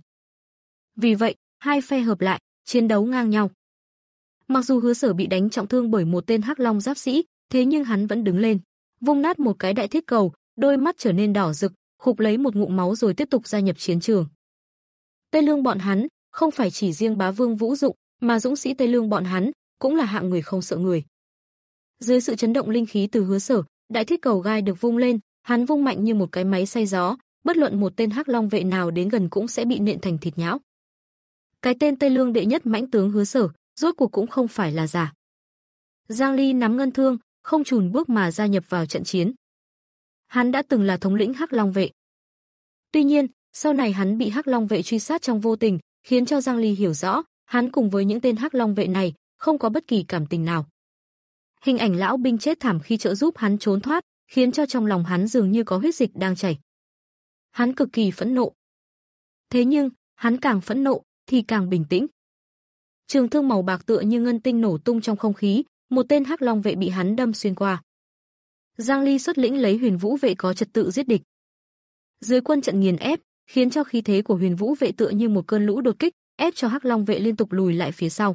Vì vậy, hai phe hợp lại, chiến đấu ngang nhau. Mặc dù Hứa Sở bị đánh trọng thương bởi một tên Hắc Long giáp sĩ, thế nhưng hắn vẫn đứng lên, vung nát một cái đại thiết cầu, đôi mắt trở nên đỏ rực, khục lấy một ngụm máu rồi tiếp tục gia nhập chiến trường. Tây Lương bọn hắn, không phải chỉ riêng bá vương vũ dụng, mà dũng sĩ Tây Lương bọn hắn, cũng là hạng người không sợ người. Dưới sự chấn động linh khí từ Hứa Sở, đại thiết cầu gai được vung lên, hắn vung mạnh như một cái máy xay gió, bất luận một tên Hắc Long vệ nào đến gần cũng sẽ bị nện thành thịt nhão. Cái tên Tây Lương đệ nhất mãnh tướng Hứa Sở, rốt cuộc cũng không phải là giả. Giang Ly nắm ngân thương, không chùn bước mà gia nhập vào trận chiến. Hắn đã từng là thống lĩnh Hắc Long vệ. Tuy nhiên, sau này hắn bị Hắc Long vệ truy sát trong vô tình, khiến cho Giang Ly hiểu rõ, hắn cùng với những tên Hắc Long vệ này không có bất kỳ cảm tình nào. Hình ảnh lão binh chết thảm khi trợ giúp hắn trốn thoát, khiến cho trong lòng hắn dường như có huyết dịch đang chảy. Hắn cực kỳ phẫn nộ. Thế nhưng, hắn càng phẫn nộ thì càng bình tĩnh. Trường thương màu bạc tựa như ngân tinh nổ tung trong không khí, một tên Hắc Long vệ bị hắn đâm xuyên qua. Giang Ly xuất lĩnh lấy Huyền Vũ vệ có trật tự giết địch. Dưới quân trận nghiền ép, khiến cho khí thế của Huyền Vũ vệ tựa như một cơn lũ đột kích, ép cho Hắc Long vệ liên tục lùi lại phía sau.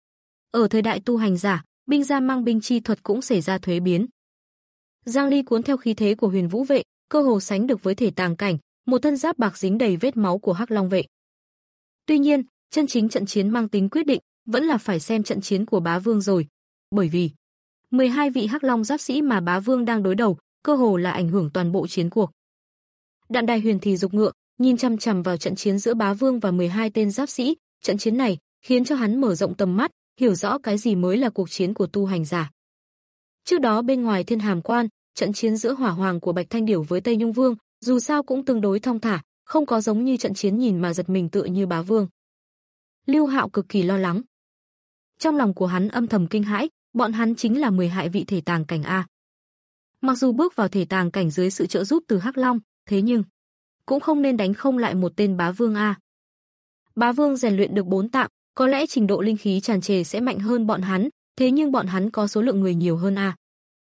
Ở thời đại tu hành giả, binh gia mang binh chi thuật cũng xảy ra thuế biến. Giang Ly cuốn theo khí thế của Huyền Vũ vệ, cơ hồ sánh được với thể tàng cảnh, một thân giáp bạc dính đầy vết máu của Hắc Long vệ. Tuy nhiên, chân chính trận chiến mang tính quyết định, vẫn là phải xem trận chiến của Bá Vương rồi, bởi vì mười hai vị Hắc Long giáp sĩ mà Bá Vương đang đối đầu, cơ hồ là ảnh hưởng toàn bộ chiến cuộc. Đạn Đài Huyền thì dục ngựa, nhìn chằm chằm vào trận chiến giữa Bá Vương và mười hai tên giáp sĩ, trận chiến này khiến cho hắn mở rộng tầm mắt, hiểu rõ cái gì mới là cuộc chiến của tu hành giả. Trước đó bên ngoài Thiên Hàm Quan, trận chiến giữa Hỏa Hoàng của Bạch Thanh Điểu với Tây Nhung Vương, dù sao cũng tương đối thong thả, không có giống như trận chiến nhìn mà giật mình tựa như Bá Vương. Lưu Hạo cực kỳ lo lắng. Trong lòng của hắn âm thầm kinh hãi, bọn hắn chính là mười hai vị thể tàng cảnh a. Mặc dù bước vào thể tàng cảnh dưới sự trợ giúp từ Hắc Long, thế nhưng cũng không nên đánh không lại một tên Bá Vương a. Bá Vương rèn luyện được bốn tạng, có lẽ trình độ linh khí tràn trề sẽ mạnh hơn bọn hắn, thế nhưng bọn hắn có số lượng người nhiều hơn a.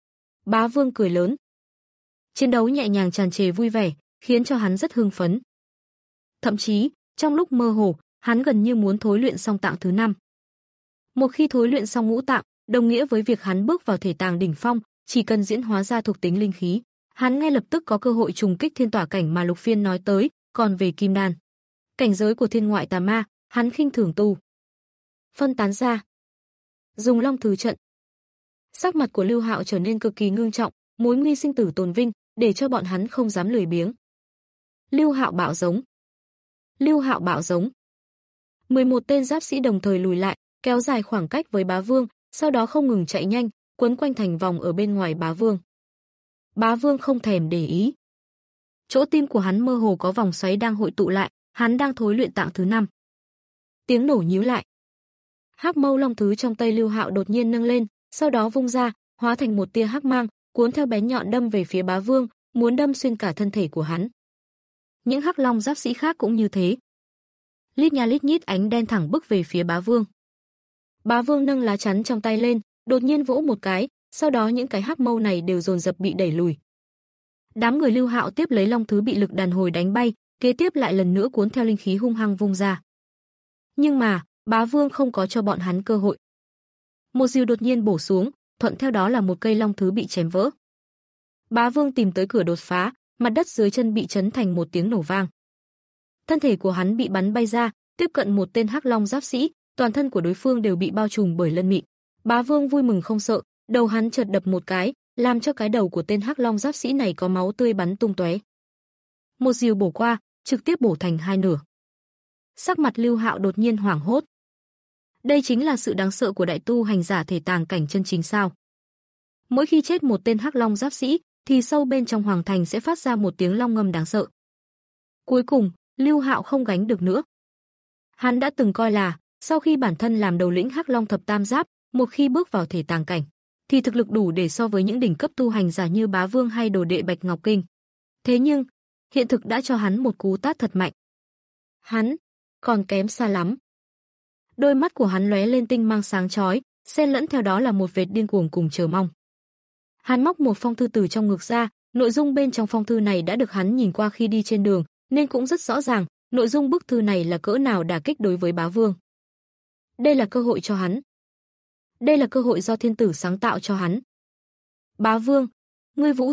Bá Vương cười lớn. Chiến đấu nhẹ nhàng tràn trề vui vẻ, khiến cho hắn rất hưng phấn. Thậm chí, trong lúc mơ hồ, hắn gần như muốn thối luyện xong tạng thứ năm. Một khi thối luyện xong ngũ tạng, đồng nghĩa với việc hắn bước vào thể tàng đỉnh phong, chỉ cần diễn hóa ra thuộc tính linh khí, hắn ngay lập tức có cơ hội trùng kích thiên tỏa cảnh mà Lục Phiên nói tới, còn về kim đan, cảnh giới của thiên ngoại tà ma, hắn khinh thường tu. Phân tán ra. Dùng long thứ trận. Sắc mặt của Lưu Hạo trở nên cực kỳ ngưng trọng, mối nguy sinh tử tồn vinh, để cho bọn hắn không dám lười biếng. Lưu Hạo bạo giống. Lưu Hạo bạo giống. mười một tên giáp sĩ đồng thời lùi lại, kéo dài khoảng cách với Bá Vương, sau đó không ngừng chạy nhanh, quấn quanh thành vòng ở bên ngoài Bá Vương. Bá Vương không thèm để ý. Chỗ tim của hắn mơ hồ có vòng xoáy đang hội tụ lại, hắn đang thối luyện tạng thứ năm. Tiếng nổ nhíu lại. Hắc Mâu Long thứ trong tay Lưu Hạo đột nhiên nâng lên, sau đó vung ra, hóa thành một tia hắc mang, cuốn theo bén nhọn đâm về phía Bá Vương, muốn đâm xuyên cả thân thể của hắn. Những Hắc Long giáp sĩ khác cũng như thế. Lít nha lít nhít ánh đen thẳng bức về phía Bá Vương. Bá Vương nâng lá chắn trong tay lên, đột nhiên vỗ một cái, sau đó những cái hắc mâu này đều dồn dập bị đẩy lùi. Đám người Lưu Hạo tiếp lấy long thứ bị lực đàn hồi đánh bay, kế tiếp lại lần nữa cuốn theo linh khí hung hăng vung ra. Nhưng mà, Bá Vương không có cho bọn hắn cơ hội. Một diều đột nhiên bổ xuống, thuận theo đó là một cây long thứ bị chém vỡ. Bá Vương tìm tới cửa đột phá, mặt đất dưới chân bị chấn thành một tiếng nổ vang. Thân thể của hắn bị bắn bay ra, tiếp cận một tên hắc long giáp sĩ, toàn thân của đối phương đều bị bao trùm bởi lân mịn. Bá Vương vui mừng không sợ, đầu hắn chợt đập một cái, làm cho cái đầu của tên hắc long giáp sĩ này có máu tươi bắn tung tóe. Một diều bổ qua, trực tiếp bổ thành hai nửa. Sắc mặt Lưu Hạo đột nhiên hoảng hốt. Đây chính là sự đáng sợ của đại tu hành giả thể tàng cảnh chân chính sao? Mỗi khi chết một tên hắc long giáp sĩ, thì sâu bên trong hoàng thành sẽ phát ra một tiếng long ngâm đáng sợ. Cuối cùng, Lưu Hạo không gánh được nữa. Hắn đã từng coi là, sau khi bản thân làm đầu lĩnh hắc long thập tam giáp, một khi bước vào thể tàng cảnh, thì thực lực đủ để so với những đỉnh cấp tu hành giả như Bá Vương hay đồ đệ Bạch Ngọc Kinh. Thế nhưng, hiện thực đã cho hắn một cú tát thật mạnh. Hắn còn kém xa lắm. Đôi mắt của hắn lóe lên tinh mang sáng chói, xen lẫn theo đó là một vệt điên cuồng cùng chờ mong. Hắn móc một phong thư từ trong ngực ra, nội dung bên trong phong thư này đã được hắn nhìn qua khi đi trên đường, nên cũng rất rõ ràng, nội dung bức thư này là cỡ nào đả kích đối với Bá Vương. Đây là cơ hội cho hắn. Đây là cơ hội do thiên tử sáng tạo cho hắn. Bá Vương, ngươi vũ dũng,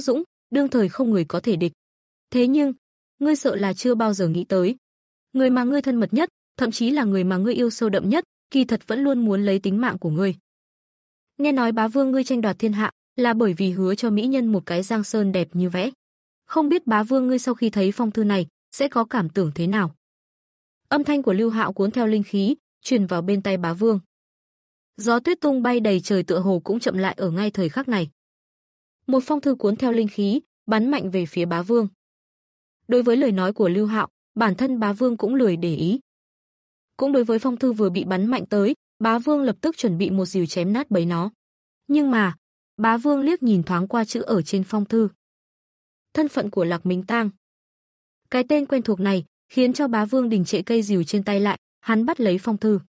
đương thời không người có thể địch. Thế nhưng, ngươi sợ là chưa bao giờ nghĩ tới, người mà ngươi thân mật nhất, thậm chí là người mà ngươi yêu sâu đậm nhất, kỳ thật vẫn luôn muốn lấy tính mạng của ngươi. Nghe nói bá vương ngươi tranh đoạt thiên hạ, là bởi vì hứa cho mỹ nhân một cái giang sơn đẹp như vẽ. Không biết bá vương ngươi sau khi thấy phong thư này, sẽ có cảm tưởng thế nào? Âm thanh của Lưu Hạo cuốn theo linh khí, truyền vào bên tai bá vương. Gió tuyết tung bay đầy trời tựa hồ cũng chậm lại ở ngay thời khắc này. Một phong thư cuốn theo linh khí, bắn mạnh về phía bá vương. Đối với lời nói của Lưu Hạo, bản thân bá vương cũng lười để ý. Cũng đối với phong thư vừa bị bắn mạnh tới, bá vương lập tức chuẩn bị một dìu chém nát bấy nó. Nhưng mà, bá vương liếc nhìn thoáng qua chữ ở trên phong thư. Thân phận của Lạc Minh Tang. Cái tên quen thuộc này khiến cho bá vương đình trệ cây dìu trên tay lại, hắn bắt lấy phong thư.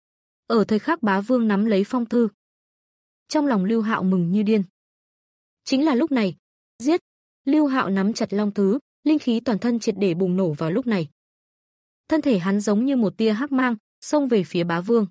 Ở thời khắc bá vương nắm lấy phong thư, trong lòng Lưu Hạo mừng như điên. Chính là lúc này, giết, Lưu Hạo nắm chặt long thứ, linh khí toàn thân triệt để bùng nổ vào lúc này. Thân thể hắn giống như một tia hắc mang, xông về phía bá vương.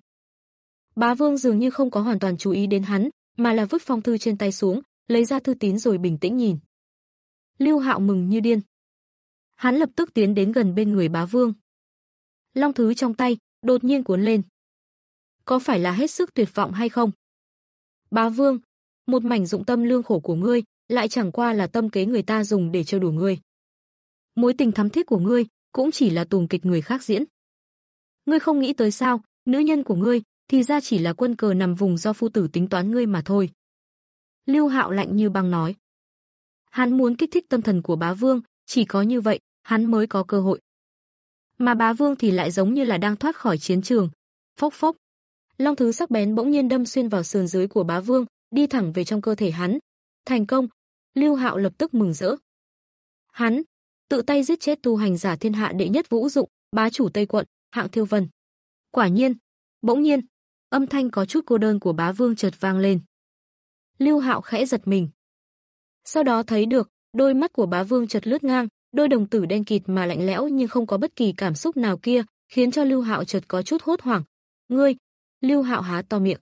Bá vương dường như không có hoàn toàn chú ý đến hắn, mà là vứt phong thư trên tay xuống, lấy ra thư tín rồi bình tĩnh nhìn. Lưu Hạo mừng như điên. Hắn lập tức tiến đến gần bên người bá vương. Long thứ trong tay đột nhiên cuốn lên. Có phải là hết sức tuyệt vọng hay không? Bá vương, một mảnh dụng tâm lương khổ của ngươi, lại chẳng qua là tâm kế người ta dùng để trêu đùa ngươi. Mối tình thắm thiết của ngươi cũng chỉ là tuồng kịch người khác diễn. Ngươi không nghĩ tới sao, nữ nhân của ngươi thì ra chỉ là quân cờ nằm vùng do phu tử tính toán ngươi mà thôi. Lưu Hạo lạnh như băng nói. Hắn muốn kích thích tâm thần của bá vương, chỉ có như vậy, hắn mới có cơ hội. Mà bá vương thì lại giống như là đang thoát khỏi chiến trường. Phốc phốc. Long thứ sắc bén bỗng nhiên đâm xuyên vào sườn dưới của bá vương, đi thẳng về trong cơ thể hắn. Thành công. Lưu Hạo lập tức mừng rỡ. Hắn tự tay giết chết tu hành giả thiên hạ đệ nhất Vũ Dụng, bá chủ Tây quận, Hạng Thiêu Vân. Quả nhiên, bỗng nhiên, âm thanh có chút cô đơn của bá vương chợt vang lên. Lưu Hạo khẽ giật mình. Sau đó thấy được, đôi mắt của bá vương chợt lướt ngang, đôi đồng tử đen kịt mà lạnh lẽo nhưng không có bất kỳ cảm xúc nào kia, khiến cho Lưu Hạo chợt có chút hốt hoảng. Ngươi, Lưu Hạo há to miệng.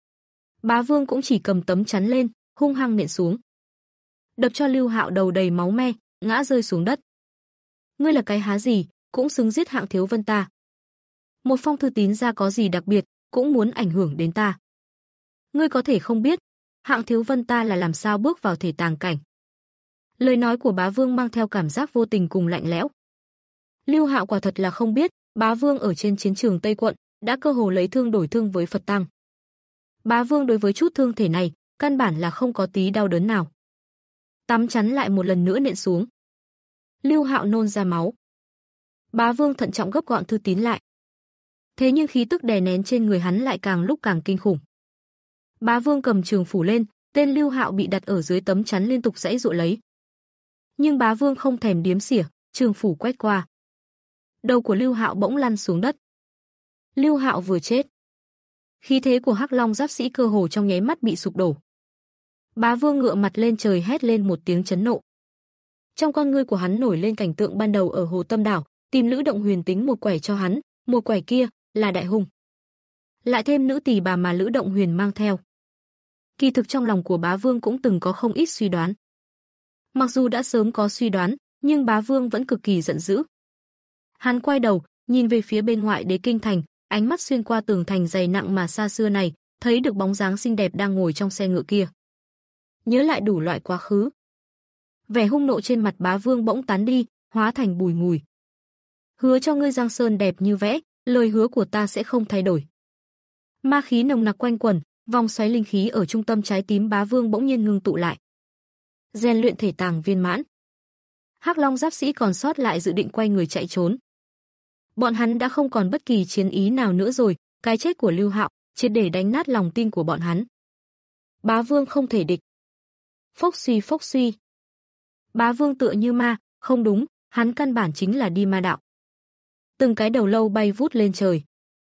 Bá vương cũng chỉ cầm tấm chắn lên, hung hăng nện xuống. Đập cho Lưu Hạo đầu đầy máu me, ngã rơi xuống đất. Ngươi là cái há gì, cũng xứng giết Hạng Thiếu Vân ta. Một phong thư tín ra có gì đặc biệt, cũng muốn ảnh hưởng đến ta. Ngươi có thể không biết, Hạng Thiếu Vân ta là làm sao bước vào thể tàng cảnh. Lời nói của bá vương mang theo cảm giác vô tình cùng lạnh lẽo. Lưu Hạo quả thật là không biết, bá vương ở trên chiến trường Tây quận đã cơ hồ lấy thương đổi thương với Phật Tăng. Bá vương đối với chút thương thể này, căn bản là không có tí đau đớn nào. Tắm chắn lại một lần nữa nện xuống. Lưu Hạo nôn ra máu. Bá vương thận trọng gấp gọn thư tín lại. Thế nhưng khí tức đè nén trên người hắn lại càng lúc càng kinh khủng. Bá vương cầm trường phủ lên, tên Lưu Hạo bị đặt ở dưới tấm chắn liên tục giãy giụa lấy. Nhưng bá vương không thèm điếm xỉa, trường phủ quét qua. Đầu của Lưu Hạo bỗng lăn xuống đất. Lưu Hạo vừa chết. Khí thế của Hắc Long giáp sĩ cơ hồ trong nháy mắt bị sụp đổ. Bá vương ngựa mặt lên trời hét lên một tiếng chấn nộ. Trong con ngươi của hắn nổi lên cảnh tượng ban đầu ở Hồ Tâm Đảo, tìm Lữ Động Huyền tính một quẻ cho hắn, một quẻ kia là đại hung. Lại thêm nữ tỳ bà mà Lữ Động Huyền mang theo. Kỳ thực trong lòng của bá vương cũng từng có không ít suy đoán. Mặc dù đã sớm có suy đoán, nhưng bá vương vẫn cực kỳ giận dữ. Hắn quay đầu, nhìn về phía bên ngoại Đế Kinh thành, ánh mắt xuyên qua tường thành dày nặng mà xa xưa này, thấy được bóng dáng xinh đẹp đang ngồi trong xe ngựa kia. Nhớ lại đủ loại quá khứ. Vẻ hung nộ trên mặt bá vương bỗng tán đi, hóa thành bùi ngùi. Hứa cho ngươi giang sơn đẹp như vẽ, lời hứa của ta sẽ không thay đổi. Ma khí nồng nặc quanh quẩn, vòng xoáy linh khí ở trung tâm trái tim bá vương bỗng nhiên ngưng tụ lại. Rèn luyện thể tàng viên mãn. Hắc Long giáp sĩ còn sót lại dự định quay người chạy trốn. Bọn hắn đã không còn bất kỳ chiến ý nào nữa rồi, cái chết của Lưu Hạo triệt để đánh nát lòng tin của bọn hắn. Bá vương không thể địch. Phốc suy phốc suy. Bá vương tựa như ma, không đúng, hắn căn bản chính là đi ma đạo. Từng cái đầu lâu bay vút lên trời.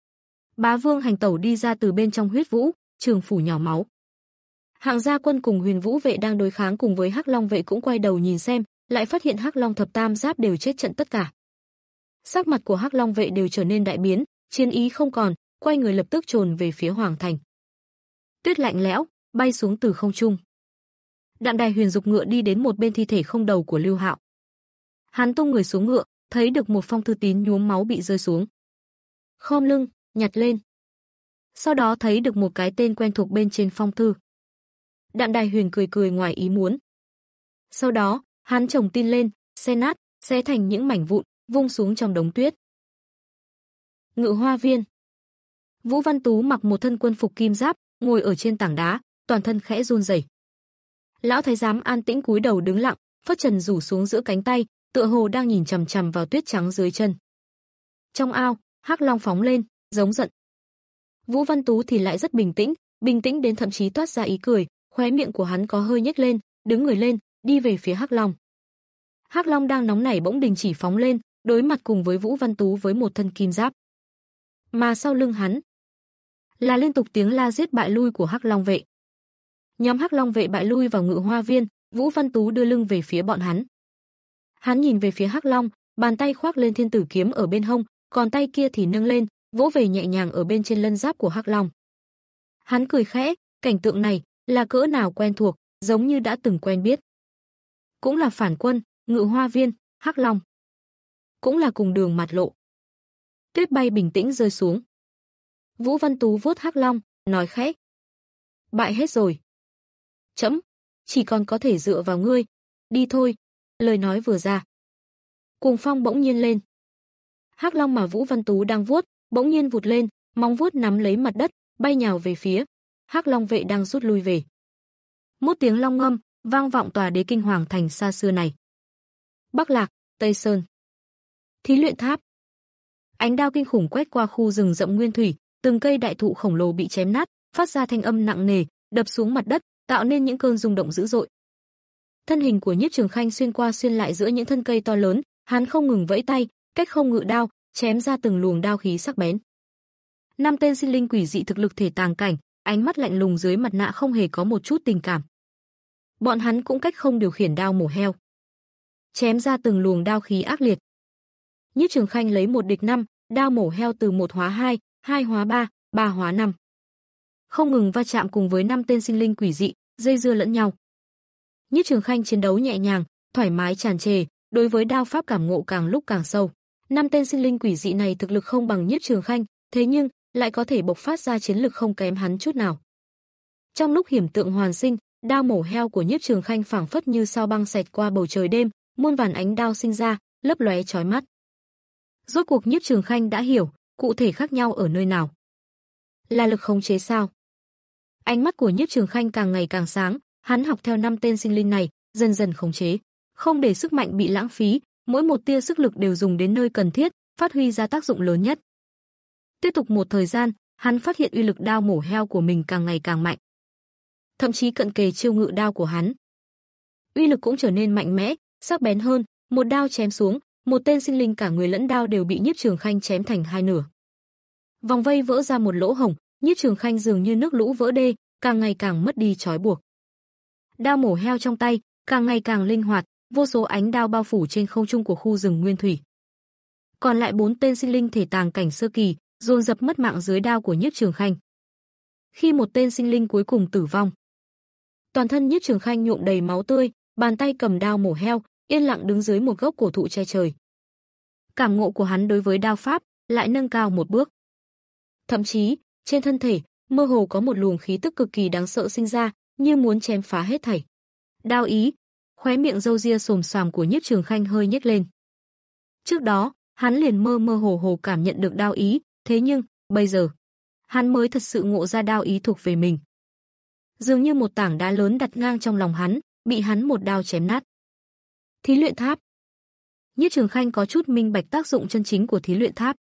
Bá vương hành tẩu đi ra từ bên trong huyết vũ, trường phủ nhỏ máu. Hạng gia quân cùng Huyền Vũ vệ đang đối kháng cùng với Hắc Long vệ cũng quay đầu nhìn xem, lại phát hiện Hắc Long thập tam giáp đều chết trận tất cả. Sắc mặt của Hắc Long vệ đều trở nên đại biến, chiến ý không còn, quay người lập tức trồn về phía hoàng thành. Tuyết lạnh lẽo bay xuống từ không trung. Đạm Đài Huyền dục ngựa đi đến một bên thi thể không đầu của Lưu Hạo. Hắn tung người xuống ngựa, thấy được một phong thư tín nhuốm máu bị rơi xuống. Khom lưng, nhặt lên. Sau đó thấy được một cái tên quen thuộc bên trên phong thư. Đạm Đài Huyền cười cười ngoài ý muốn. Sau đó, hắn chồng tin lên, xé nát, xé thành những mảnh vụn, vung xuống trong đống tuyết. Ngự Hoa Viên. Vũ Văn Tú mặc một thân quân phục kim giáp, ngồi ở trên tảng đá, toàn thân khẽ run rẩy. Lão thái giám an tĩnh cúi đầu đứng lặng, phất trần rủ xuống giữa cánh tay, tựa hồ đang nhìn chằm chằm vào tuyết trắng dưới chân. Trong ao, hắc long phóng lên, giống giận. Vũ Văn Tú thì lại rất bình tĩnh, bình tĩnh đến thậm chí toát ra ý cười, khóe miệng của hắn có hơi nhếch lên, đứng người lên, đi về phía hắc long. Hắc long đang nóng nảy bỗng đình chỉ phóng lên, đối mặt cùng với Vũ Văn Tú với một thân kim giáp. Mà sau lưng hắn là liên tục tiếng la giết bại lui của hắc long vệ. Nhóm hắc long vệ bại lui vào Ngự Hoa Viên, Vũ Văn Tú đưa lưng về phía bọn hắn. Hắn nhìn về phía hắc long, bàn tay khoác lên thiên tử kiếm ở bên hông, còn tay kia thì nâng lên, vỗ về nhẹ nhàng ở bên trên lân giáp của hắc long. Hắn cười khẽ, cảnh tượng này là cỡ nào quen thuộc, giống như đã từng quen biết. Cũng là phản quân, Ngự Hoa Viên, hắc long. Cũng là cùng đường mặt lộ. Tuyết bay bình tĩnh rơi xuống. Vũ Văn Tú vuốt hắc long, nói khẽ: "Bại hết rồi. Chấm, chỉ còn có thể dựa vào ngươi. Đi thôi." Lời nói vừa ra, cuồng phong bỗng nhiên lên. Hắc long mà Vũ Văn Tú đang vuốt, bỗng nhiên vụt lên, móng vuốt nắm lấy mặt đất, bay nhào về phía hắc long vệ đang rút lui về. Một tiếng long ngâm vang vọng tòa đế kinh hoàng thành xa xưa này. Bắc Lạc, Tây Sơn. Thí luyện tháp. Ánh đao kinh khủng quét qua khu rừng rậm nguyên thủy, từng cây đại thụ khổng lồ bị chém nát, phát ra thanh âm nặng nề, đập xuống mặt đất, tạo nên những cơn rung động dữ dội. Thân hình của Nhiếp Trường Khanh xuyên qua xuyên lại giữa những thân cây to lớn, hắn không ngừng vẫy tay, cách không ngự đao, chém ra từng luồng đao khí sắc bén. Năm tên sinh linh quỷ dị thực lực thể tàng cảnh, ánh mắt lạnh lùng dưới mặt nạ không hề có một chút tình cảm. Bọn hắn cũng cách không điều khiển đao mổ heo, chém ra từng luồng đao khí ác liệt. Nhiếp Trường Khanh lấy một địch năm, đao mổ heo từ một hóa hai, hai hóa ba, ba hóa năm. Không ngừng va chạm cùng với năm tên sinh linh quỷ dị, dây dưa lẫn nhau. Nhiếp Trường Khanh chiến đấu nhẹ nhàng, thoải mái tràn trề, đối với đao pháp cảm ngộ càng lúc càng sâu. Năm tên sinh linh quỷ dị này thực lực không bằng Nhiếp Trường Khanh, thế nhưng lại có thể bộc phát ra chiến lực không kém hắn chút nào. Trong lúc hiểm tượng hoàn sinh, đao mổ heo của Nhiếp Trường Khanh phảng phất như sao băng xẹt qua bầu trời đêm, muôn vàn ánh đao sinh ra, lấp lóe chói mắt. Rốt cuộc Nhiếp Trường Khanh đã hiểu, cụ thể khác nhau ở nơi nào. Là lực khống chế sao? Ánh mắt của Nhiếp Trường Khanh càng ngày càng sáng, hắn học theo năm tên sinh linh này, dần dần khống chế, không để sức mạnh bị lãng phí, mỗi một tia sức lực đều dùng đến nơi cần thiết, phát huy ra tác dụng lớn nhất. Tiếp tục một thời gian, hắn phát hiện uy lực đao mổ heo của mình càng ngày càng mạnh. Thậm chí cận kề chiêu ngự đao của hắn. Uy lực cũng trở nên mạnh mẽ, sắc bén hơn, một đao chém xuống, một tên sinh linh cả người lẫn đao đều bị Nhiếp Trường Khanh chém thành hai nửa. Vòng vây vỡ ra một lỗ hổng, Nhiếp Trường Khanh dường như nước lũ vỡ đê, càng ngày càng mất đi trói buộc. Đao mổ heo trong tay càng ngày càng linh hoạt, vô số ánh đao bao phủ trên không trung của khu rừng nguyên thủy. Còn lại bốn tên sinh linh thể tàng cảnh sơ kỳ, dồn dập mất mạng dưới đao của Nhiếp Trường Khanh. Khi một tên sinh linh cuối cùng tử vong, toàn thân Nhiếp Trường Khanh nhuộm đầy máu tươi, bàn tay cầm đao mổ heo, yên lặng đứng dưới một gốc cổ thụ che trời. Cảm ngộ của hắn đối với đao pháp lại nâng cao một bước. Thậm chí, trên thân thể, mơ hồ có một luồng khí tức cực kỳ đáng sợ sinh ra, như muốn chém phá hết thảy. Đao ý, khóe miệng râu ria xồm xoàm của Nhiếp Trường Khanh hơi nhếch lên. Trước đó, hắn liền mơ mơ hồ hồ cảm nhận được đao ý, thế nhưng, bây giờ, hắn mới thật sự ngộ ra đao ý thuộc về mình. Dường như một tảng đá lớn đặt ngang trong lòng hắn, bị hắn một đao chém nát. Thí luyện tháp. Nhiếp Trường Khanh có chút minh bạch tác dụng chân chính của thí luyện tháp.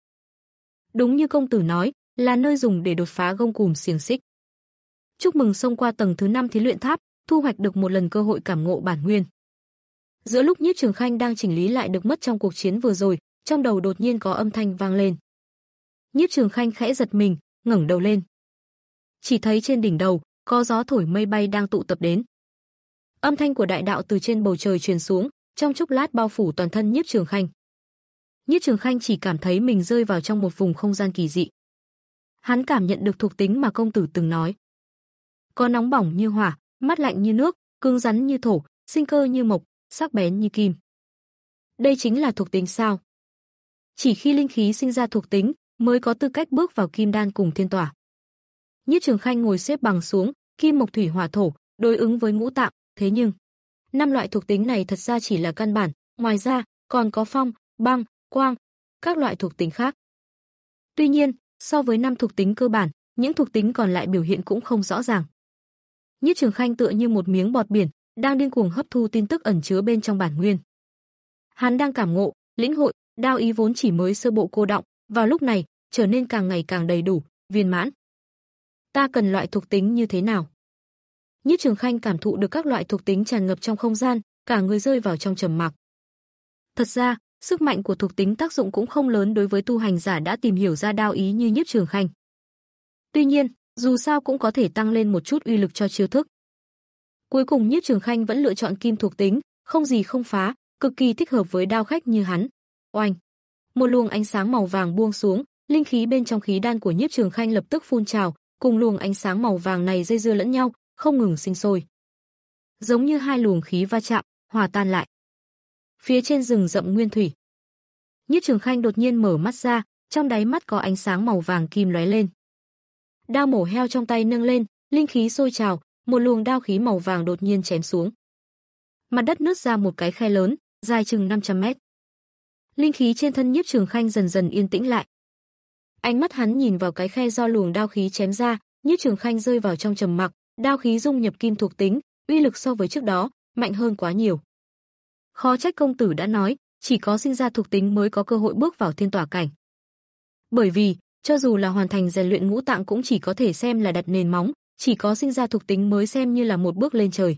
Đúng như công tử nói, là nơi dùng để đột phá gông cùm xiềng xích. Chúc mừng xông qua tầng thứ năm thí luyện tháp, thu hoạch được một lần cơ hội cảm ngộ bản nguyên. Giữa lúc Nhiếp Trường Khanh đang chỉnh lý lại được mất trong cuộc chiến vừa rồi, trong đầu đột nhiên có âm thanh vang lên. Nhiếp Trường Khanh khẽ giật mình, ngẩng đầu lên. Chỉ thấy trên đỉnh đầu có gió thổi mây bay đang tụ tập đến. Âm thanh của đại đạo từ trên bầu trời truyền xuống, trong chốc lát bao phủ toàn thân Nhiếp Trường Khanh. Nhiếp Trường Khanh chỉ cảm thấy mình rơi vào trong một vùng không gian kỳ dị. Hắn cảm nhận được thuộc tính mà công tử từng nói. Có nóng bỏng như hỏa, mát lạnh như nước, cứng rắn như thổ, sinh cơ như mộc, sắc bén như kim. Đây chính là thuộc tính sao? Chỉ khi linh khí sinh ra thuộc tính mới có tư cách bước vào kim đan cùng thiên tỏa. Nhiếp Trường Khanh ngồi xếp bằng xuống, kim mộc thủy hỏa thổ, đối ứng với ngũ tạng, thế nhưng năm loại thuộc tính này thật ra chỉ là căn bản, ngoài ra còn có phong, băng, quang, các loại thuộc tính khác. Tuy nhiên, so với năm thuộc tính cơ bản, những thuộc tính còn lại biểu hiện cũng không rõ ràng. Nhiếp Trường Khanh tựa như một miếng bọt biển, đang điên cuồng hấp thu tin tức ẩn chứa bên trong bản nguyên. Hắn đang cảm ngộ, lĩnh hội, đao ý vốn chỉ mới sơ bộ cô đọng, vào lúc này trở nên càng ngày càng đầy đủ, viên mãn. Ta cần loại thuộc tính như thế nào? Nhiếp Trường Khanh cảm thụ được các loại thuộc tính tràn ngập trong không gian, cả người rơi vào trong trầm mặc. Thật ra, sức mạnh của thuộc tính tác dụng cũng không lớn đối với tu hành giả đã tìm hiểu ra đao ý như Nhiếp Trường Khanh. Tuy nhiên, dù sao cũng có thể tăng lên một chút uy lực cho chiêu thức. Cuối cùng Nhiếp Trường Khanh vẫn lựa chọn kim thuộc tính, không gì không phá, cực kỳ thích hợp với đao khách như hắn. Oanh! Một luồng ánh sáng màu vàng buông xuống, linh khí bên trong khí đan của Nhiếp Trường Khanh lập tức phun trào, cùng luồng ánh sáng màu vàng này dây dưa lẫn nhau, không ngừng sinh sôi. Giống như hai luồng khí va chạm, hòa tan lại. Phía trên rừng rậm nguyên thủy, Nhiếp Trường Khanh đột nhiên mở mắt ra, trong đáy mắt có ánh sáng màu vàng kim lóe lên. Đao mổ heo trong tay nâng lên, linh khí sôi trào, một luồng đao khí màu vàng đột nhiên chém xuống. Mặt đất nứt ra một cái khe lớn, dài chừng năm trăm mét. Linh khí trên thân Nhiếp Trường Khanh dần dần yên tĩnh lại. Ánh mắt hắn nhìn vào cái khe do luồng đao khí chém ra, Nhiếp Trường Khanh rơi vào trong trầm mặc, đao khí dung nhập kim thuộc tính, uy lực so với trước đó mạnh hơn quá nhiều. Khó trách công tử đã nói, chỉ có sinh ra thuộc tính mới có cơ hội bước vào thiên tỏa cảnh. Bởi vì, cho dù là hoàn thành rèn luyện ngũ tạng cũng chỉ có thể xem là đặt nền móng, chỉ có sinh ra thuộc tính mới xem như là một bước lên trời.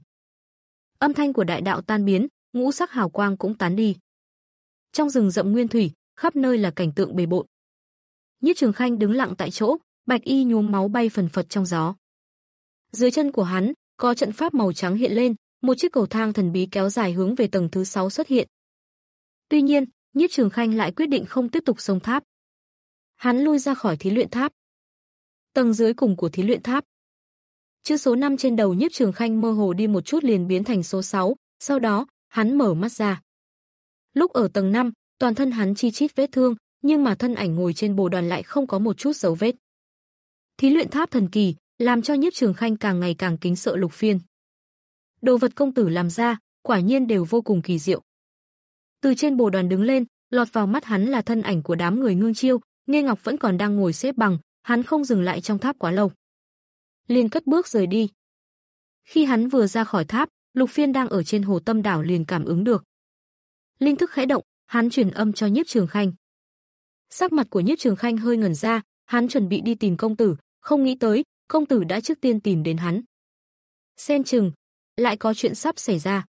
Âm thanh của đại đạo tan biến, ngũ sắc hào quang cũng tán đi. Trong rừng rậm nguyên thủy, khắp nơi là cảnh tượng bề bộn. Nhiếp Trường Khanh đứng lặng tại chỗ, bạch y nhuốm máu bay phần phật trong gió. Dưới chân của hắn, có trận pháp màu trắng hiện lên, một chiếc cầu thang thần bí kéo dài hướng về tầng thứ sáu xuất hiện. Tuy nhiên, Nhiếp Trường Khanh lại quyết định không tiếp tục xông tháp. Hắn lui ra khỏi thí luyện tháp. Tầng dưới cùng của thí luyện tháp, chữ số năm trên đầu Nhiếp Trường Khanh mơ hồ đi một chút liền biến thành số sáu, sau đó, hắn mở mắt ra. Lúc ở tầng năm, toàn thân hắn chi chít vết thương, nhưng mà thân ảnh ngồi trên bồ đoàn lại không có một chút dấu vết. Thí luyện tháp thần kỳ, làm cho Nhiếp Trường Khanh càng ngày càng kính sợ Lục Phiên. Đồ vật công tử làm ra, quả nhiên đều vô cùng kỳ diệu. Từ trên bồ đoàn đứng lên, lọt vào mắt hắn là thân ảnh của đám người Ngưng Chiêu, Nghê Ngọc vẫn còn đang ngồi xếp bằng, hắn không dừng lại trong tháp quá lâu, liền cất bước rời đi. Khi hắn vừa ra khỏi tháp, Lục Phiên đang ở trên hồ Tâm Đảo liền cảm ứng được. Linh thức khẽ động, hắn truyền âm cho Nhiếp Trường Khanh. Sắc mặt của Nhiếp Trường Khanh hơi ngẩn ra, hắn chuẩn bị đi tìm công tử, không nghĩ tới, công tử đã trước tiên tìm đến hắn. Xem chừng, lại có chuyện sắp xảy ra.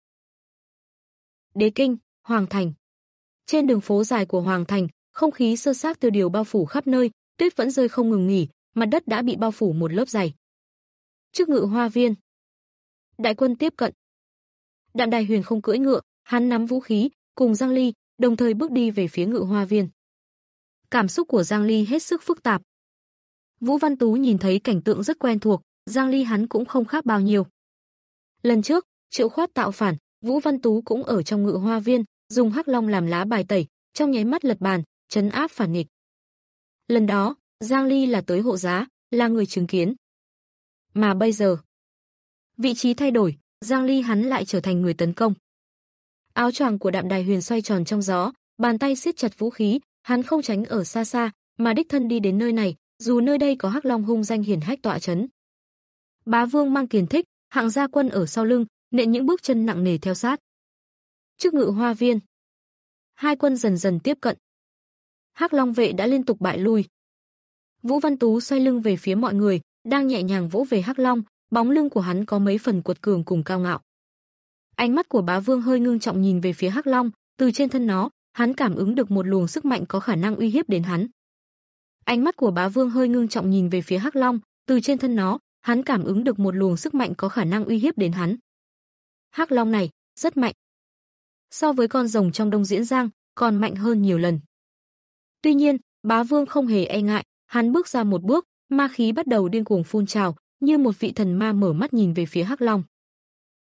Đế Kinh, Hoàng Thành. Trên đường phố dài của Hoàng Thành, không khí sơ xác tiêu điều bao phủ khắp nơi, tuyết vẫn rơi không ngừng nghỉ, mặt đất đã bị bao phủ một lớp dày. Trước Ngự Hoa Viên, đại quân tiếp cận. Đạm Đài Huyền không cưỡi ngựa, hắn nắm vũ khí, cùng Giang Ly, đồng thời bước đi về phía Ngự Hoa Viên. Cảm xúc của Giang Ly hết sức phức tạp. Vũ Văn Tú nhìn thấy cảnh tượng rất quen thuộc, Giang Ly hắn cũng không khác bao nhiêu. Lần trước, Triệu Khoát tạo phản, Vũ Văn Tú cũng ở trong Ngự Hoa Viên, dùng hắc long làm lá bài tẩy, trong nháy mắt lật bàn, trấn áp phản nghịch. Lần đó, Giang Ly là tới hộ giá, là người chứng kiến. Mà bây giờ, vị trí thay đổi, Giang Ly hắn lại trở thành người tấn công. Áo choàng của Đạm Đài Huyền xoay tròn trong gió, bàn tay siết chặt vũ khí, hắn không tránh ở xa xa, mà đích thân đi đến nơi này, dù nơi đây có hắc long hung danh hiển hách tọa trấn. Bá Vương mang Kiền Thích, Hạng Gia Quân ở sau lưng, nện những bước chân nặng nề theo sát. Trước Ngự Hoa Viên, hai quân dần dần tiếp cận. Hắc Long vệ đã liên tục bại lui. Vũ Văn Tú xoay lưng về phía mọi người, đang nhẹ nhàng vỗ về Hắc Long, bóng lưng của hắn có mấy phần cuột cường cùng cao ngạo. Ánh mắt của Bá Vương hơi ngưng trọng nhìn về phía Hắc Long, từ trên thân nó, hắn cảm ứng được một luồng sức mạnh có khả năng uy hiếp đến hắn. Ánh mắt của Bá Vương hơi ngưng trọng nhìn về phía Hắc Long, từ trên thân nó, hắn cảm ứng được một luồng sức mạnh có khả năng uy hiếp đến hắn. Hắc Long này, rất mạnh. So với con rồng trong Đông Diễn Giang, còn mạnh hơn nhiều lần. Tuy nhiên, Bá Vương không hề e ngại, hắn bước ra một bước, ma khí bắt đầu điên cuồng phun trào, như một vị thần ma mở mắt nhìn về phía Hắc Long.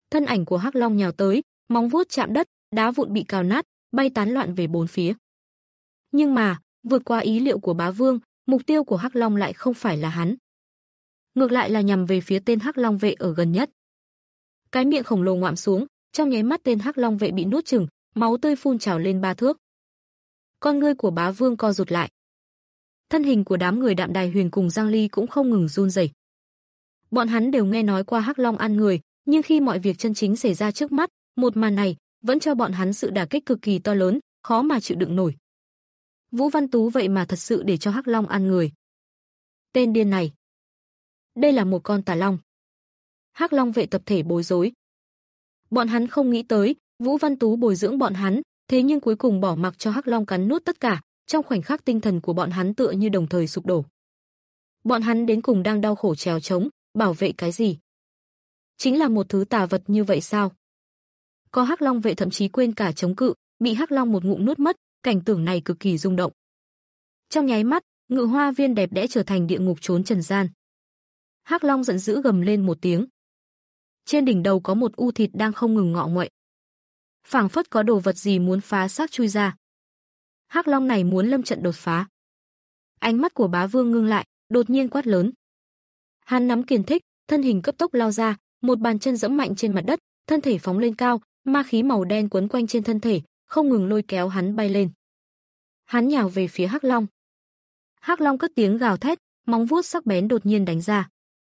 thân ảnh của Hắc Long nhào tới, móng vuốt chạm đất, đá vụn bị cào nát, bay tán loạn về bốn phía. Nhưng mà, vượt qua ý liệu của Bá Vương, mục tiêu của Hắc Long lại không phải là hắn. Ngược lại là nhằm về phía tên Hắc Long vệ ở gần nhất. Cái miệng khổng lồ ngoạm xuống, trong nháy mắt tên Hắc Long vệ bị nuốt chửng, máu tươi phun trào lên ba thước. Con ngươi của Bá Vương co rụt lại. Thân hình của đám người Đạm Đài Huyền cùng Giang Ly cũng không ngừng run rẩy. Bọn hắn đều nghe nói qua Hắc Long ăn người, nhưng khi mọi việc chân chính xảy ra trước mắt, một màn này vẫn cho bọn hắn sự đả kích cực kỳ to lớn, khó mà chịu đựng nổi. Vũ Văn Tú vậy mà thật sự để cho Hắc Long ăn người. Tên điên này. Đây là một con tà long. Hắc Long vệ tập thể bối rối. Bọn hắn không nghĩ tới, Vũ Văn Tú bồi dưỡng bọn hắn, thế nhưng cuối cùng bỏ mặc cho Hắc Long cắn nuốt tất cả, trong khoảnh khắc tinh thần của bọn hắn tựa như đồng thời sụp đổ. Bọn hắn đến cùng đang đau khổ trèo trống, bảo vệ cái gì? Chính là một thứ tà vật như vậy sao? Có Hắc Long vệ thậm chí quên cả chống cự, bị Hắc Long một ngụm nuốt mất, cảnh tượng này cực kỳ rung động. Trong nháy mắt, Ngự Hoa Viên đẹp đẽ trở thành địa ngục trốn trần gian. Hắc Long giận dữ gầm lên một tiếng. Trên đỉnh đầu có một u thịt đang không ngừng ngọ nguậy. Phảng phất có đồ vật gì muốn phá xác chui ra. Hắc Long này muốn lâm trận đột phá. Ánh mắt của Bá Vương ngưng lại, đột nhiên quát lớn. Hắn nắm kiền thích, thân hình cấp tốc lao ra, một bàn chân giẫm mạnh trên mặt đất, thân thể phóng lên cao, ma khí màu đen quấn quanh trên thân thể, không ngừng lôi kéo hắn bay lên. Hắn nhào về phía Hắc Long. Hắc Long cất tiếng gào thét, móng vuốt sắc bén đột nhiên đánh ra.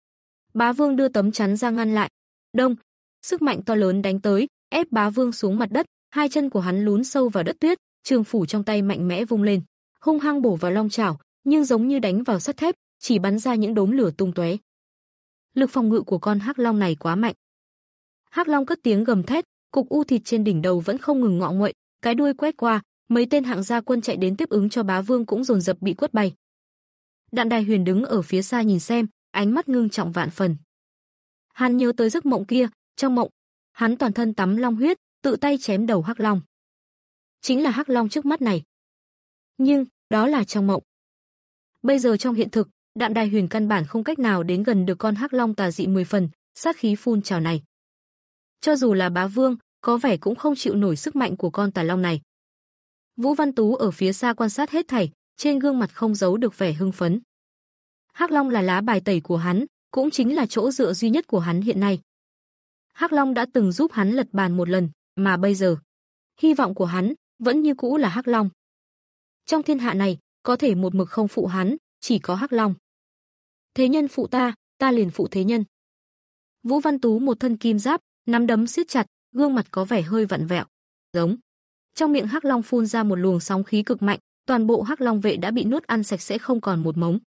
Bá Vương đưa tấm chắn ra ngăn lại. Đông, sức mạnh to lớn đánh tới, ép Bá Vương xuống mặt đất, hai chân của hắn lún sâu vào đất tuyết, trường phủ trong tay mạnh mẽ vung lên, hung hăng bổ vào long chảo, nhưng giống như đánh vào sắt thép, chỉ bắn ra những đốm lửa tung tóe. Lực phòng ngự của con Hắc Long này quá mạnh. Hắc Long cất tiếng gầm thét, cục u thịt trên đỉnh đầu vẫn không ngừng ngọ nguậy, cái đuôi quét qua, mấy tên hạng gia quân chạy đến tiếp ứng cho Bá Vương cũng dồn dập bị quất bay. Đạm Đài Huyền đứng ở phía xa nhìn xem, ánh mắt ngưng trọng vạn phần. Hắn nhớ tới giấc mộng kia, trong mộng, hắn toàn thân tắm long huyết, tự tay chém đầu Hắc Long. Chính là Hắc Long trước mắt này. Nhưng, đó là trong mộng. Bây giờ trong hiện thực, Đạm Đài Huyền căn bản không cách nào đến gần được con Hắc Long tà dị mười phần, sát khí phun trào này. Cho dù là Bá Vương, có vẻ cũng không chịu nổi sức mạnh của con tà long này. Vũ Văn Tú ở phía xa quan sát hết thảy, trên gương mặt không giấu được vẻ hưng phấn. Hắc Long là lá bài tẩy của hắn, cũng chính là chỗ dựa duy nhất của hắn hiện nay. Hắc Long đã từng giúp hắn lật bàn một lần, mà bây giờ, hy vọng của hắn vẫn như cũ là Hắc Long. Trong thiên hạ này, có thể một mực không phụ hắn, chỉ có Hắc Long. Thế nhân phụ ta, ta liền phụ thế nhân. Vũ Văn Tú một thân kim giáp, nắm đấm siết chặt, gương mặt có vẻ hơi vặn vẹo. Giống. Trong miệng Hắc Long phun ra một luồng sóng khí cực mạnh, toàn bộ Hắc Long vệ đã bị nuốt ăn sạch sẽ không còn một mống.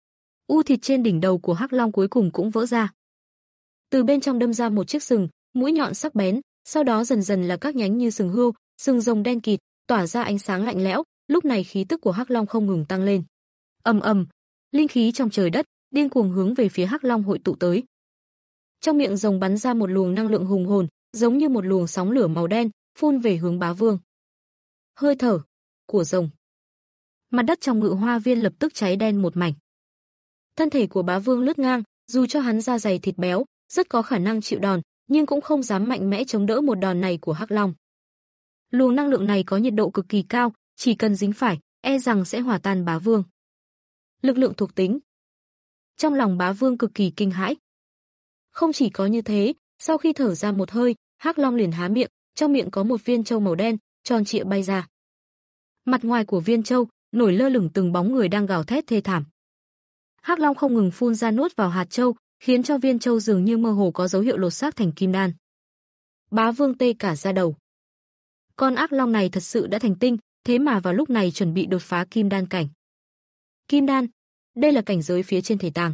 U thịt trên đỉnh đầu của Hắc Long cuối cùng cũng vỡ ra. Từ bên trong đâm ra một chiếc sừng, mũi nhọn sắc bén, sau đó dần dần là các nhánh như sừng hươu, sừng rồng đen kịt, tỏa ra ánh sáng lạnh lẽo, lúc này khí tức của Hắc Long không ngừng tăng lên. Ầm ầm, linh khí trong trời đất điên cuồng hướng về phía Hắc Long hội tụ tới. Trong miệng rồng bắn ra một luồng năng lượng hùng hồn, giống như một luồng sóng lửa màu đen, phun về hướng Bá Vương. Hơi thở của rồng. Mặt đất trong Ngự Hoa Viên lập tức cháy đen một mảnh. Thân thể của Bá Vương lướt ngang, dù cho hắn da dày thịt béo, rất có khả năng chịu đòn, nhưng cũng không dám mạnh mẽ chống đỡ một đòn này của Hắc Long. Luồng năng lượng này có nhiệt độ cực kỳ cao, chỉ cần dính phải, e rằng sẽ hòa tan Bá Vương. Lực lượng thuộc tính. Trong lòng Bá Vương cực kỳ kinh hãi. Không chỉ có như thế, sau khi thở ra một hơi, Hắc Long liền há miệng, trong miệng có một viên châu màu đen, tròn trịa bay ra. Mặt ngoài của viên châu nổi lơ lửng từng bóng người đang gào thét thê thảm. Hắc Long không ngừng phun ra nuốt vào hạt châu, khiến cho viên châu dường như mơ hồ có dấu hiệu lột xác thành kim đan. Bá Vương tê cả da đầu. Con ác long này thật sự đã thành tinh, thế mà vào lúc này chuẩn bị đột phá kim đan cảnh. Kim đan, đây là cảnh giới phía trên thể tàng.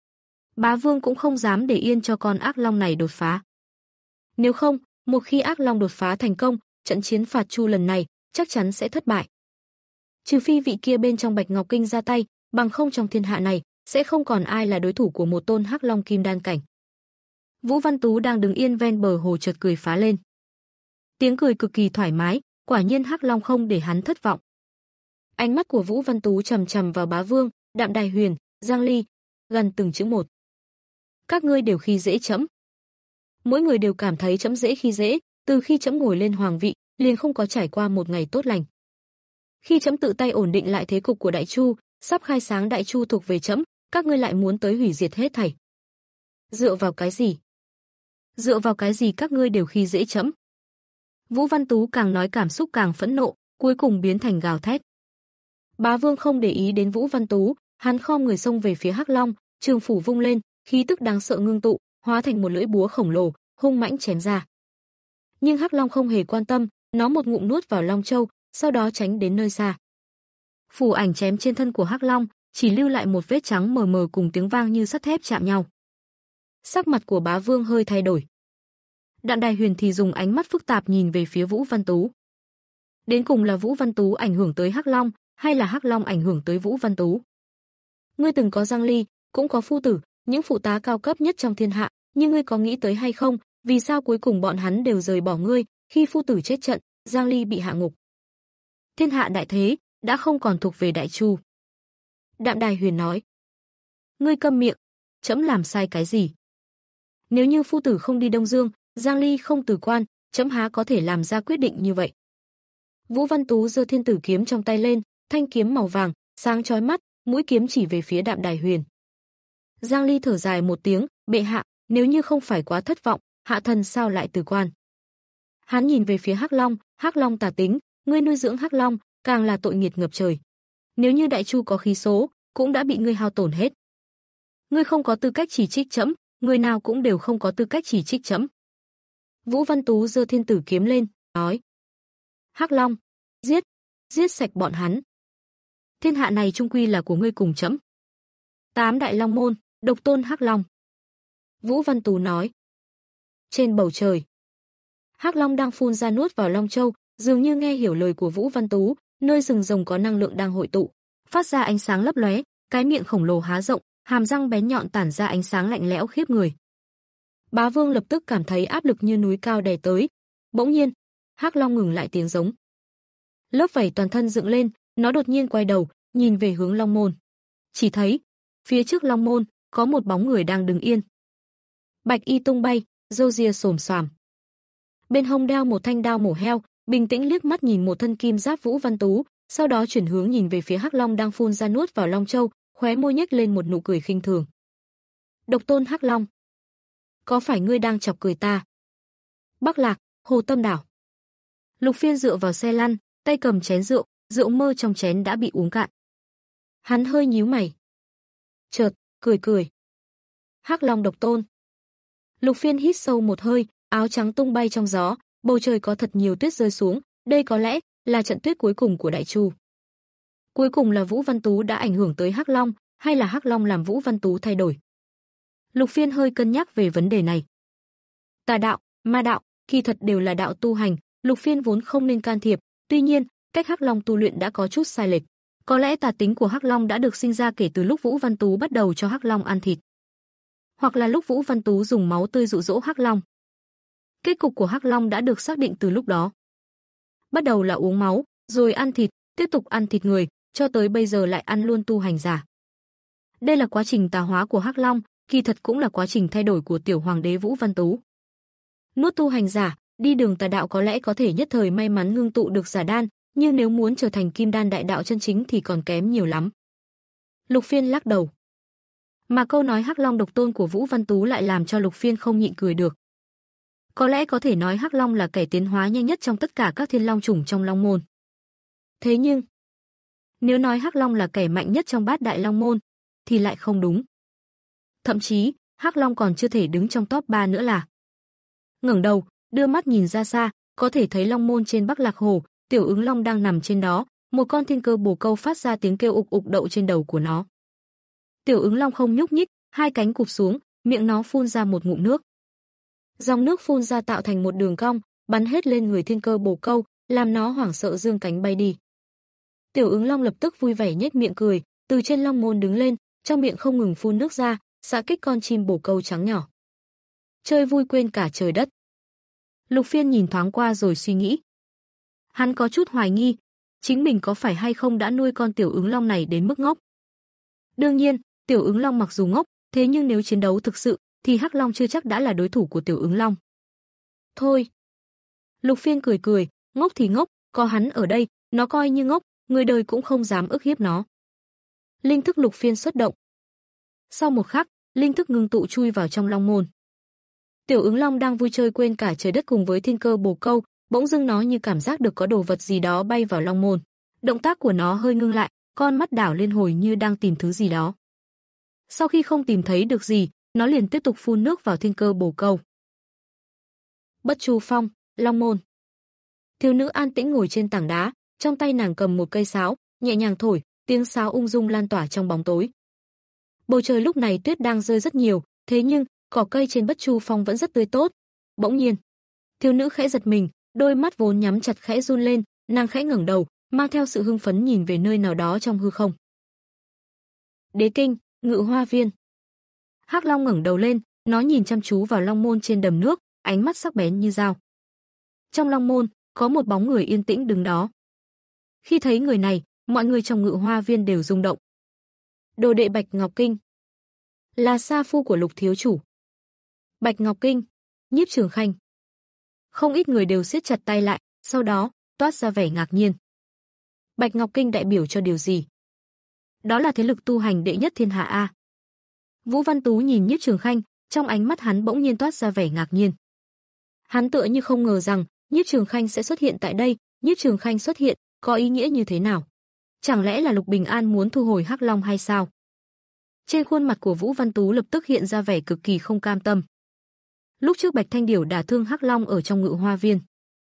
Bá Vương cũng không dám để yên cho con ác long này đột phá. Nếu không, một khi ác long đột phá thành công, trận chiến phạt chu lần này chắc chắn sẽ thất bại. Trừ phi vị kia bên trong Bạch Ngọc Kinh ra tay, bằng không trong thiên hạ này sẽ không còn ai là đối thủ của một tôn hắc long kim đan cảnh. Vũ Văn Tú đang đứng yên ven bờ hồ chợt cười phá lên. Tiếng cười cực kỳ thoải mái, quả nhiên hắc long không để hắn thất vọng. Ánh mắt của Vũ Văn Tú trầm trầm vào Bá Vương, Đạm Đài Huyền, Giang Ly, gần từng chữ một. Các ngươi đều khi dễ chẫm. Mỗi người đều cảm thấy trẫm dễ khi dễ, từ khi trẫm ngồi lên hoàng vị, liền không có trải qua một ngày tốt lành. Khi trẫm tự tay ổn định lại thế cục của Đại Chu, sắp khai sáng Đại Chu thuộc về trẫm, các ngươi lại muốn tới hủy diệt hết thảy. Dựa vào cái gì? Dựa vào cái gì các ngươi đều khi dễ trẫm? Vũ Văn Tú càng nói cảm xúc càng phẫn nộ, cuối cùng biến thành gào thét. Bá Vương không để ý đến Vũ Văn Tú, hắn khom người xông về phía Hắc Long, trường phủ vung lên, khí tức đáng sợ ngưng tụ, hóa thành một lưỡi búa khổng lồ, hung mãnh chém ra. Nhưng Hắc Long không hề quan tâm, nó một ngụm nuốt vào Long Châu, sau đó tránh đến nơi xa. Phù ảnh chém trên thân của Hắc Long, chỉ lưu lại một vết trắng mờ mờ cùng tiếng vang như sắt thép chạm nhau. Sắc mặt của Bá Vương hơi thay đổi. Đạn Đài Huyền thì dùng ánh mắt phức tạp nhìn về phía Vũ Văn Tú. Đến cùng là Vũ Văn Tú ảnh hưởng tới Hắc Long, hay là Hắc Long ảnh hưởng tới Vũ Văn Tú? Ngươi từng có Giang Ly, cũng có phu tử, những phụ tá cao cấp nhất trong thiên hạ, nhưng ngươi có nghĩ tới hay không, vì sao cuối cùng bọn hắn đều rời bỏ ngươi, khi phu tử chết trận, Giang Ly bị hạ ngục. Thiên hạ đại thế đã không còn thuộc về Đại Chu. Đạm Đài Huyền nói. Ngươi câm miệng, trẫm làm sai cái gì? Nếu như phu tử không đi Đông Dương, Giang Ly không từ quan, trẫm há có thể làm ra quyết định như vậy. Vũ Văn Tú giơ thiên tử kiếm trong tay lên, thanh kiếm màu vàng, sáng chói mắt, mũi kiếm chỉ về phía Đạm Đài Huyền. Giang Ly thở dài một tiếng, bệ hạ, nếu như không phải quá thất vọng, hạ thần sao lại từ quan? Hắn nhìn về phía Hắc Long, Hắc Long tà tính, ngươi nuôi dưỡng Hắc Long, càng là tội nghiệt ngập trời. Nếu như Đại Chu có khí số, cũng đã bị ngươi hao tổn hết. Ngươi không có tư cách chỉ trích trẫm, người nào cũng đều không có tư cách chỉ trích trẫm. Vũ Văn Tú giơ thiên tử kiếm lên, nói: Hắc Long, giết, giết sạch bọn hắn. Thiên hạ này chung quy là của ngươi cùng trẫm. Tám đại long môn, độc tôn Hắc Long. Vũ Văn Tú nói. Trên bầu trời, Hắc Long đang phun ra nuốt vào Long Châu, dường như nghe hiểu lời của Vũ Văn Tú, nơi rừng rồng có năng lượng đang hội tụ, phát ra ánh sáng lấp lóe, cái miệng khổng lồ há rộng, hàm răng bén nhọn tản ra ánh sáng lạnh lẽo khiếp người. Bá Vương lập tức cảm thấy áp lực như núi cao đè tới. Bỗng nhiên, Hắc Long ngừng lại tiếng giống. Lớp vảy toàn thân dựng lên, nó đột nhiên quay đầu, nhìn về hướng Long Môn. Chỉ thấy, phía trước Long Môn, có một bóng người đang đứng yên. Bạch y tung bay, râu ria xồm xoàm. Bên hông đeo một thanh đao mổ heo, bình tĩnh liếc mắt nhìn một thân kim giáp Vũ Văn Tú, sau đó chuyển hướng nhìn về phía Hắc Long đang phun ra nuốt vào Long Châu, khóe môi nhếch lên một nụ cười khinh thường. Độc tôn Hắc Long, có phải ngươi đang chọc cười ta? Bắc Lạc, Hồ Tâm Đảo. Lục Phiên dựa vào xe lăn, tay cầm chén rượu, rượu mơ trong chén đã bị uống cạn. Hắn hơi nhíu mày. Chợt, cười cười. Hắc Long độc tôn. Lục Phiên hít sâu một hơi, áo trắng tung bay trong gió, bầu trời có thật nhiều tuyết rơi xuống, đây có lẽ là trận tuyết cuối cùng của Đại Chu. Cuối cùng là Vũ Văn Tú đã ảnh hưởng tới Hắc Long, hay là Hắc Long làm Vũ Văn Tú thay đổi? Lục Phiên hơi cân nhắc về vấn đề này. Tà đạo, ma đạo, kỳ thật đều là đạo tu hành, Lục Phiên vốn không nên can thiệp, tuy nhiên, cách Hắc Long tu luyện đã có chút sai lệch. Có lẽ tà tính của Hắc Long đã được sinh ra kể từ lúc Vũ Văn Tú bắt đầu cho Hắc Long ăn thịt. Hoặc là lúc Vũ Văn Tú dùng máu tươi dụ dỗ Hắc Long. Kết cục của Hắc Long đã được xác định từ lúc đó. Bắt đầu là uống máu, rồi ăn thịt, tiếp tục ăn thịt người, cho tới bây giờ lại ăn luôn tu hành giả. Đây là quá trình tà hóa của Hắc Long, kỳ thật cũng là quá trình thay đổi của tiểu hoàng đế Vũ Văn Tú. Nuốt tu hành giả, đi đường tà đạo có lẽ có thể nhất thời may mắn ngưng tụ được giả đan, nhưng nếu muốn trở thành kim đan đại đạo chân chính thì còn kém nhiều lắm. Lục Phiên lắc đầu. Mà câu nói Hắc Long độc tôn của Vũ Văn Tú lại làm cho Lục Phiên không nhịn cười được. Có lẽ có thể nói Hắc Long là kẻ tiến hóa nhanh nhất trong tất cả các thiên long chủng trong Long môn. Thế nhưng, nếu nói Hắc Long là kẻ mạnh nhất trong bát đại Long môn, thì lại không đúng. Thậm chí, Hắc Long còn chưa thể đứng trong top ba nữa là. Ngẩng đầu, đưa mắt nhìn ra xa, có thể thấy Long môn trên Bắc Lạc Hồ, Tiểu Ứng Long đang nằm trên đó, một con thiên cơ bồ câu phát ra tiếng kêu ục ục đậu trên đầu của nó. Tiểu Ứng Long không nhúc nhích, hai cánh cụp xuống, miệng nó phun ra một ngụm nước. Dòng nước phun ra tạo thành một đường cong, bắn hết lên người thiên cơ bồ câu, làm nó hoảng sợ dương cánh bay đi. Tiểu Ứng Long lập tức vui vẻ nhếch miệng cười, từ trên long môn đứng lên, trong miệng không ngừng phun nước ra, xạ kích con chim bồ câu trắng nhỏ. Chơi vui quên cả trời đất. Lục Phiên nhìn thoáng qua rồi suy nghĩ. Hắn có chút hoài nghi, chính mình có phải hay không đã nuôi con Tiểu Ứng Long này đến mức ngốc. Đương nhiên, Tiểu Ứng Long mặc dù ngốc, thế nhưng nếu chiến đấu thực sự, thì Hắc Long chưa chắc đã là đối thủ của Tiểu Ứng Long. Thôi. Lục Phiên cười cười, ngốc thì ngốc, có hắn ở đây, nó coi như ngốc, người đời cũng không dám ức hiếp nó. Linh thức Lục Phiên xuất động. Sau một khắc, linh thức ngưng tụ chui vào trong Long môn. Tiểu Ứng Long đang vui chơi quên cả trời đất cùng với thiên cơ bồ câu, bỗng dưng nó như cảm giác được có đồ vật gì đó bay vào Long môn. Động tác của nó hơi ngưng lại, con mắt đảo lên hồi như đang tìm thứ gì đó. Sau khi không tìm thấy được gì, nó liền tiếp tục phun nước vào thiên cơ bồ câu. Bất Chu Phong, Long môn. Thiếu nữ an tĩnh ngồi trên tảng đá, trong tay nàng cầm một cây sáo, nhẹ nhàng thổi, tiếng sáo ung dung lan tỏa trong bóng tối. Bầu trời lúc này tuyết đang rơi rất nhiều, thế nhưng cỏ cây trên Bất Chu Phong vẫn rất tươi tốt. Bỗng nhiên, thiếu nữ khẽ giật mình, đôi mắt vốn nhắm chặt khẽ run lên, nàng khẽ ngẩng đầu, mang theo sự hưng phấn nhìn về nơi nào đó trong hư không. Đế kinh, Ngự Hoa viên. Hắc Long ngẩng đầu lên, nó nhìn chăm chú vào Long môn trên đầm nước, ánh mắt sắc bén như dao. Trong Long môn, có một bóng người yên tĩnh đứng đó. Khi thấy người này, mọi người trong Ngự Hoa viên đều rung động. Đồ đệ Bạch Ngọc Kinh, là sa phu của Lục thiếu chủ. Bạch Ngọc Kinh, Nhiếp Trường Khanh. Không ít người đều siết chặt tay lại, sau đó toát ra vẻ ngạc nhiên. Bạch Ngọc Kinh đại biểu cho điều gì? Đó là thế lực tu hành đệ nhất thiên hạ a. Vũ Văn Tú nhìn Nhiếp Trường Khanh, trong ánh mắt hắn bỗng nhiên toát ra vẻ ngạc nhiên. Hắn tựa như không ngờ rằng Nhiếp Trường Khanh sẽ xuất hiện tại đây, Nhiếp Trường Khanh xuất hiện có ý nghĩa như thế nào? Chẳng lẽ là Lục Bình An muốn thu hồi Hắc Long hay sao? Trên khuôn mặt của Vũ Văn Tú lập tức hiện ra vẻ cực kỳ không cam tâm. Lúc trước Bạch Thanh Điểu đả thương Hắc Long ở trong Ngự Hoa viên,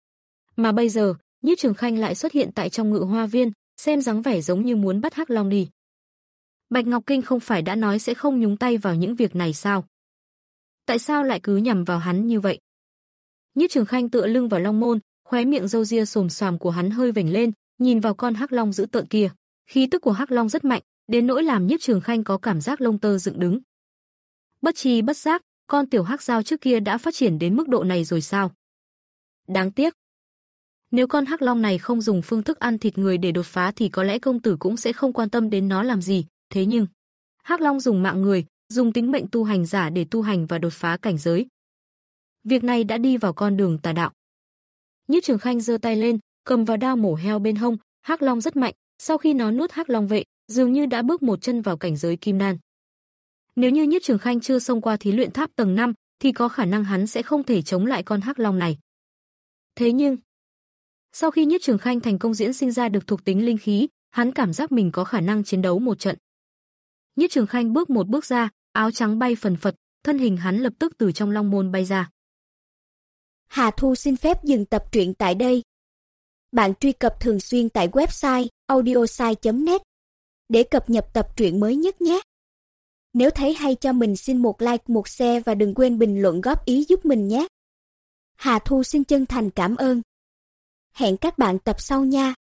mà bây giờ, Nhiếp Trường Khanh lại xuất hiện tại trong Ngự Hoa viên, xem dáng vẻ giống như muốn bắt Hắc Long đi. Bạch Ngọc Kinh không phải đã nói sẽ không nhúng tay vào những việc này sao? Tại sao lại cứ nhằm vào hắn như vậy? Nhiếp Trường Khanh tựa lưng vào Long môn, khóe miệng râu ria xồm xoàm của hắn hơi vểnh lên, nhìn vào con Hắc Long dữ tợn kia. Khí tức của Hắc Long rất mạnh, đến nỗi làm Nhiếp Trường Khanh có cảm giác lông tơ dựng đứng. Bất tri bất giác, con tiểu Hắc Dao trước kia đã phát triển đến mức độ này rồi sao? Đáng tiếc. Nếu con Hắc Long này không dùng phương thức ăn thịt người để đột phá thì có lẽ công tử cũng sẽ không quan tâm đến nó làm gì, thế nhưng Hắc Long dùng mạng người, dùng tính mệnh tu hành giả để tu hành và đột phá cảnh giới. Việc này đã đi vào con đường tà đạo. Nhiếp Trường Khanh giơ tay lên, cầm vào đao mổ heo bên hông, Hắc Long rất mạnh, sau khi nó nuốt Hắc Long vệ, dường như đã bước một chân vào cảnh giới kim đan. Nếu như Nhiếp Trường Khanh chưa xông qua thí luyện tháp tầng năm, thì có khả năng hắn sẽ không thể chống lại con Hắc Long này. Thế nhưng, sau khi Nhiếp Trường Khanh thành công diễn sinh ra được thuộc tính linh khí, hắn cảm giác mình có khả năng chiến đấu một trận. Nhiếp Trường Khanh bước một bước ra, áo trắng bay phần phật, thân hình hắn lập tức từ trong Long môn bay ra. Hà Thu xin phép dừng tập truyện tại đây. Bạn truy cập thường xuyên tại website audiosai chấm net để cập nhật tập truyện mới nhất nhé. Nếu thấy hay cho mình xin một like, một share và đừng quên bình luận góp ý giúp mình nhé. Hà Thu xin chân thành cảm ơn. Hẹn các bạn tập sau nha.